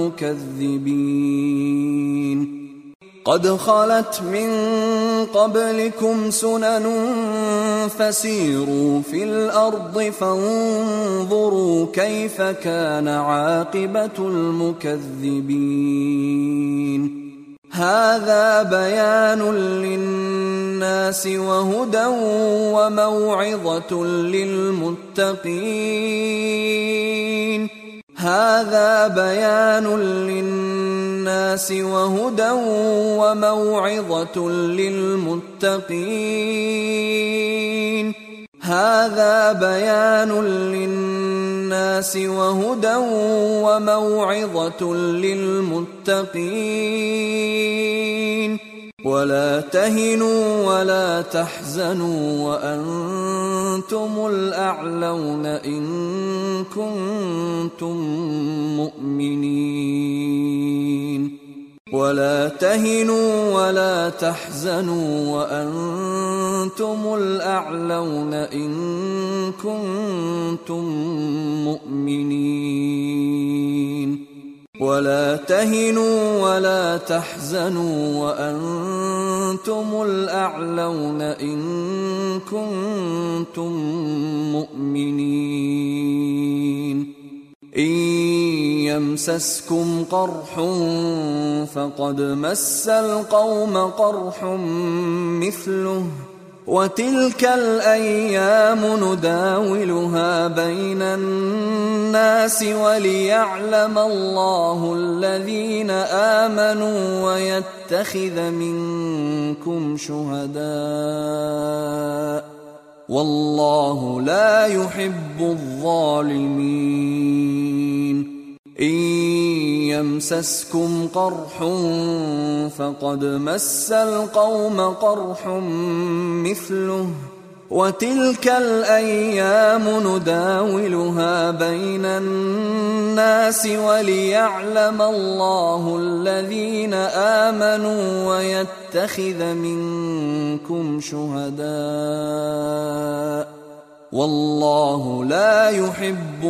المكذبين. قد خلت من قبلكم سنن فسيروا في الأرض فانظروا كيف كان عاقبة المكذبين. هذا بيان للناس وهدى وموعظة للمتقين. هذا بيان للناس وهدى وموعظة للمتقين. هذا بيان للناس وهدى وموعظة للمتقين. ولا تهنوا ولا تحزنوا وأنتم الأعلون إن كنتم مؤمنين ولا تهنوا ولا تحزنوا وأنتم الأعلون إن كنتم مؤمنين ولا تهنوا ولا تحزنوا وأنتم الأعلون إن كنتم مؤمنين إن يمسسكم قرح فقد مس القوم قرح مثله وتلك الأيام نداولها بين الناس وليعلم الله الذين آمنوا ويتخذ منكم شهداء والله لا يحب الظالمين إن يمسسكم قرح فقد مس القوم قرح مثله وتلك الأيام نداولها بين الناس وليعلم الله الذين آمنوا ويتخذ منكم شهداء والله لا يحب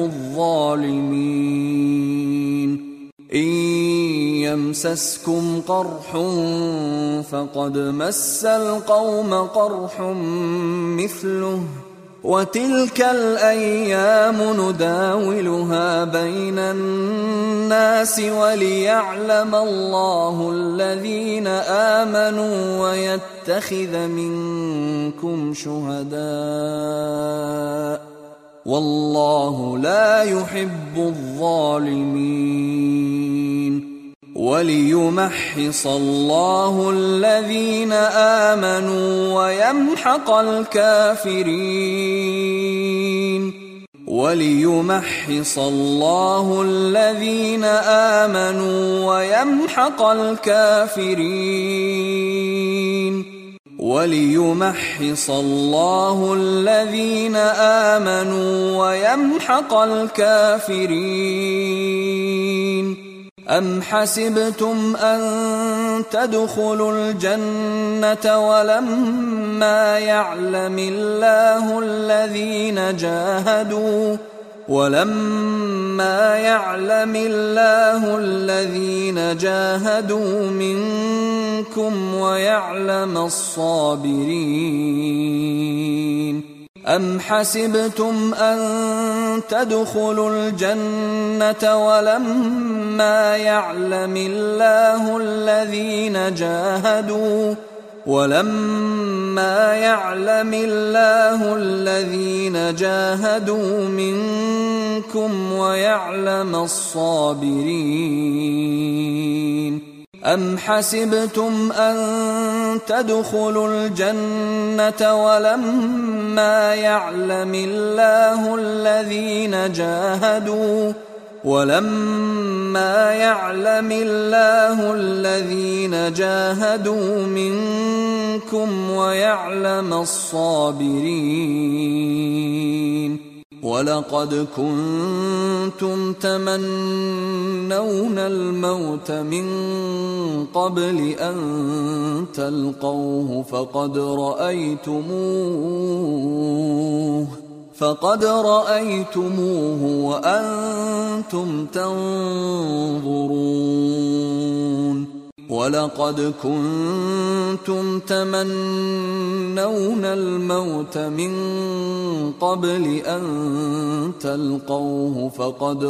الظالمين إن يمسسكم قرح فقد مس القوم قرح مثله وتلك الأيام نداولها بين الناس وليعلم الله الذين آمنوا ويتخذ منكم شهداء والله لا يحب الظالمين وليمحص الله الذين آمنوا ويمحق الكافرين وليمحص الله الذين آمنوا ويمحق الكافرين وليمحص الله الذين آمنوا ويمحق الكافرين أم حسبتم أن تدخلوا الجنة ولما يعلم الله الذين جاهدوا ولما يعلم الله الذين جاهدوا منكم ويعلم الصابرين أم حسبتم أن تدخلوا الجنة ولما يعلم الله الذين جاهدوا ولما يعلم الله الذين جاهدوا منكم ويعلم الصابرين أم حسبتم أن تدخلوا الجنة ولما يعلم الله الذين جاهدوا ولما يعلم الله الذين جاهدوا منكم ويعلم الصابرين ولقد كنتم تمنون الموت من قبل أن تلقوه فقد رأيتموه فقد رأيتموه وأنتم تنظرون ولقد كنتم تمنون الموت من قبل أن تلقوه فقد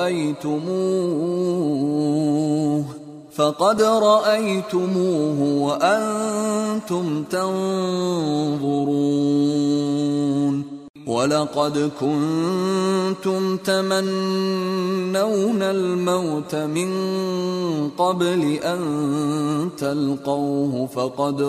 رأيتموه فقد رأيتموه وأنتم تنظرون ولقد كنتم تمنون الموت من قبل أن تلقوه فقد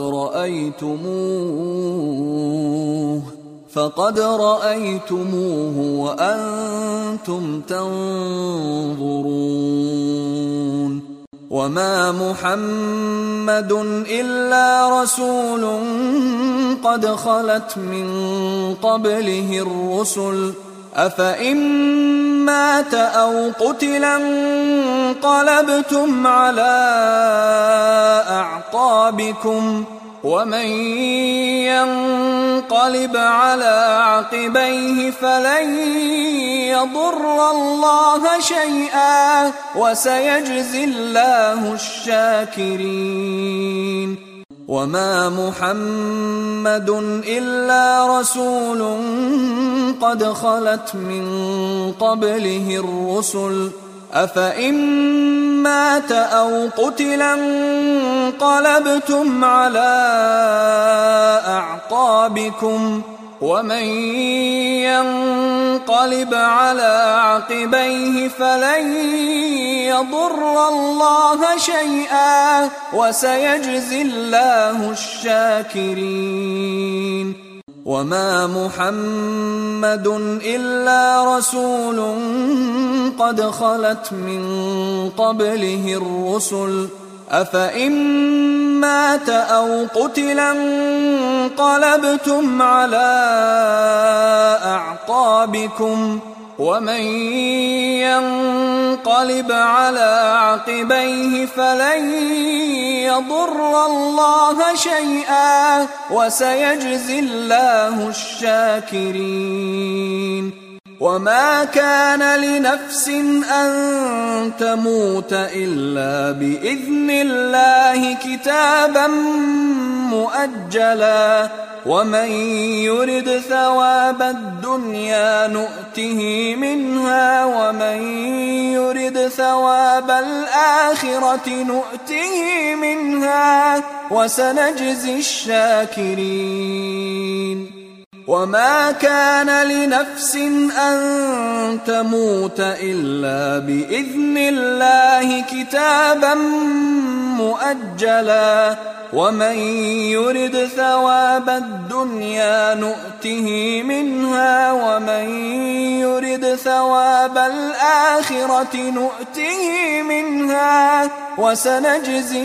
رأيتموه فقد رأيتموه وأنتم تنظرون وما محمد إلا رسول قد خلت من قبله الرسل أفإن مات أو قتلا انقلبتم على أعقابكم ومن ينقلب على عقبيه فلن يضر الله شيئا وسيجزي الله الشاكرين وما محمد إلا رسول قد خلت من قبله الرسل أفإن مات أو قتلا انقلبتم على أعقابكم ومن ينقلب على عقبيه فلن يضر الله شيئا وسيجزي الله الشاكرين وما محمد إلا رسول قد خلت من قبله الرسل أفإن مات أو قتلا انقلبتم على أعقابكم ومن ينقلب على عقبيه فلن يضر الله شيئا وسيجزي الله الشاكرين وما كان لنفس أن تموت إلا بإذن الله كتابا مؤجلا ومن يرد ثواب الدنيا نؤته منها ومن يرد ثواب الآخرة نؤته منها وسنجزي الشاكرين وما كان لنفس أن تموت إلا بإذن الله كتابا مؤجلا ومن يرد ثواب الدنيا نؤته منها ومن يرد ثواب الآخرة نؤته منها وسنجزي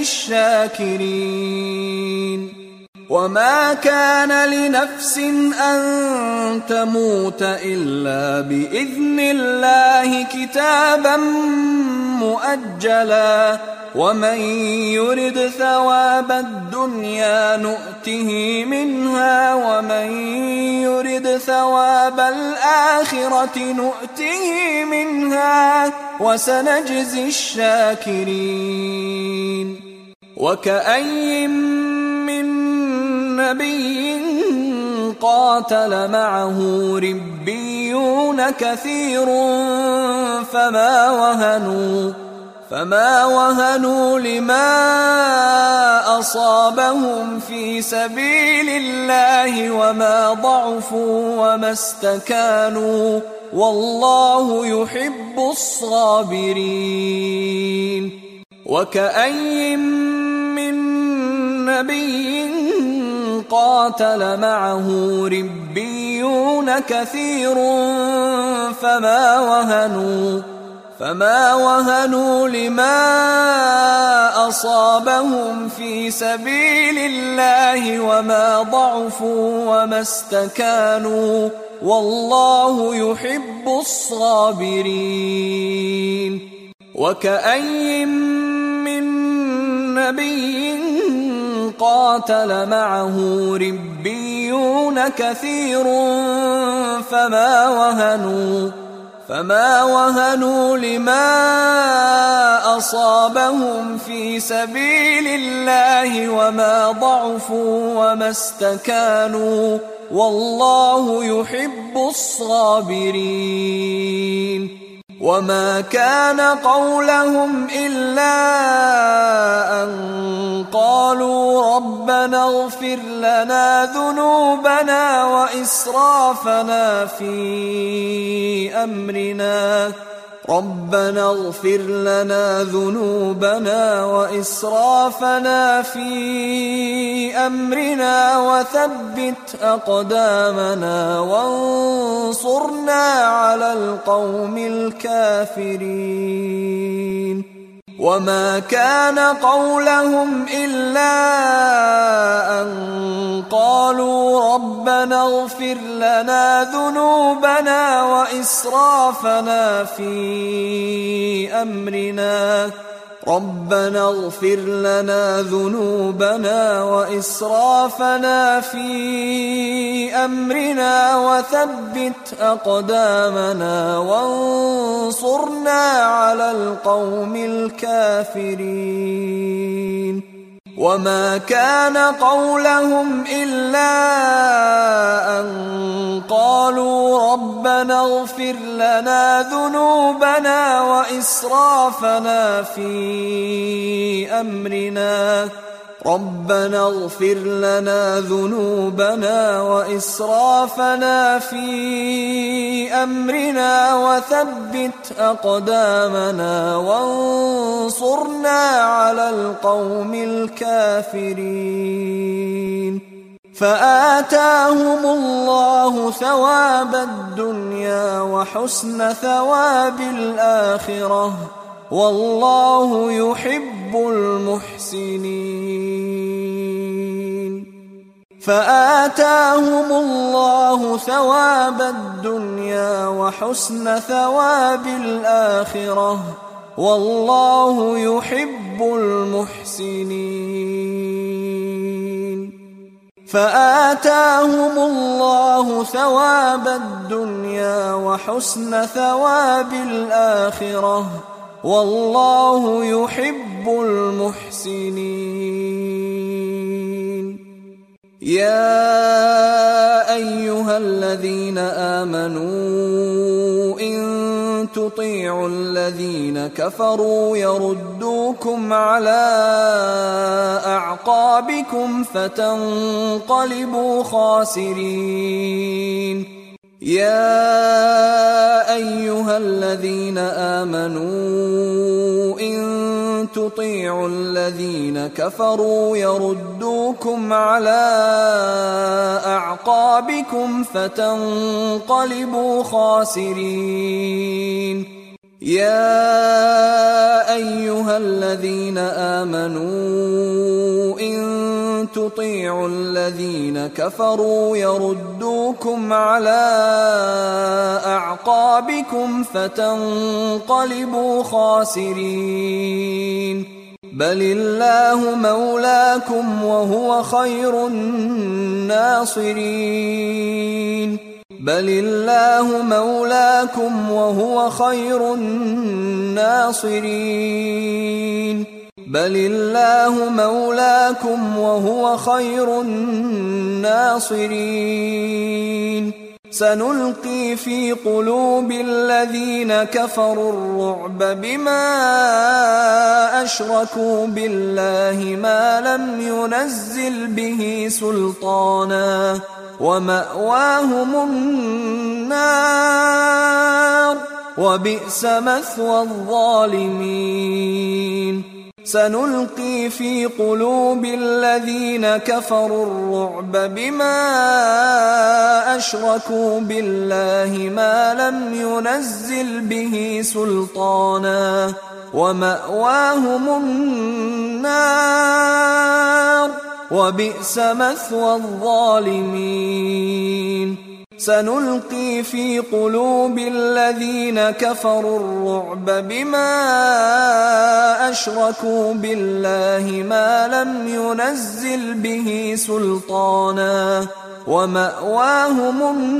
الشاكرين وما كان لنفس أن تموت إلا بإذن الله كتابا مؤجلا ومن يرد ثواب الدنيا نؤته منها ومن يرد ثواب الآخرة نؤته منها وسنجزي الشاكرين وكأين من نبي قاتل معه ربيون كثير فما وهنوا فما وهنوا لما أصابهم في سبيل الله وما ضعفوا وما استكانوا والله يحب الصابرين وكأين من نبي قاتل معه ربيون كثير فما وهنوا فما وهنوا لما أصابهم في سبيل الله وما ضعفوا وما استكانوا والله يحب الصابرين وكأين من نبي قاتل معه ربيون كثير فما وهنوا فما وهنوا لما أصابهم في سبيل الله وما ضعفوا وما استكانوا والله يحب الصابرين وما كان قولهم إلا أن قالوا ربنا اغفر لنا ذنوبنا وإسرافنا في أمرنا ربنا اغفر لنا ذنوبنا وإسرافنا في أمرنا وثبت أقدامنا وانصرنا على القوم الكافرين وما كان قولهم إلا أن قالوا ربنا اغفر لنا ذنوبنا وإسرافنا في أمرنا ربنا اغفر لنا ذنوبنا وإسرافنا في أمرنا وثبت أقدامنا وانصرنا على القوم الكافرين وما كان قولهم إلا أن قالوا ربنا اغفر لنا ذنوبنا وإسرافنا في أمرنا ربنا اغفر لنا ذنوبنا وإسرافنا في أمرنا وثبت أقدامنا وانصرنا على القوم الكافرين فآتاهم الله ثواب الدنيا وحسن ثواب الآخرة والله يحب المحسنين فآتاهم الله ثواب الدنيا وحسن ثواب الآخرة والله يحب المحسنين فآتاهم الله ثواب الدنيا وحسن ثواب الآخرة والله يحب المحسنين يا أيها الذين آمنوا إن تطيعوا الذين كفروا يردوكم على أعقابكم فتنقلبوا خاسرين يا أيها الذين آمنوا إن تطيعوا الذين كفروا يردوكم على أعقابكم فتنقلبوا خاسرين يا أيها الذين آمنوا إن تطيعوا الذين كفروا يردوكم على أعقابكم فتنقلبوا خاسرين بل الله مولاكم وهو خير الناصرين بل الله مولاكم وهو خير الناصرين بل الله مولاكم وهو خير الناصرين سنلقي في قلوب الذين كفروا الرعب بما أشركوا بالله ما لم ينزل به سلطانا ومأواهم النار وبئس مثوى الظالمين سنلقي في قلوب الذين كفروا الرعب بما أشركوا بالله ما لم ينزل به سلطانا ومأواهم النار وبئس مثوى الظالمين سنلقي في قلوب الذين كفروا الرعب بما أشركوا بالله ما لم ينزل به سلطانا ومأواهم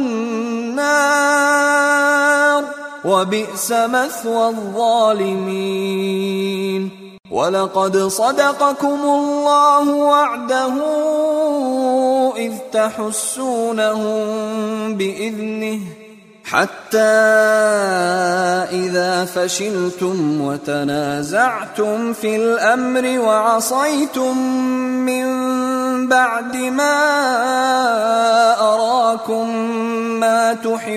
النار وبئس مثوى الظالمين ولقد صدقكم الله وعده إذ تحسونهم بإذنه حتى إذا فشلتم وتنازعتم في الأمر وعصيتم من بعد ما أراكم ما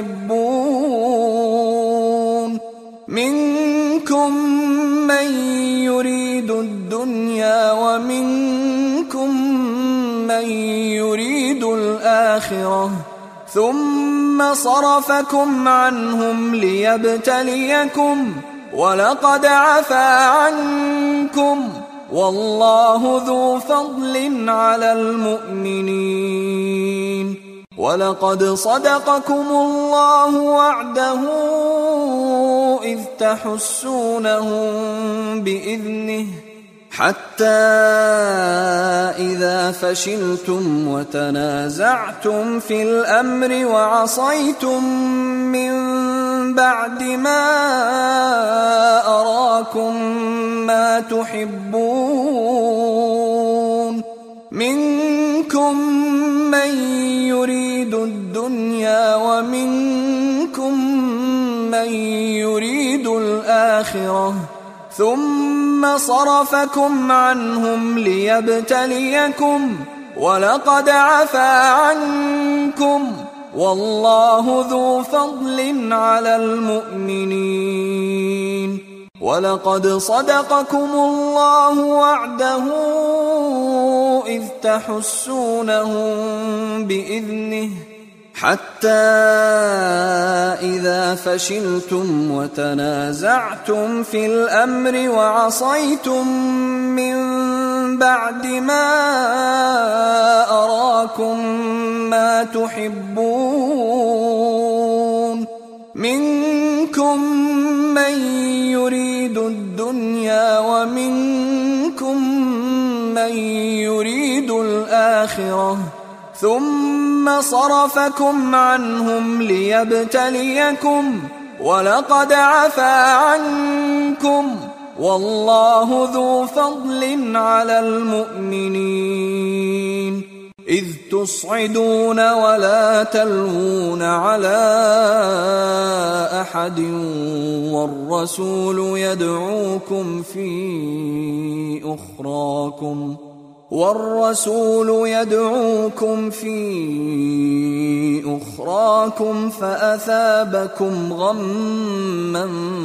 تحبون منكم من يريد الدنيا ومنكم من يريد الآخرة ثم صرفكم عنهم ليبتليكم ولقد عفا عنكم والله ذو فضل على المؤمنين. ولقد صدقكم الله وعده إذ تحسونهم بإذنه حتى إذا فشلتم وتنازعتم في الأمر وعصيتم من بعد ما أراكم ما تحبون منكم من يريد الدنيا ومنكم من يريد الآخرة ثم صرفكم عنهم ليبتليكم ولقد عفا عنكم والله ذو فضل على المؤمنين. ولقد صدقكم الله وعده إذ تحسونهم بإذنه حتى إذا فشلتم وتنازعتم في الأمر وعصيتم من بعد ما أراكم ما تحبون منكم من يريد الدنيا ومنكم من يريد الآخرة ثم صرفكم عنهم ليبتليكم ولقد عفا عنكم والله ذو فضل على المؤمنين. إذ تصعدون ولا تلوون على أحد والرسول يدعوكم في أخراكم والرسول يدعوكم في أخراكم فأثابكم غما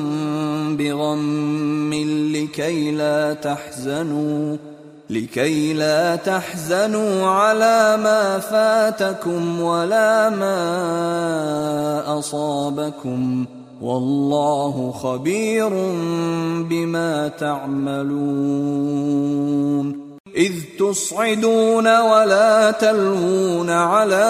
بغم لكي لا تحزنوا لكي لا تحزنوا على ما فاتكم ولا ما أصابكم والله خبير بما تعملون. إذ تصعدون ولا تلوون على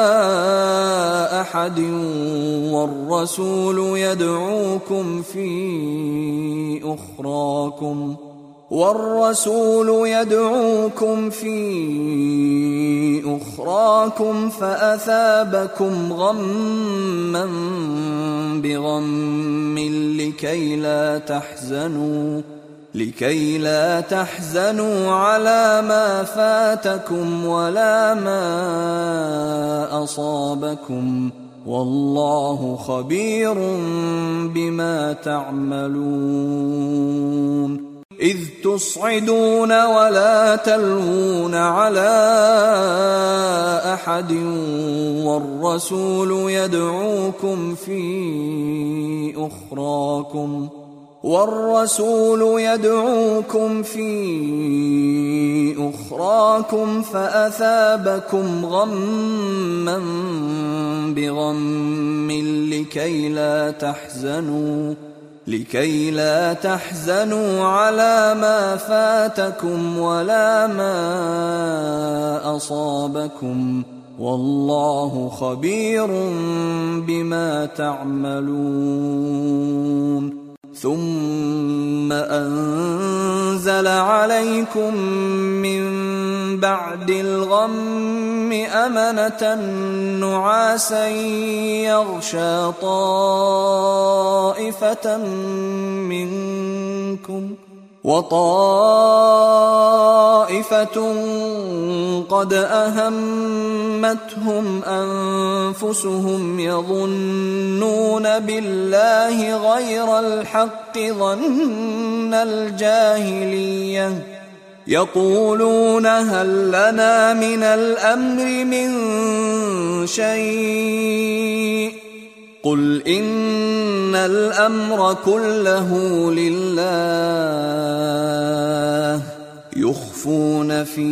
أحد والرسول يدعوكم في أخراكم والرسول يدعوكم في أخراكم فأثابكم غما بغم لكي لا تحزنوا لكي لا تحزنوا على ما فاتكم ولا ما أصابكم والله خبير بما تعملون. إذ تصعدون ولا تلوون على أحد والرسول يدعوكم في أخراكم والرسول يدعوكم في أخراكم فأثابكم غما بغم لكي لا تحزنوا لكي لا تحزنوا على ما فاتكم ولا ما أصابكم والله خبير بما تعملون. ثم أنزل عليكم من بعد الغم أمنة نعاسا يغشى طائفة منكم وطائفة قد أهمتهم أنفسهم يظنون بالله غير الحق ظن الجاهلية يقولون هل لنا من الأمر من شيء قل إن الأمر كله لله يخفون في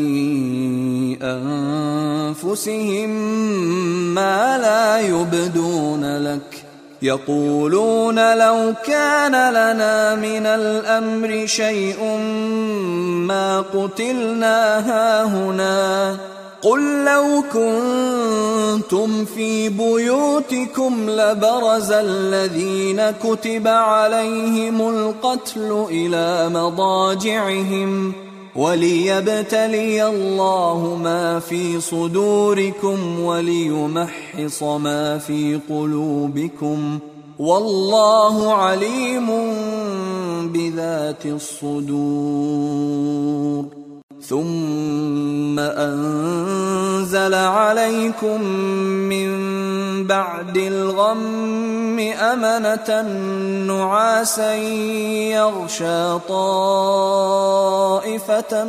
أنفسهم ما لا يبدون لك يقولون لو كان لنا من الأمر شيء ما قتلنا هاهنا قل لو كنتم في بيوتكم لبرز الذين كتب عليهم القتل إلى مضاجعهم وليبتلي الله ما في صدوركم وليمحص ما في قلوبكم والله عليم بذات الصدور. ثم أنزل عليكم من بعد الغم أمنة نعاسا يغشى طائفة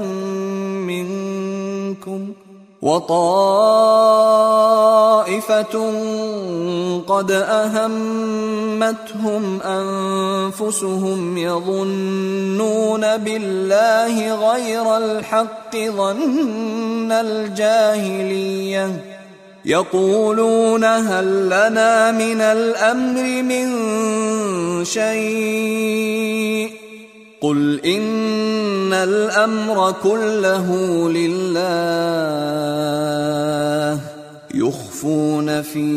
منكم وطائفة قد أهمتهم أنفسهم يظنون بالله غير الحق ظن الجاهلية يقولون هل لنا من الأمر من شيء قل إن الأمر كله لله يخفون في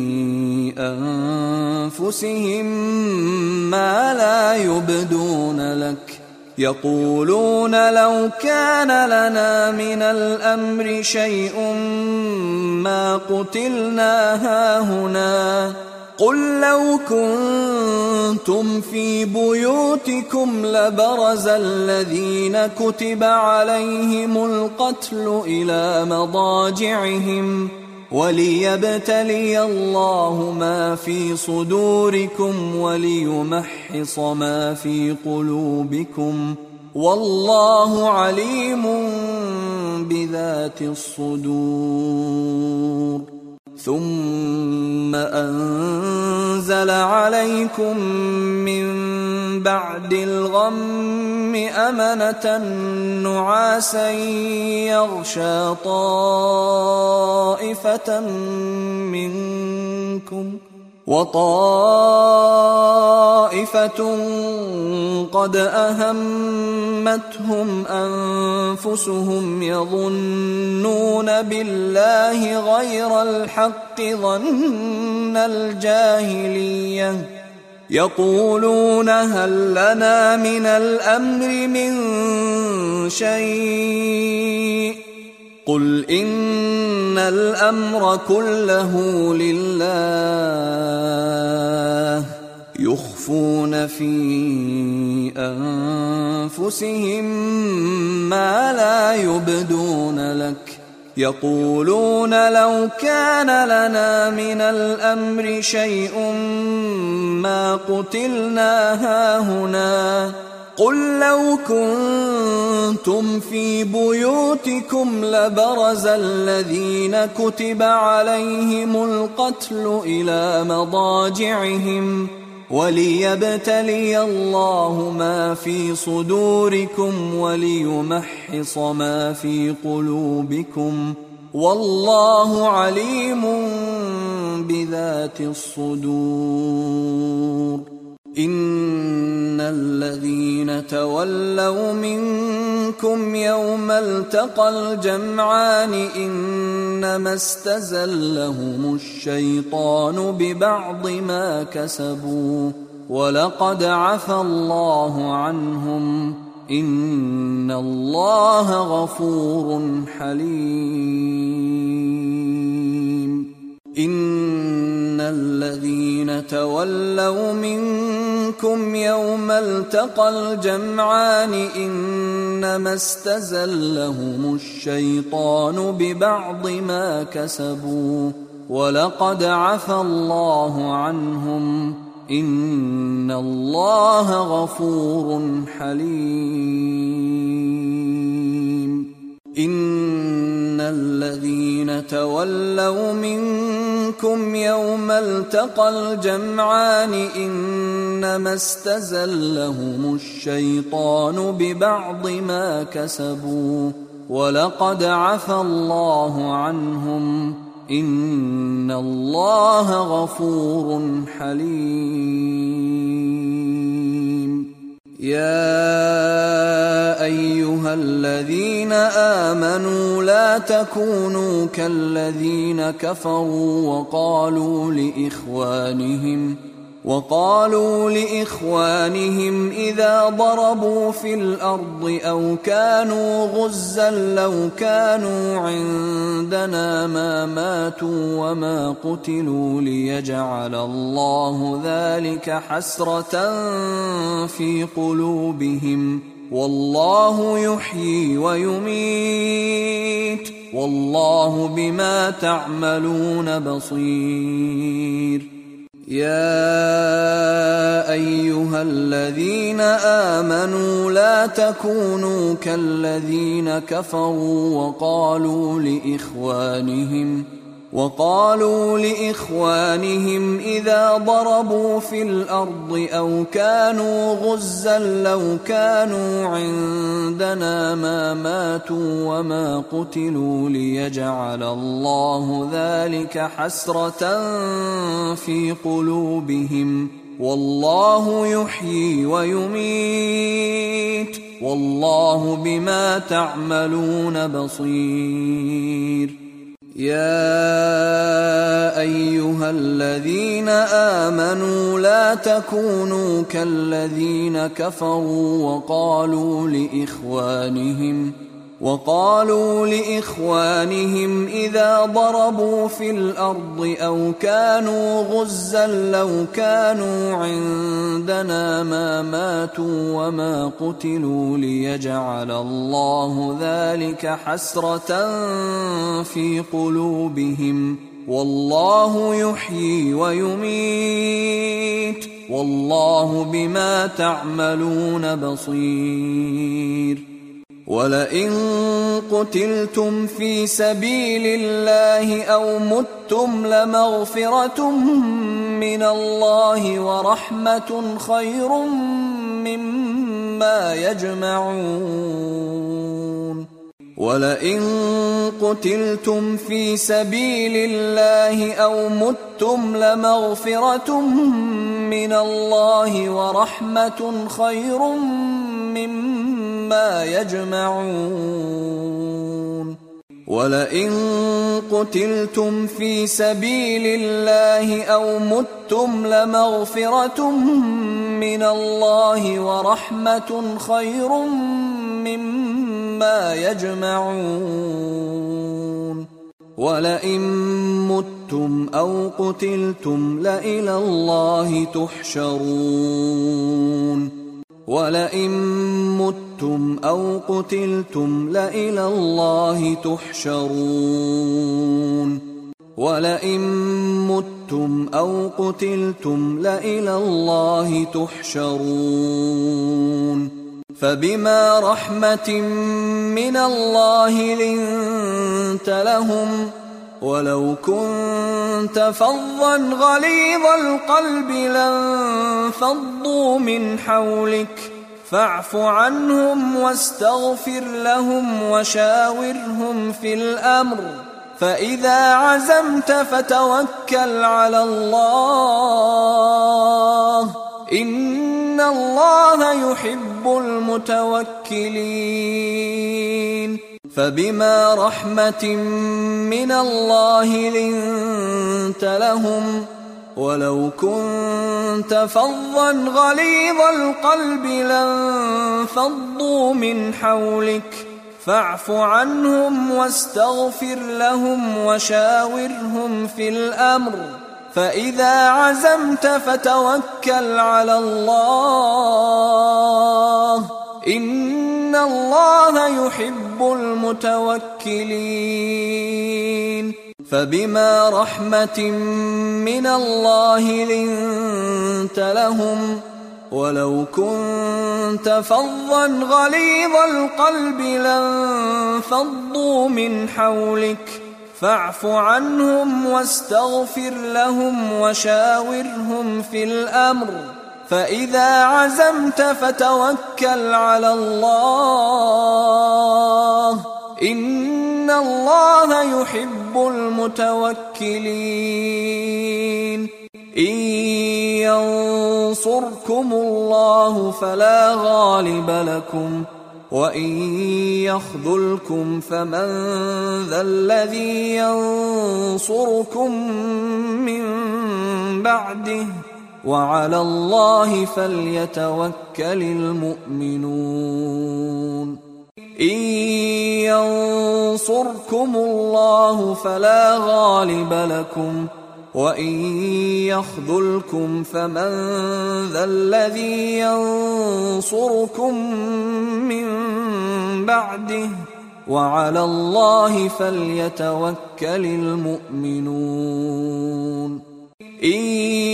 أنفسهم ما لا يبدون لك يقولون لو كان لنا من الأمر شيء ما قتلنا هاهنا قل لو كنتم في بيوتكم لبرز الذين كتب عليهم القتل إلى مضاجعهم وليبتلي الله ما في صدوركم وليمحص ما في قلوبكم والله عليم بذات الصدور. ثم أنزل عليكم من بعد الغم أمنة نعاسا يغشى طائفة منكم وطائفة قد أهمتهم أنفسهم يظنون بالله غير الحق ظن الجاهلية يقولون هل لنا من الأمر من شيء قل إن الأمر كله لله يخفون في أنفسهم ما لا يبدون لك يقولون لو كان لنا من الأمر شيء ما قتلنا هاهنا قل لو كنتم في بيوتكم لبرز الذين كتب عليهم القتل إلى مضاجعهم وليبتلي الله ما في صدوركم وليمحص ما في قلوبكم والله عليم بذات الصدور. إن الذين تولوا منكم يوم التقى الجمعان إنما استزلهم الشيطان ببعض ما كسبوا ولقد عفى الله عنهم إن الله غفور حليم. إن الذين تولوا منكم يوم التقى الجمعان إنما استزلهم الشيطان ببعض ما كسبوا ولقد عفى الله عنهم إن الله غفور حليم. إن الذين تولوا منكم يوم التقى الجمعان إنما استزلهم الشيطان ببعض ما كسبوا ولقد عفى الله عنهم إن الله غفور حليم. يا أيها الذين آمنوا لا تكونوا كالذين كفروا وقالوا لإخوانهم وقالوا لإخوانهم إذا ضربوا في الأرض أو كانوا غزا لو كانوا عندنا ما ماتوا وما قتلوا ليجعل الله ذلك حسرة في قلوبهم والله يحيي ويميت والله بما تعملون بصير. يا أيها الذين آمنوا لا تكونوا كالذين كفروا وقالوا لإخوانهم وقالوا لإخوانهم إذا ضربوا في الأرض أو كانوا غزا لو كانوا عندنا ما ماتوا وما قتلوا ليجعل الله ذلك حسرة في قلوبهم والله يحيي ويميت والله بما تعملون بصير. يا أيها الذين آمنوا لا تكونوا كالذين كفروا وقالوا لإخوانهم وقالوا لإخوانهم إذا ضربوا في الأرض أو كانوا غزا لو كانوا عندنا ما ماتوا وما قتلوا ليجعل الله ذلك حسرة في قلوبهم والله يحيي ويميت والله بما تعملون بصير. ولئن قتلتم في سبيل الله أو متم لمغفرة من الله ورحمة خير مما يجمعون. ولئن قتلتم في سبيل الله أو متم لمغفرة من الله ورحمة خير مما يجمعون. ولئن قتلتم في سبيل الله أو متم لمغفرة من الله ورحمة خير مما يجمعون. ولئن متم أو قتلتم لإلى الله تحشرون. ولئن متم أو قتلتم لإلى الله تحشرون. ولئن متم أو قتلتم لإلى الله تحشرون. فبما رحمة من الله لنت لهم ولو كنت فظا غليظ القلب لانفضوا من حولك فاعف عنهم واستغفر لهم وشاورهم في الأمر فإذا عزمت فتوكل على الله إن الله يحب المتوكلين. فبما رحمة من الله لنت لهم ولو كنت فظا غليظ القلب لانفضوا من حولك فاعف عنهم واستغفر لهم وشاورهم في الأمر فإذا عزمت فتوكل على الله إن الله يحب المتوكلين. فبما رحمة من الله لنت لهم ولو كنت فظا غليظ القلب لانفضوا من حولك فاعف عنهم واستغفر لهم وشاورهم في الأمر فإذا عزمت فتوكل على الله إن الله يحب المتوكلين إن ينصركم الله فلا غالب لكم وإن يخذلكم فمن ذا الذي ينصركم من بعده وعلى الله فليتوكل المؤمنون إن ينصركم الله فلا غالب لكم وإن يخذلكم فمن ذا الذي ينصركم من بعده وعلى الله فليتوكل المؤمنون إن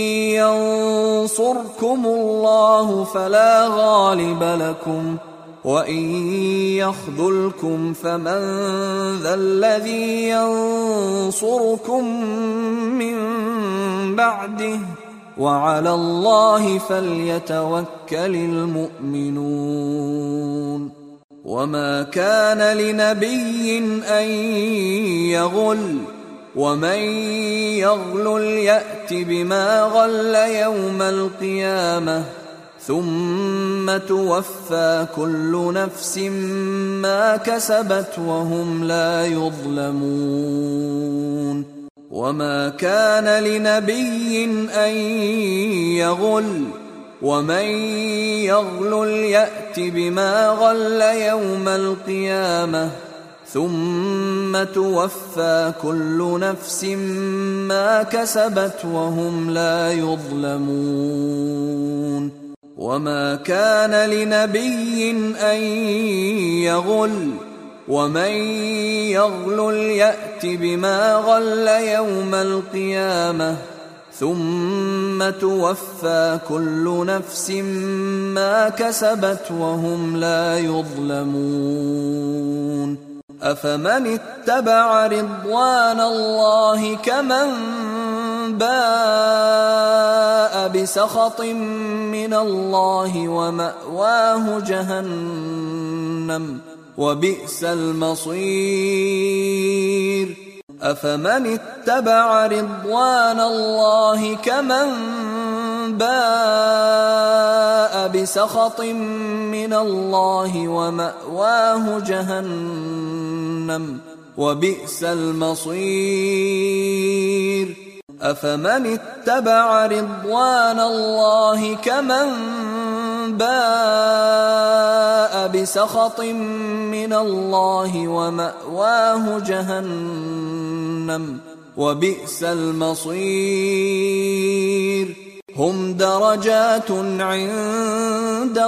ينصركم الله فلا غالب لكم وإن يخذلكم فمن ذا الذي ينصركم من بعده وعلى الله فليتوكل المؤمنون وما كان لنبي أن يغل ومن يغلل يأت بما غل يوم القيامة ثم توفى كل نفس ما كسبت وهم لا يظلمون وما كان لنبي أن يغل ومن يغلل يأت بما غل يوم القيامة ثم توفى كل نفس ما كسبت وهم لا يظلمون وما كان لنبي أن يغل ومن يغلل يأت بما غل يوم القيامة ثم توفى كل نفس ما كسبت وهم لا يظلمون أفمن اتبع رضوان الله كمن باء بسخط من الله ومأواه جهنم وبئس المصير أفمن اتبع رضوان الله كمن باء بسخط من الله ومأواه جهنم وبئس المصير أفمن اتبع رضوان الله كمن باء بسخط من الله ومأواه جهنم وبئس المصير هم درجات عند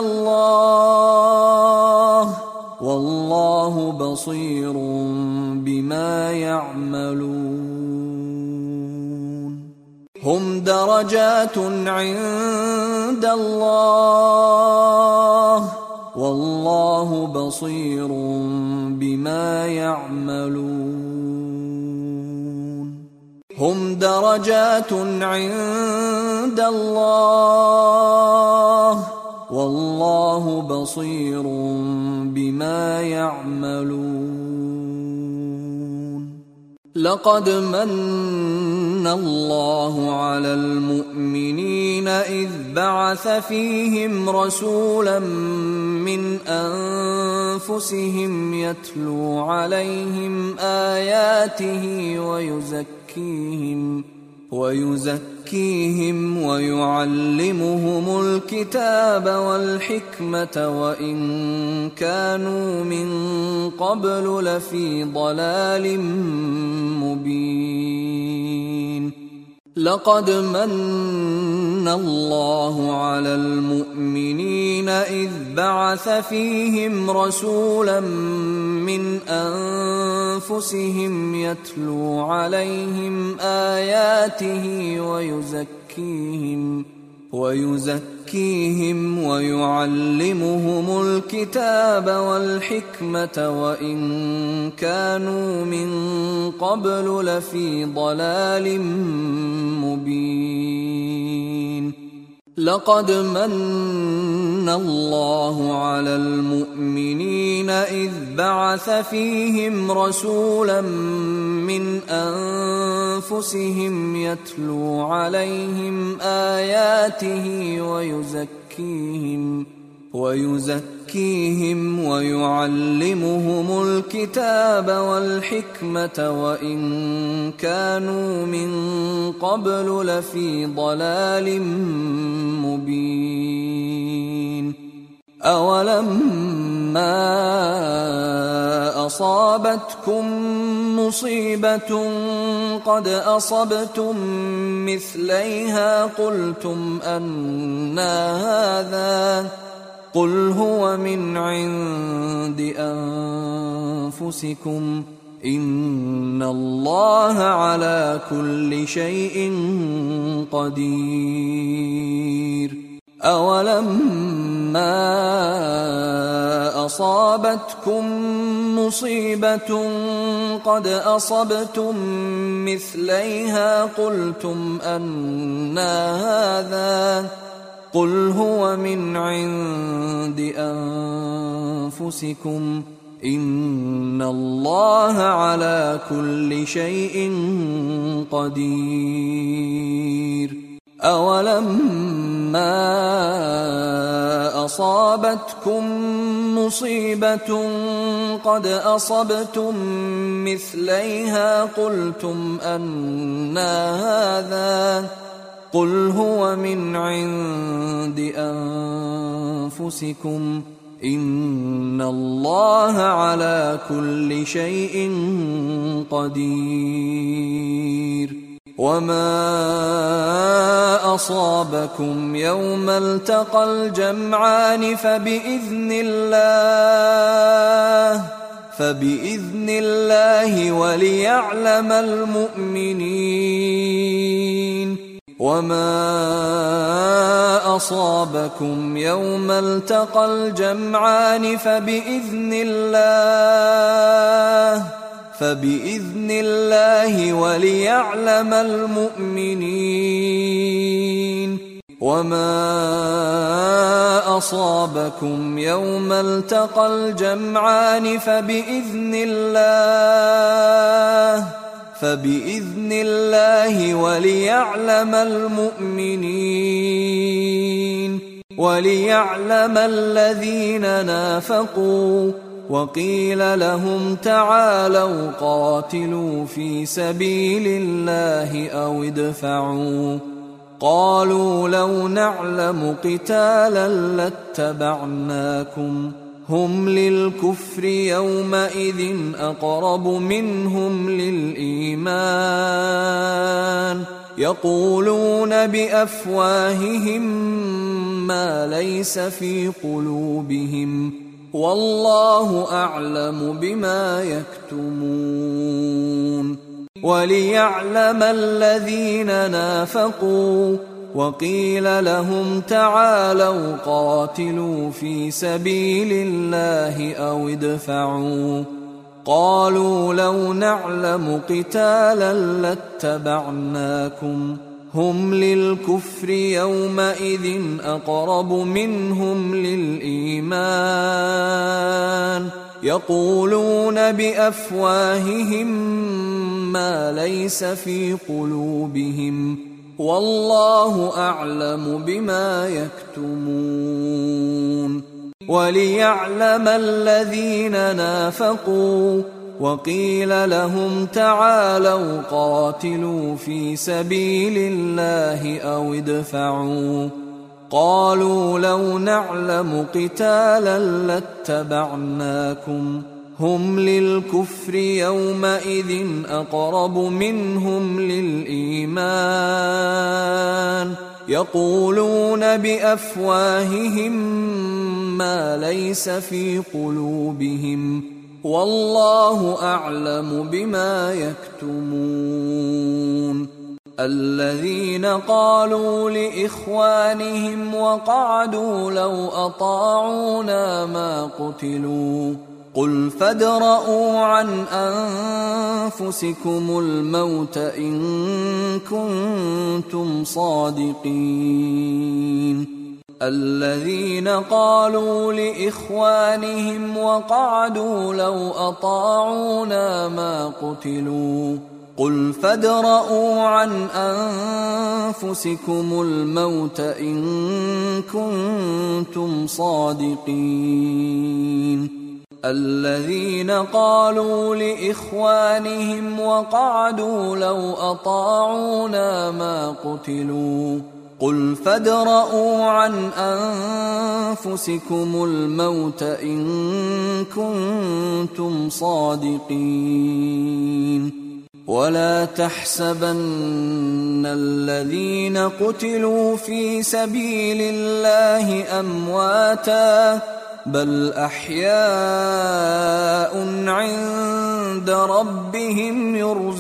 الله والله بصير بما يعملون هم درجات عند الله والله بصير بما يعملون هم درجات عند الله والله بصير بما يعملون لقد من الله على المؤمنين إذ بعث فيهم رسولا من أنفسهم يتلو عليهم آياته ويزكيهم ويزكيهم ويعلمهم الكتاب والحكمة وإن كانوا من قبل لفي ضلال مبين لقد من الله على المؤمنين إذ بعث فيهم رسولا من أنفسهم يتلو عليهم آياته ويزكيهم ويزكيهم ويعلمهم الكتاب والحكمة وإن كانوا من قبل لفي ضلال مبين لقد من الله على المؤمنين إذ بعث فيهم رسولا من أنفسهم يتلو عليهم آياته ويزكيهم ويزكيهم ويعلمهم الكتاب والحكمة وإن كانوا من قبل لفي ضلال مبين. أولما أصابتكم مصيبة قد أصبتم مثليها قلتم أنى هذا قل هو من عند أنفسكم إن الله على كل شيء قدير. أولما أصابتكم مصيبة قد أصبتم مثليها قلتم أنى هذا قل هو من عند أنفسكم إن الله على كل شيء قدير. أولما أصابتكم مصيبة قد أصبتم مثليها قلتم أنى هذا قل هو من عند أنفسكم إن الله على كل شيء قدير. وما أصابكم يوم التقى الجمعان فبإذن الله فبإذن الله وليعلم المؤمنين. وما أصابكم يوم التقى الجمعان فبإذن الله فبإذن الله وليعلم المؤمنين. وما أصابكم يوم التقى الجمعان فبإذن الله فبإذن الله وليعلم المؤمنين وليعلم الذين نافقوا. وقيل لهم تعالوا قاتلوا في سبيل الله أو ادفعوا قالوا لو نعلم قتالا لاتبعناكم هم للكفر يومئذ أقرب منهم للإيمان يقولون بأفواههم ما ليس في قلوبهم والله أعلم بما يكتمون. وليعلم الذين نافقوا. وقيل لهم تعالوا قاتلوا في سبيل الله أو ادفعوا قالوا لو نعلم قتالا لاتبعناكم هم للكفر يومئذ أقرب منهم للإيمان يقولون بأفواههم ما ليس في قلوبهم والله أعلم بما يكتمون. وليعلم الذين نافقوا. وقيل لهم تعالوا قاتلوا في سبيل الله أو ادفعوا قالوا لو نعلم قتالا لاتبعناكم هم للكفر يومئذ أقرب منهم للإيمان يقولون بأفواههم ما ليس في قلوبهم والله أعلم بما يكتمون. الذين قالوا لإخوانهم وقعدوا لو أطاعونا ما قتلوا قل فادرءوا عن أنفسكم الموت إن كنتم صادقين الذين قالوا لإخوانهم وقعدوا لو أطاعونا ما قتلوا قل فادرءوا عن أنفسكم الموت إن كنتم صادقين الذين قالوا لإخوانهم وقعدوا لو أطاعونا ما قتلوا قل فادرءوا عن أنفسكم الموت إن كنتم صادقين ولا تحسبن الذين قتلوا في سبيل الله أمواتا بل أحياء عند ربهم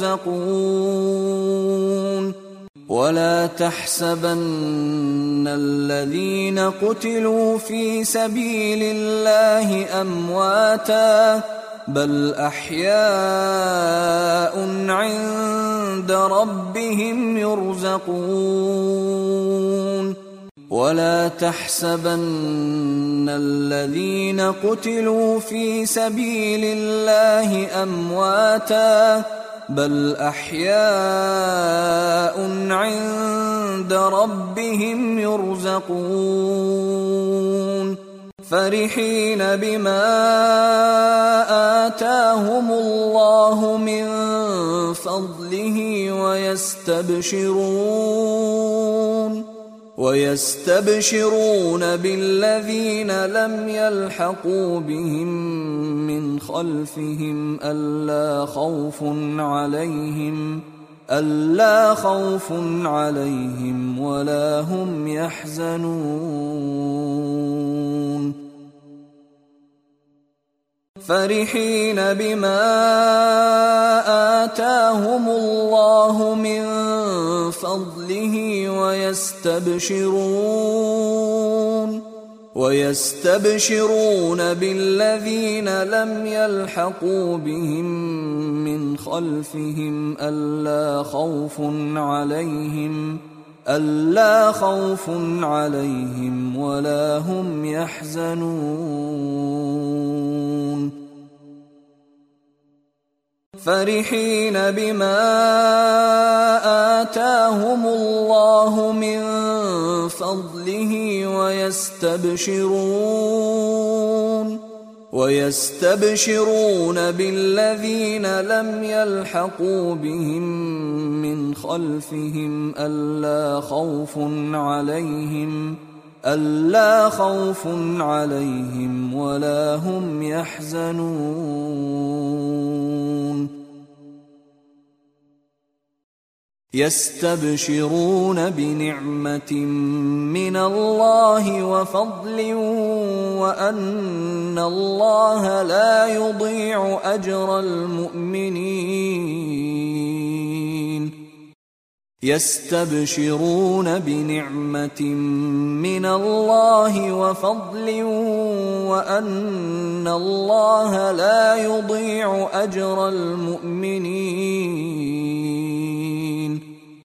يرزقون ولا تحسبن الذين قتلوا في سبيل الله أمواتا بل أحياء عند ربهم يرزقون ولا تحسبن الذين قتلوا في سبيل الله أمواتا بل أحياء عند ربهم يرزقون فرحين بما آتاهم الله من فضله ويستبشرون ويستبشرون بالذين لم يلحقوا بهم من خلفهم ألا خوف عليهم ألا خوف عليهم ولا هم يحزنون فرحين بما آتاهم الله من فضله ويستبشرون ويستبشرون بالذين لم يلحقوا بهم من خلفهم ألا خوف عليهم ألا خوف عليهم ولا هم يحزنون فرحين بما آتاهم الله من فضله ويستبشرون ويستبشرون بالذين لم يلحقوا بهم من خلفهم ألا خوف عليهم ألا خوف عليهم ولا هم يحزنون يستبشرون بنعمة من الله وفضل وأن الله لا يضيع أجر المؤمنين يستبشرون بنعمة من الله وفضل وأن الله لا يضيع أجر المؤمنين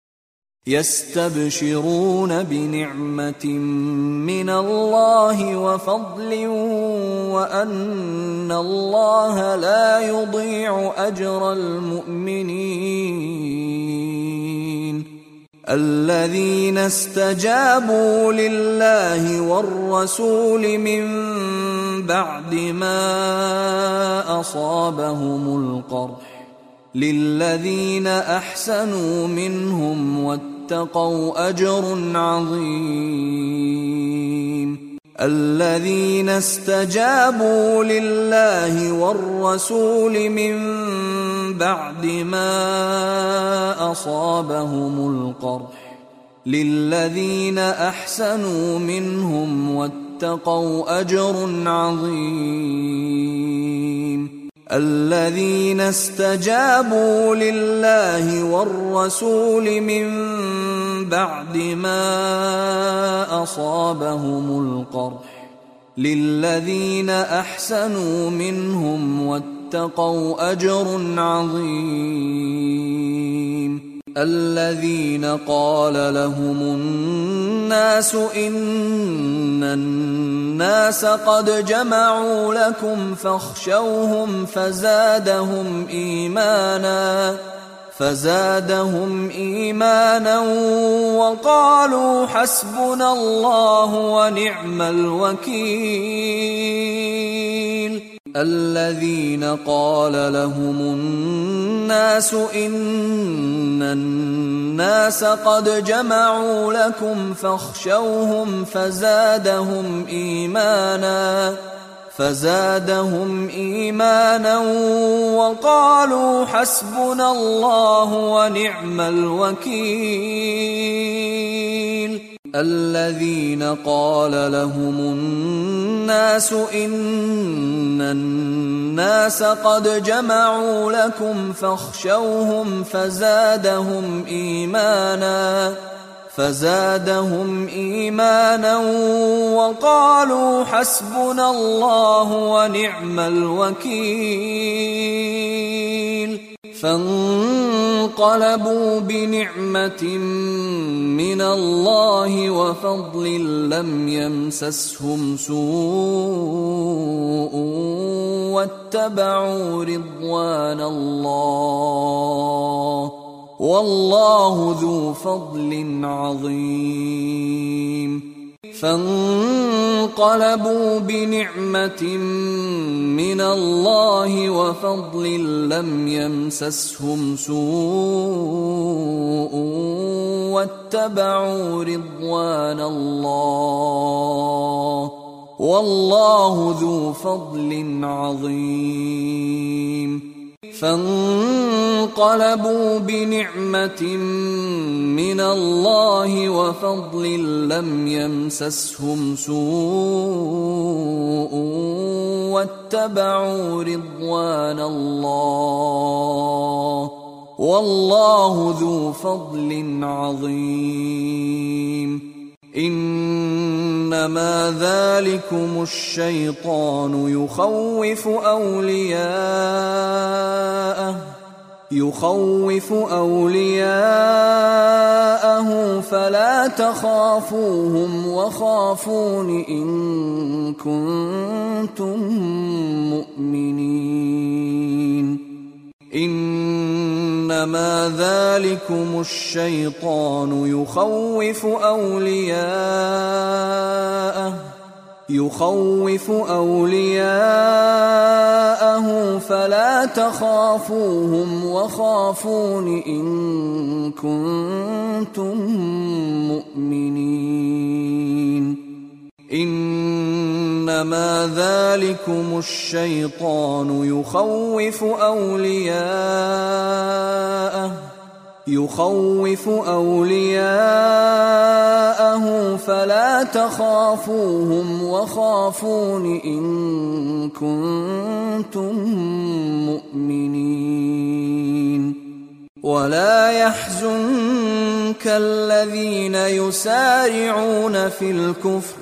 يستبشرون بنعمة من الله وفضل وأن الله لا يضيع أجر المؤمنين الذين استجابوا لله والرسول من بعد ما أصابهم القرح للذين أحسنوا منهم واتقوا أجر عظيم الذين استجابوا لله والرسول من بعد ما أصابهم القرح للذين أحسنوا منهم واتقوا أجر عظيم الذين استجابوا لله والرسول من بعد ما أصابهم القرح للذين أحسنوا منهم واتقوا أجر عظيم الذين قال لهم الناس إن الناس قد جمعوا لكم فاخشوهم فزادهم إيمانا فزادهم إيمانا وقالوا حسبنا الله ونعم الوكيل الذين قال لهم الناس إن الناس قد جمعوا لكم فاخشوهم فزادهم إيمانا فزادهم إيمانا وقالوا حسبنا الله ونعم الوكيل الذين قال لهم الناس إن الناس قد جمعوا لكم فاخشوهم فزادهم إيمانا فزادهم إيمانا وقالوا حسبنا الله ونعم الوكيل فانقلبوا بنعمة من الله وفضل لم يمسسهم سوء واتبعوا رضوان الله والله ذو فضل عظيم فانقلبوا بنعمة من الله وفضل لم يمسسهم سوء واتبعوا رضوان الله والله ذو فضل عظيم فانقلبوا بنعمة من الله وفضل لم يمسسهم سوء واتبعوا رضوان الله والله ذو فضل عظيم إنما ذلكم الشيطان يخوف أولياءه يخوف أولياءه فلا تخافوهم وخافون إن كنتم مؤمنين إنما ذلكم الشيطان يخوف أولياءه يخوف أولياءه فلا تخافوهم وخافون إن كنتم مؤمنين إنما ذلكم الشيطان يخوف أولياءه يخوف أولياءه فلا تخافوهم وخافون إن كنتم مؤمنين ولا يحزنك الذين يسارعون في الكفر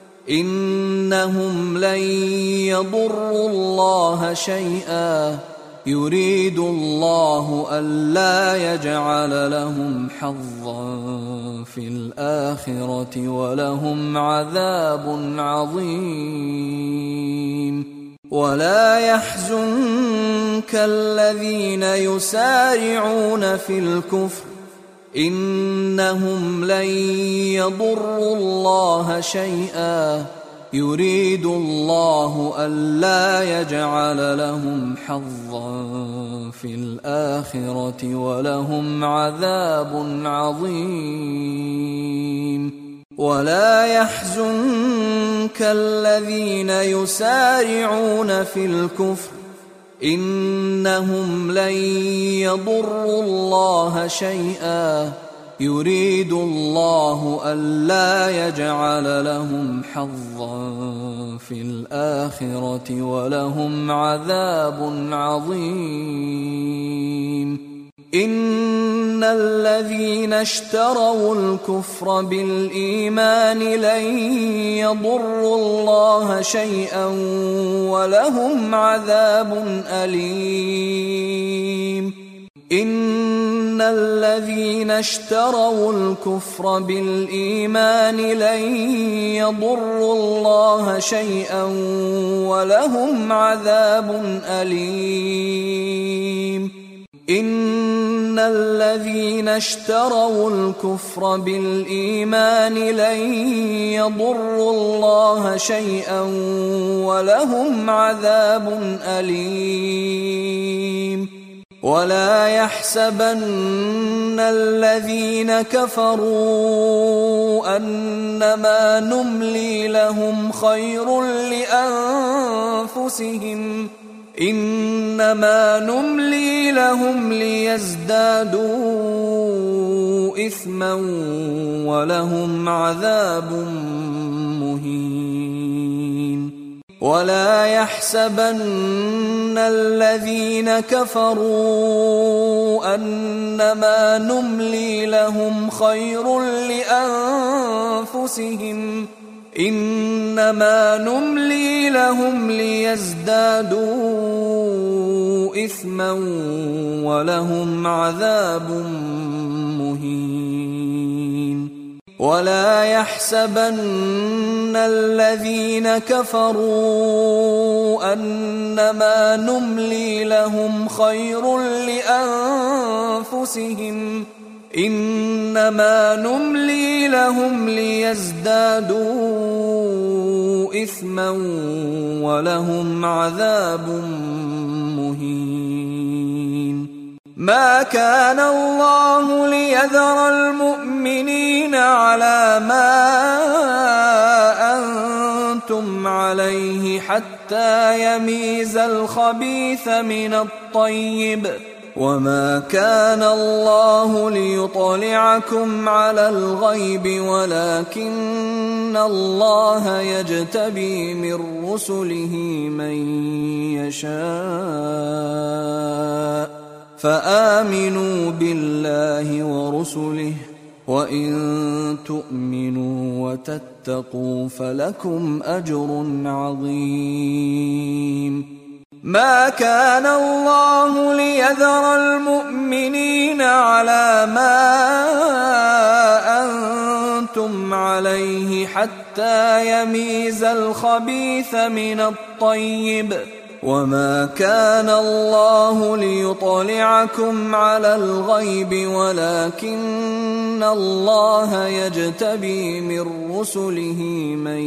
إنهم لن يضروا الله شيئا يريد الله ألا يجعل لهم حظا في الآخرة ولهم عذاب عظيم ولا يحزنك الذين يسارعون في الكفر إنهم لن يضروا الله شيئا يريد الله ألا يجعل لهم حظا في الآخرة ولهم عذاب عظيم ولا يحزنك الذين يسارعون في الكفر إنهم لن يضروا الله شيئا يريد الله ألا يجعل لهم حظا في الآخرة ولهم عذاب عظيم إن الذين اشتروا الكفر بالإيمان لن يضروا الله شيئا ولهم عذاب أليم إن الذين اشتروا الكفر بالإيمان لن يضروا الله شيئا ولهم عذاب أليم إن الذين اشتروا الكفر بالإيمان لن يضروا الله شيئا ولهم عذاب أليم ولا يحسبن الذين كفروا أنما نملي لهم خير لأنفسهم إنما نملي لهم ليزدادوا إثما ولهم عذاب مهين ولا يحسبن الذين كفروا أنما نملي لهم خير لأنفسهم إنما نملي لهم ليزدادوا إثما ولهم عذاب مهين ولا يحسبن الذين كفروا أنما نملي لهم خير لأنفسهم إنما نملي لهم ليزدادوا إثما ولهم عذاب مهين ما كان الله ليذر المؤمنين على ما أنتم عليه حتى يميز الخبيث من الطيب وما كان الله ليطلعكم على الغيب ولكن الله يجتبي من رسله من يشاء فآمنوا بالله ورسله وإن تؤمنوا وتتقوا فلكم أجر عظيم ما كان الله ليذر المؤمنين على ما أنتم عليه حتى يميز الخبيث من الطيب وما كان الله ليطلعكم على الغيب ولكن الله يجتبي من رسله من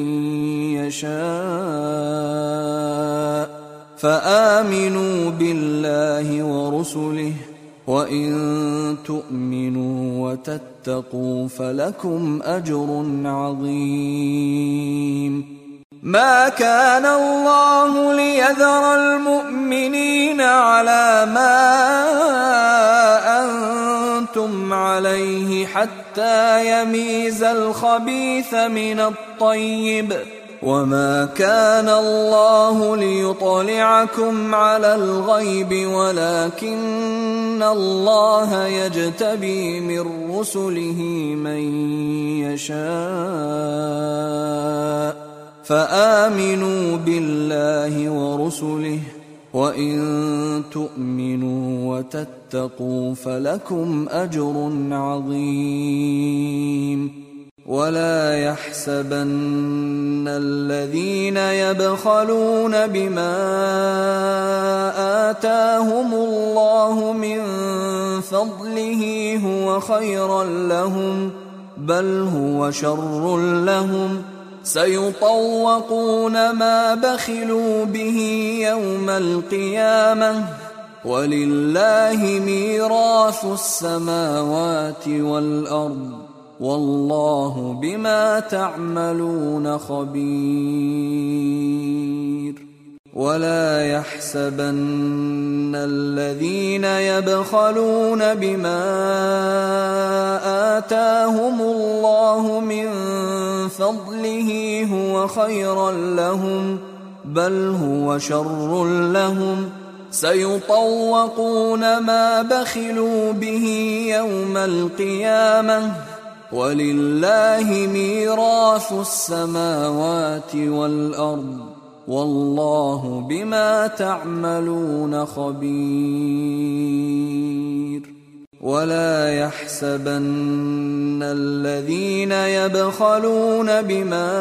يشاء فآمنوا بالله ورسله وإن تؤمنوا وتتقوا فلكم أجر عظيم ما كان الله ليذر المؤمنين على ما أنتم عليه حتى يميز الخبيث من الطيب وما كان الله ليطلعكم على الغيب ولكن الله يجتبي من رسله من يشاء فآمنوا بالله ورسله وإن تؤمنوا وتتقوا فلكم أجر عظيم ولا يحسبن الذين يبخلون بما آتاهم الله من فضله هو خيرا لهم بل هو شر لهم سيطوقون ما بخلوا به يوم القيامة ولله ميراث السماوات والأرض والله بما تعملون خبير ولا يحسبن الذين يبخلون بما آتاهم الله من فضله هو خيرا لهم بل هو شر لهم سيطوقون ما بخلوا به يوم القيامة ولله ميراث السماوات والأرض والله بما تعملون خبير. ولا يحسبن الذين يبخلون بما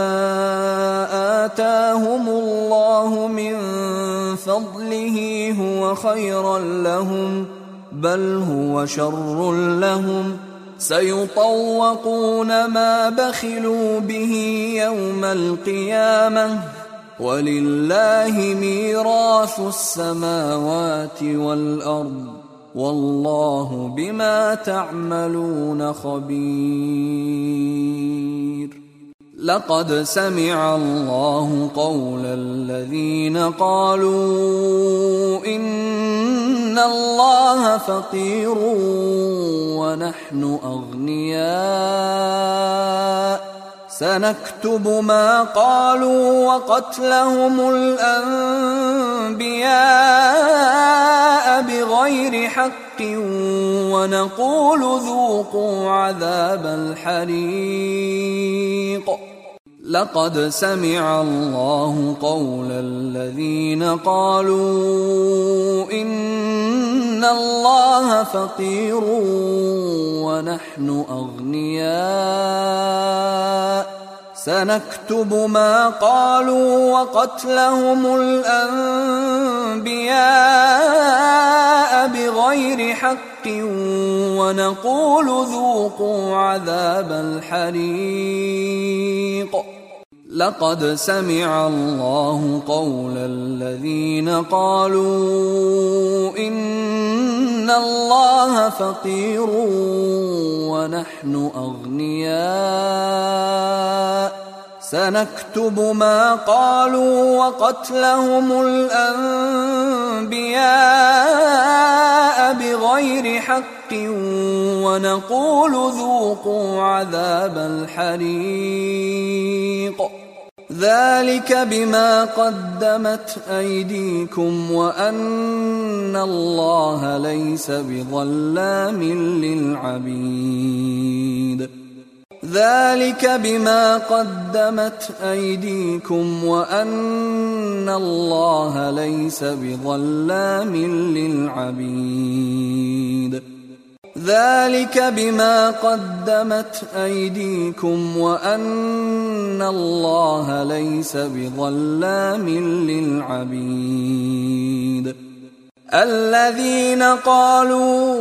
آتاهم الله من فضله هو خيرا لهم بل هو شر لهم سيطوقون ما بخلوا به يوم القيامة ولله ميراث السماوات والأرض والله بما تعملون خبير. لقد سمع الله قول الذين قالوا إن الله فقير ونحن أغنياء سنكتب ما قالوا وقتلهم الأنبياء بغير حق ونقول ذوقوا عذاب الحريق. لقد سمع الله قول الذين قالوا إن الله فقير ونحن أغنياء سنكتب ما قالوا وقتلهم الأنبياء بغير حق ونقول ذوقوا عذاب الحريق. لقد سمع الله قول الذين قالوا إن الله فقير ونحن أغنياء سنكتب ما قالوا وقتلهم الأنبياء بغير حق ونقول ذوقوا عذاب الحريق. ذلك بما قدمت أيديكم وأن الله ليس بظلام للعبيد. ذلك بما قدمت أيديكم وأن الله ليس بظلام للعبيد. ذلك بما قدمت أيديكم وأن الله ليس بظلام للعبيد. الذين قالوا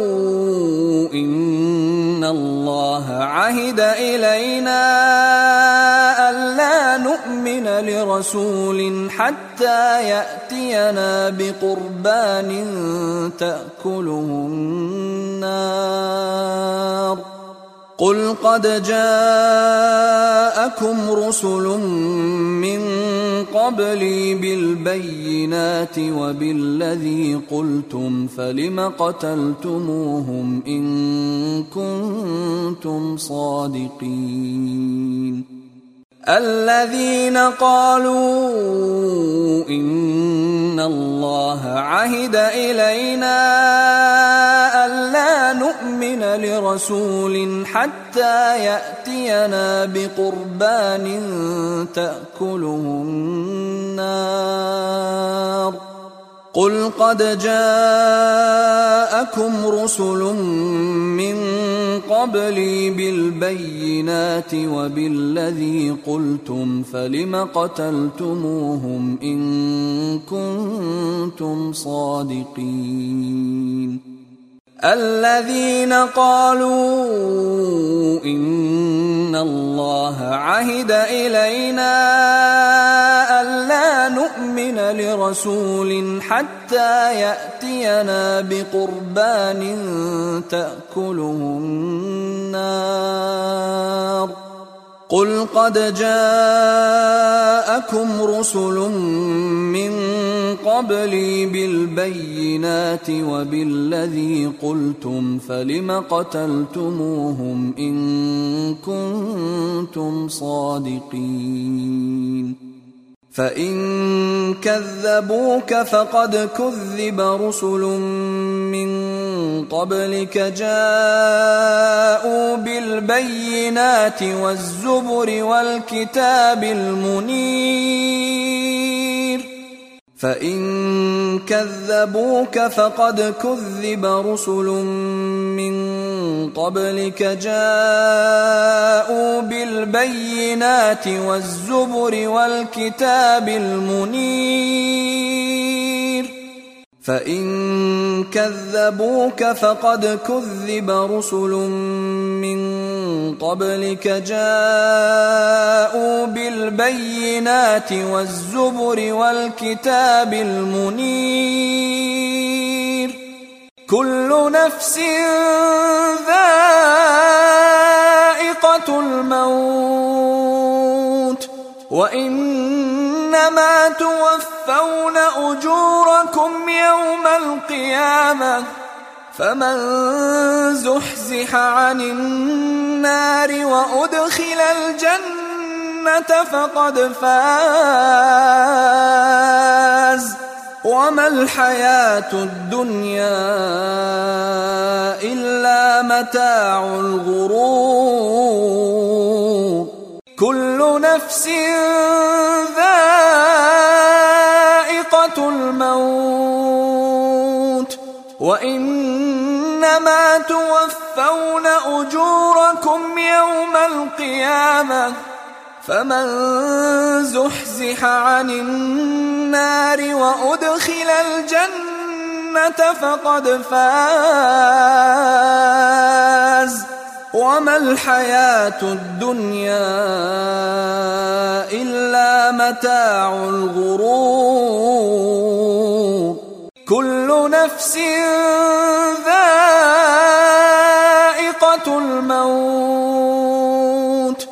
إن الله عهد إلينا ألا نؤمن لرسول حتى يأتينا بقربان تأكله النار قل قد جاءكم رسل من قبلي بالبينات وبالذي قلتم فلم قتلتموهم إن كنتم صادقين. الذين قالوا إن الله عهد إلينا ألا نؤمن لرسول حتى يأتينا بقربان تأكله النار قل قد جاءكم رسل من قبلي بالبينات وبالذي قلتم فلم قتلتموهم إن كنتم صادقين. الذين قالوا إن الله عهد إلينا ألا نؤمن لرسول حتى يأتينا بقربان تأكله النار قل قد جاءكم رسل من قبلي بالبينات وبالذي قلتم فلم قتلتموهم إن كنتم صادقين. فإن كذبوك فقد كذب رسل من قبلك جاءوا بالبينات والزبر والكتاب المنير فإن كذبوك فقد كذب رسل من قبلك جاءوا بالبينات والزبر والكتاب المنير فإن كذبوك فقد كذب رسل من قبلك جاءوا بالبينات والزبر والكتاب المنير كل نفس ذائقة الموت وإنما توفون أجوركم يوم القيامة فمن زحزح عن النار وأدخل الجنة فقد فاز وما الحياة الدنيا إلا متاع الغرور كل نفس ذائقة الموت وإنما توفون أجوركم يوم القيامة فمن زحزح عن النار وأدخل الجنة فقد فاز وما الحياة الدنيا إلا متاع الغرور كل نفس ذائقة الموت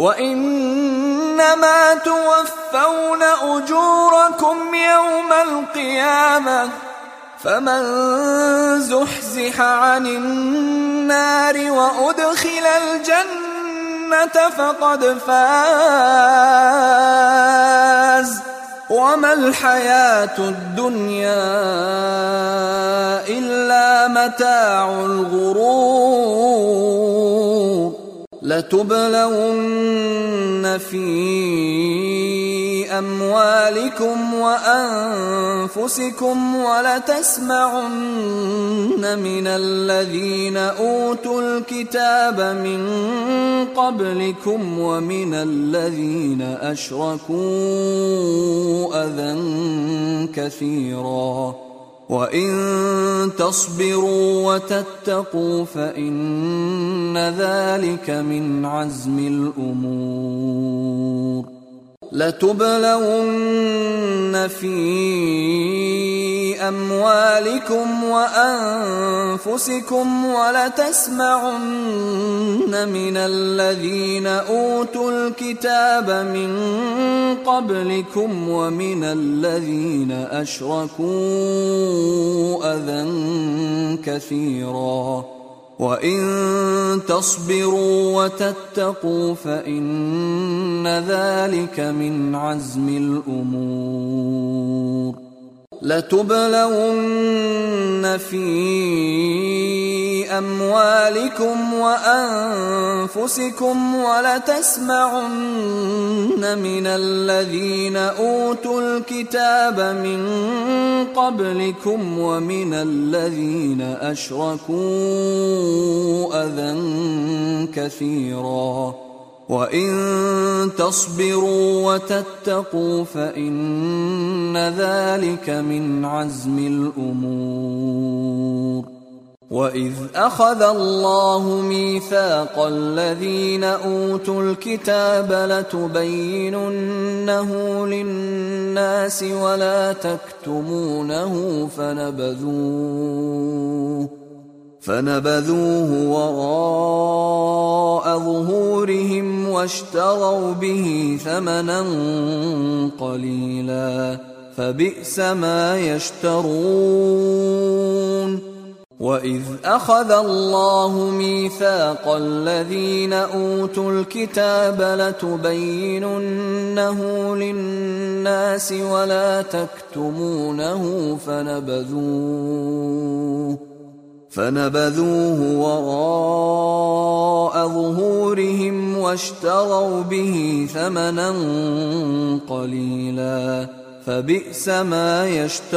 وإنما توفون أجوركم يوم القيامة فمن زحزح عن النار وأدخل الجنة فقد فاز وما الحياة الدنيا إلا متاع الغرور لتبلون في أموالكم وأنفسكم ولتسمعن من الذين أوتوا الكتاب من قبلكم ومن الذين أشركوا أذى كثيرا وإن تصبروا وتتقوا فإن ذلك من عزم الأمور لتبلون في أموالكم وأنفسكم ولتسمعن من الذين أوتوا الكتاب من قبلكم ومن الذين أشركوا أذى كثيرا وإن تصبروا وتتقوا فإن ذلك من عزم الأمور لتبلون في أموالكم وأنفسكم ولتسمعن من الذين أوتوا الكتاب من قبلكم ومن الذين أشركوا أذى كثيرا وإن تصبروا وتتقوا فإن ذلك من عزم الأمور وإذ أخذ الله ميثاق الذين أوتوا الكتاب لتبيننه للناس ولا تكتمونه فنبذوه فنبذوه وراء ظهورهم واشتروا به ثمنا قليلا فبئس ما يشترون وَإِذْ أَخَذَ اللَّهُ مِيثَاقَ الَّذِينَ أُوتُوا الْكِتَابَ لَتُبَيِّنُنَّهُ لِلنَّاسِ وَلَا تَكْتُمُونَهُ فَنَبَذُوهُ فَنَبَذُوهُ وَرَاءَ ظُهُورِهِمْ وَاشْتَرَوْا بِهِ ثَمَنًا قَلِيلًا فَبِئْسَ مَا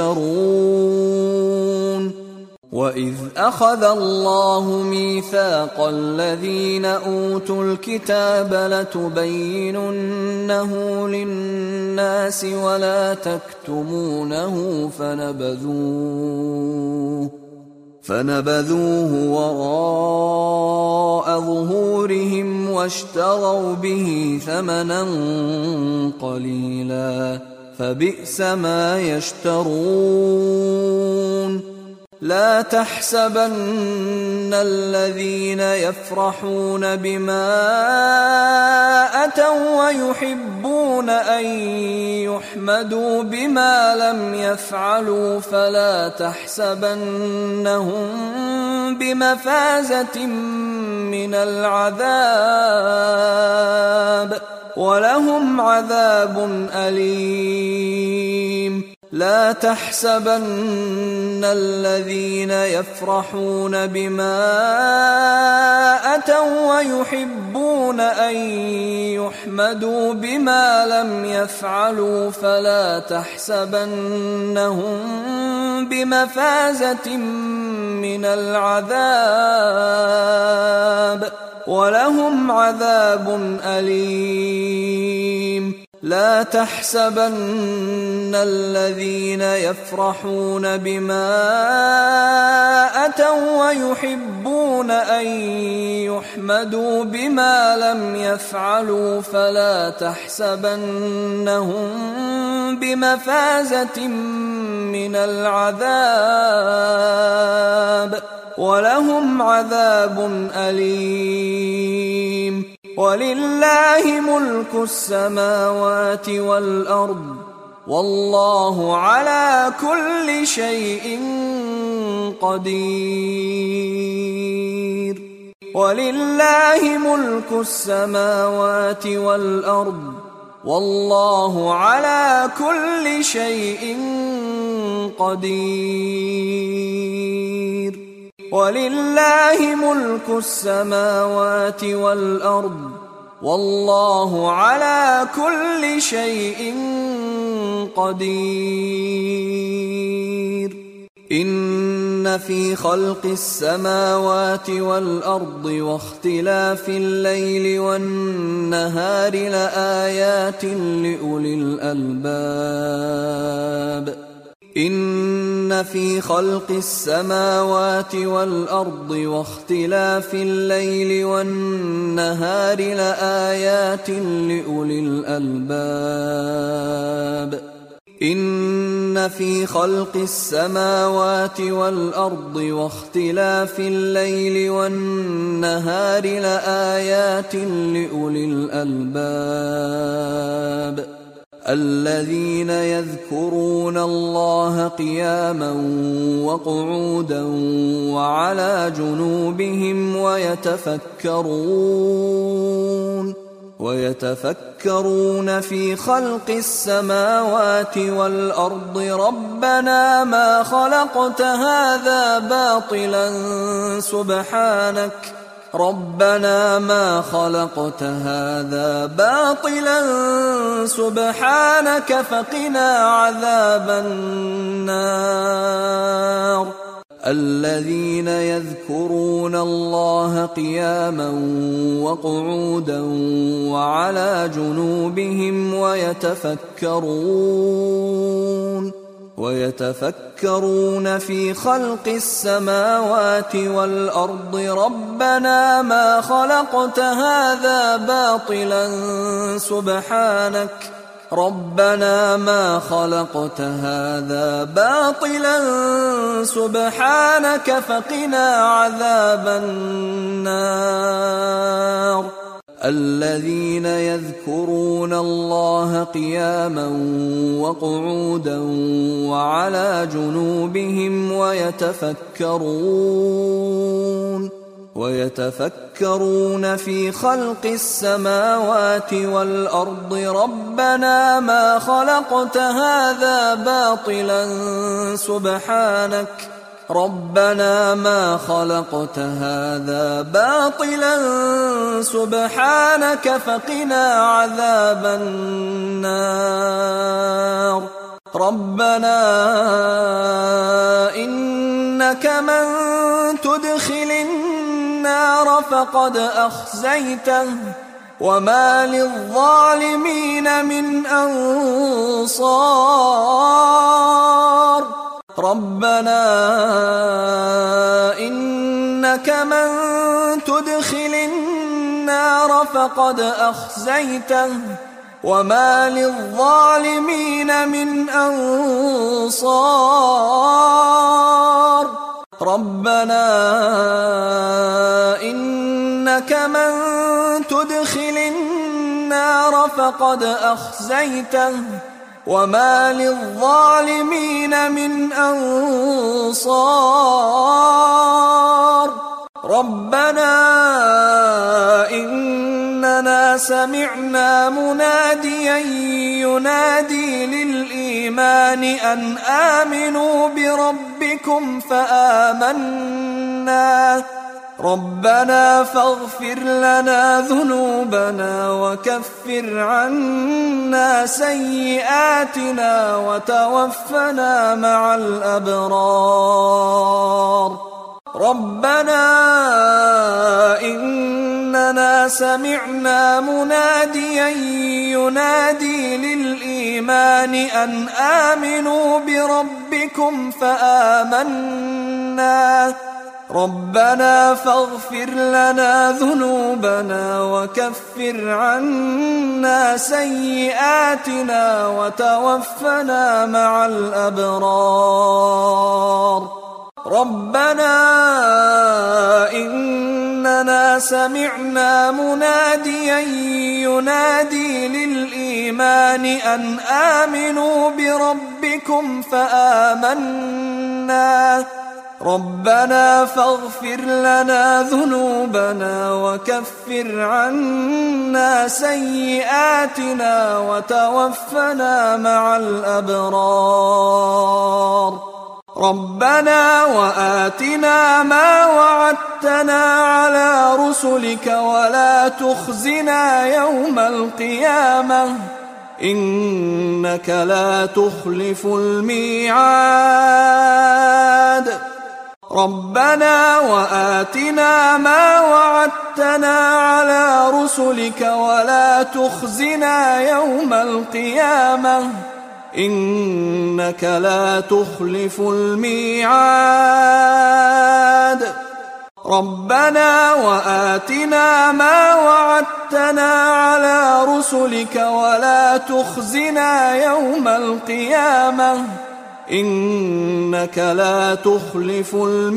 يَشْتَرُونَ وَإِذْ أَخَذَ اللَّهُ مِيثَاقَ الَّذِينَ أُوتُوا الْكِتَابَ لَتُبَيِّنُنَّهُ لِلنَّاسِ وَلَا تَكْتُمُونَهُ فَنَبَذُوهُ فَنَبَذُوهُ وَرَاءَ ظُهُورِهِمْ وَاشْتَرَوْا بِهِ ثَمَنًا قَلِيلًا فَبِئْسَ مَا يَشْتَرُونَ لَا تَحْسَبَنَّ الَّذِينَ يَفْرَحُونَ بِمَا أَتَوا وَّيُحِبُّونَ أَن يُحْمَدُوا بِمَا لَمْ يَفْعَلُوا فَلَا تَحْسَبَنَّهُم بِمَفَازَةٍ مِّنَ الْعَذَابِ وَلَهُمْ عَذَابٌ أَلِيمٌ لَا تَحْسَبَنَّ الَّذِينَ يَفْرَحُونَ بِمَا أَتَوا وَّيُحِبُّونَ أَن يُحْمَدُوا بِمَا لَمْ يَفْعَلُوا فَلَا تَحْسَبَنَّهُم بِمَفَازَةٍ مِّنَ الْعَذَابِ وَلَهُمْ عَذَابٌ أَلِيمٌ لَا تَحْسَبَنَّ الَّذِينَ يَفْرَحُونَ بِمَا أَتَوا وَّيُحِبُّونَ أَن يُحْمَدُوا بِمَا لَمْ يَفْعَلُوا فَلَا تَحْسَبَنَّهُم بِمَفَازَةٍ مِّنَ الْعَذَابِ وَلَهُمْ عَذَابٌ أَلِيمٌ وَلِلَّهِ مُلْكُ السَّمَاوَاتِ وَالْأَرْضِ وَاللَّهُ عَلَى كُلِّ شَيْءٍ قَدِيرٌ وَلِلَّهِ مُلْكُ السَّمَاوَاتِ وَالْأَرْضِ وَاللَّهُ عَلَى كُلِّ شَيْءٍ قَدِيرٌ وَلِلَّهِ مُلْكُ السَّمَاوَاتِ وَالْأَرْضِ وَاللَّهُ عَلَى كُلِّ شَيْءٍ قَدِيرٌ إِنَّ فِي خَلْقِ السَّمَاوَاتِ وَالْأَرْضِ وَاخْتِلَافِ اللَّيْلِ وَالنَّهَارِ لَآيَاتٍ لِأُولِي الْأَلْبَابِ إِنَّ فِي خَلْقِ السَّمَاوَاتِ وَالْأَرْضِ وَاخْتِلَافِ اللَّيْلِ وَالنَّهَارِ لَآيَاتٍ لِأُولِي الْأَلْبَابِ إِنَّ فِي خَلْقِ السَّمَاوَاتِ وَالْأَرْضِ وَاخْتِلَافِ اللَّيْلِ وَالنَّهَارِ لَآيَاتٍ لِأُولِي الْأَلْبَابِ الَّذِينَ يَذْكُرُونَ اللَّهَ قِيَامًا وَقُعُودًا وَعَلَى جُنُوبِهِمْ وَيَتَفَكَّرُونَ وَيَتَفَكَّرُونَ فِي خَلْقِ السَّمَاوَاتِ وَالْأَرْضِ رَبَّنَا مَا خَلَقْتَ هَذَا بَاطِلًا سُبْحَانَكَ رَبَّنَا مَا خَلَقْتَ هَذَا بَاطِلًا سُبْحَانَكَ فَقِنَا عَذَابَ النَّارِ الَّذِينَ يَذْكُرُونَ اللَّهَ قِيَامًا وَقُعُودًا وَعَلَى جُنُوبِهِمْ وَيَتَفَكَّرُونَ وَيَتَفَكَّرُونَ فِي خَلْقِ السَّمَاوَاتِ وَالْأَرْضِ رَبَّنَا مَا خَلَقْتَ هَذَا بَاطِلًا سُبْحَانَكَ رَبَّنَا مَا خَلَقْتَ هَذَا بَاطِلًا سُبْحَانَكَ فَقِنَا عَذَابَ النَّارِ الذين يذكرون الله قياما وقعودا وعلى جنوبهم ويتفكرون ويتفكرون في خلق السماوات والأرض ربنا ما خلقت هذا باطلا سبحانك ربنا ما خلقت هذا باطلا سبحانك فقنا عذاب النار ربنا إنك من تدخل النار فقد أخزيته وما للظالمين من أنصار ربنا إنك من تدخل النار فقد أخزيته وما للظالمين من أنصار ربنا إنك من تدخل النار فقد أخزيته وما للظالمين من أنصار ربنا إننا سمعنا مناديا ينادي للإيمان أن آمنوا بربكم فآمنا ربنا فاغفر لنا ذنوبنا وكفر عنا سيئاتنا وتوفنا مع الأبرار ربنا إننا سمعنا مناديا ينادي للإيمان أن آمنوا بربكم فآمنا ربنا فاغفر لنا ذنوبنا وكفر عنا سيئاتنا وتوفنا مع الأبرار ربنا إننا سمعنا مناديا ينادي للإيمان أن آمنوا بربكم فآمنا ربنا فاغفر لنا ذنوبنا وكفر عنا سيئاتنا وتوفنا مع الأبرار ربنا وآتنا ما وعدتنا على رسلك ولا تخزنا يوم القيامة إنك لا تخلف الميعاد ربنا وآتنا ما وعدتنا على رسلك ولا تخزنا يوم القيامة إنك لا تخلف الميعاد ربنا وآتنا ما وعدتنا على رسلك ولا تخزنا يوم القيامة إنك لا تخلف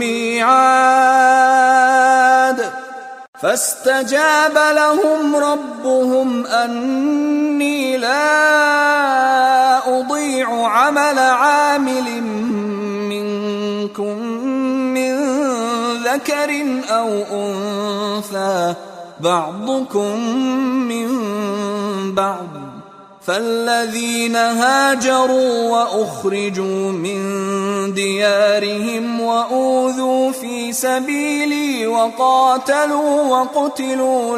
الميعاد فاستجاب لهم ربهم أني لا أضيع عمل عامل منكم من ذكر أو أنثى بعضكم من بعض فالذين هاجروا وأخرجوا من ديارهم وأوذوا في سبيلي وقاتلوا وقتلوا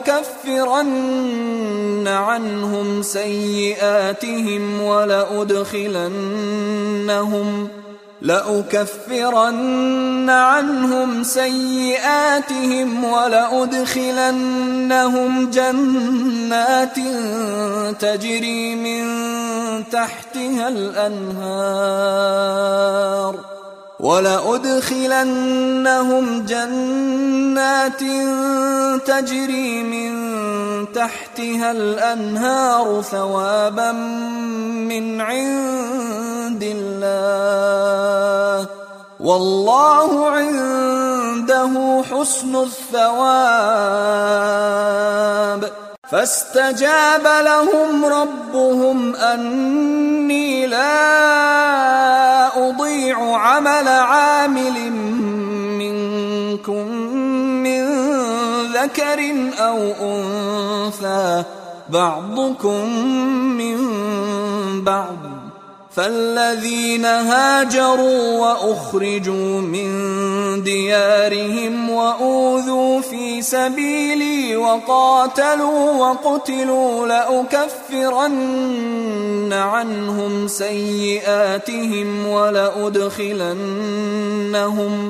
لأكفرن عنهم سيئاتهم ولأدخلنهم لأكفرن عنهم سيئاتهم ولأدخلنهم جنات تجري من تحتها الأنهار ولأدخلنهم جنات تجري من تحتها الأنهار ثوابا من عند الله والله عنده حسن الثواب. فاستجاب لهم ربهم أني لا أضيع عمل عامل منكم من ذكر أو أنثى بعضكم من بعض، فالذين هاجروا وأخرجوا من ديارهم وأوذوا في سبيلي وقاتلوا وقتلوا لأكفرن عنهم سيئاتهم ولأدخلنهم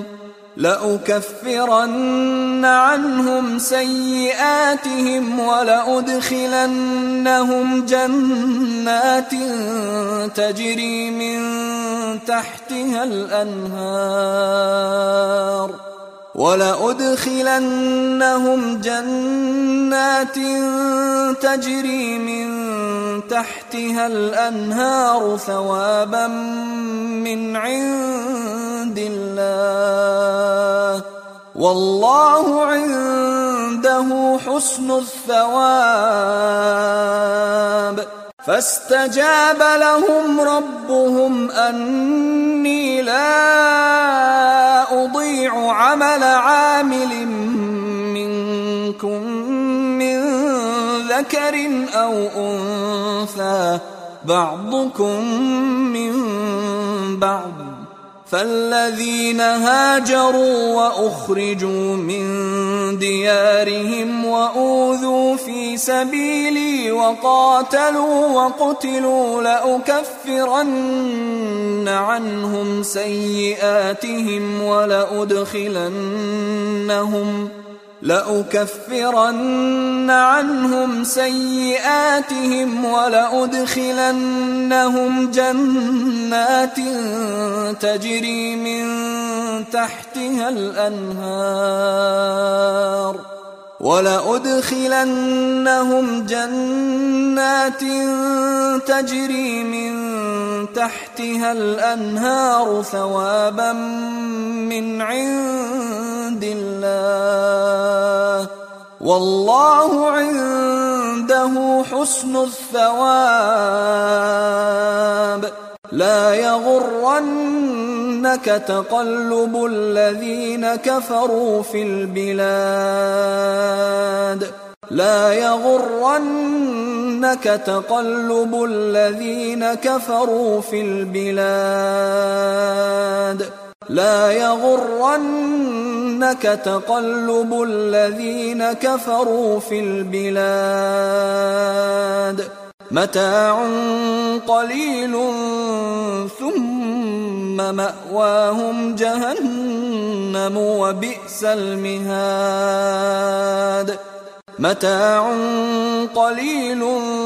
لأكفرن عنهم سيئاتهم ولأدخلنهم جنات تجري من تحتها الأنهار ولأدخلنهم جنات تجري من تحتها الأنهار ثوابا من عند الله، والله عنده حسن الثواب. فاستجاب لهم ربهم أني لا أضيع عمل عامل منكم من ذكر أو أنثى بعضكم من بعض، فالذين هاجروا وأخرجوا من ديارهم وأوذوا في سبيلي وقاتلوا وقتلوا لأكفرن عنهم سيئاتهم ولأدخلنهم لأكفرن عنهم سيئاتهم ولأدخلنهم جنات تجري من تحتها الأنهار ولأدخلنهم جنات تجري من تحتها الأنهار ثوابا من عند الله، والله عنده حسن الثواب. لا يغرنك تقلب الذين كفروا في البلاد لا يغرنك تقلب الذين كفروا في البلاد لا يغرنك تقلب الذين كفروا في البلاد متاع قليل ثم مأواهم جهنم وبئس المهاد متاع قليل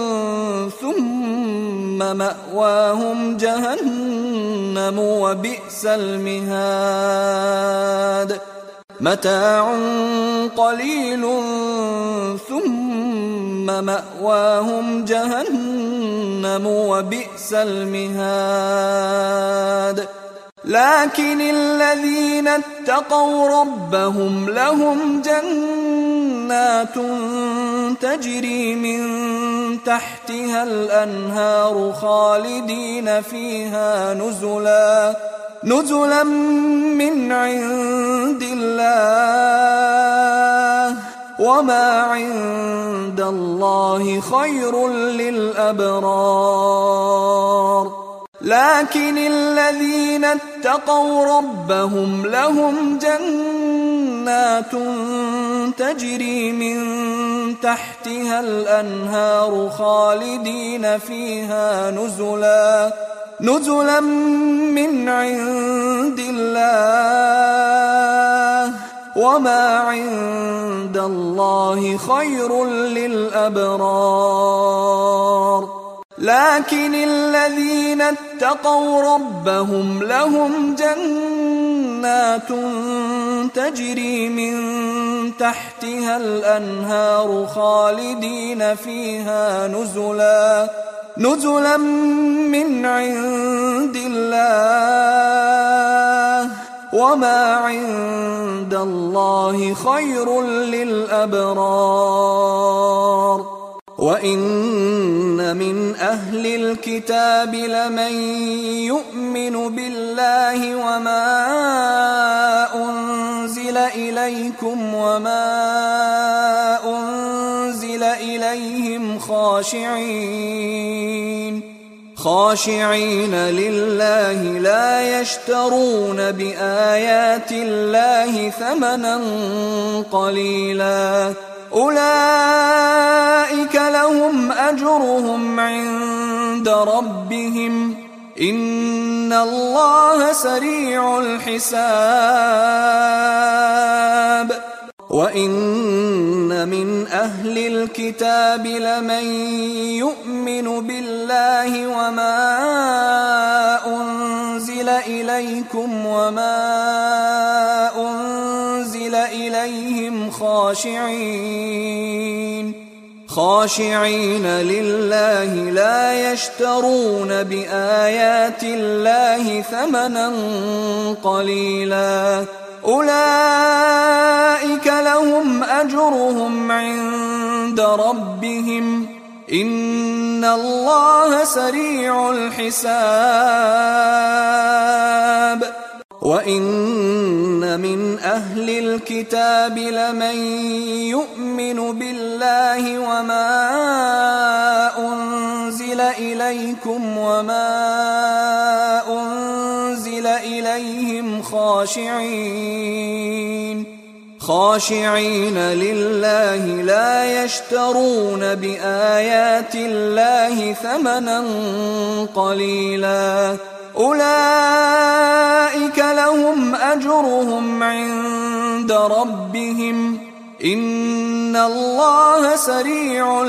ثم مأواهم جهنم وبئس المهاد متاع قليل ثم مأواهم جهنم وبئس المهاد. لكن الذين اتقوا ربهم لهم جنات تجري من تحتها الأنهار خالدين فيها نزلا نزلا من عند الله وما عند الله خير للأبرار. لكن الذين اتقوا ربهم لهم جنات تجري من تحتها الأنهار خالدين فيها نزلا نزلا من عند الله وما عند الله خير للأبرار. لكن الذين اتقوا ربهم لهم جنات تجري من تحتها الأنهار خالدين فيها نزلا نزلا من عند الله وما عند الله خير للأبرار. وإن من أهل الكتاب لمن يؤمن بالله وما أنزل إليكم وما أنزل إليهم خاشعين خاشعين لله لا يشترون بآيات الله ثمنا قليلا، أولئك لهم أجرهم عند ربهم إن الله سريع الحساب. وإن من أهل الكتاب لمن يؤمن بالله وما أنزل إليكم وما أنزل إليهم خاشعين خاشعين لله لا يشترون بآيات الله ثمنا قليلا، أولئك لهم أجرهم عند ربهم إن الله سريع الحساب. وإن من أهل الكتاب لمن يؤمن بالله وما أنزل إليكم وما أنزل إليهم خاشعين خاشعين لله لا يشترون بآيات الله ثمنا قليلا، أولئك لهم أجرهم عند ربهم إن الله سريع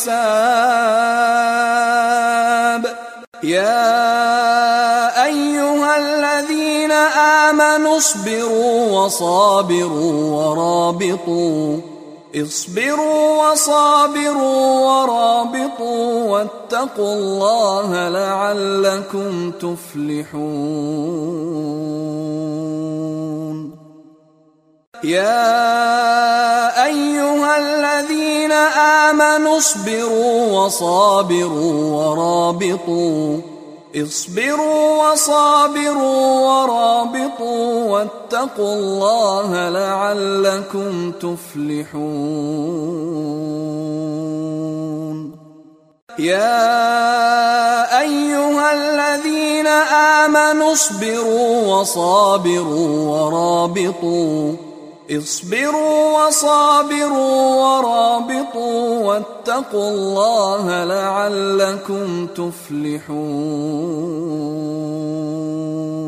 الحساب. يا أيها الذين آمنوا اصبروا وصابروا ورابطوا اصبروا وصابروا ورابطوا واتقوا الله لعلكم تفلحون. يا أيها الذين آمنوا اصبروا وصابروا ورابطوا اصبروا وصابروا ورابطوا واتقوا الله لعلكم تفلحون. يا أيها الذين آمنوا اصبروا وصابروا ورابطوا اصبروا وصابروا ورابطوا واتقوا الله لعلكم تفلحون.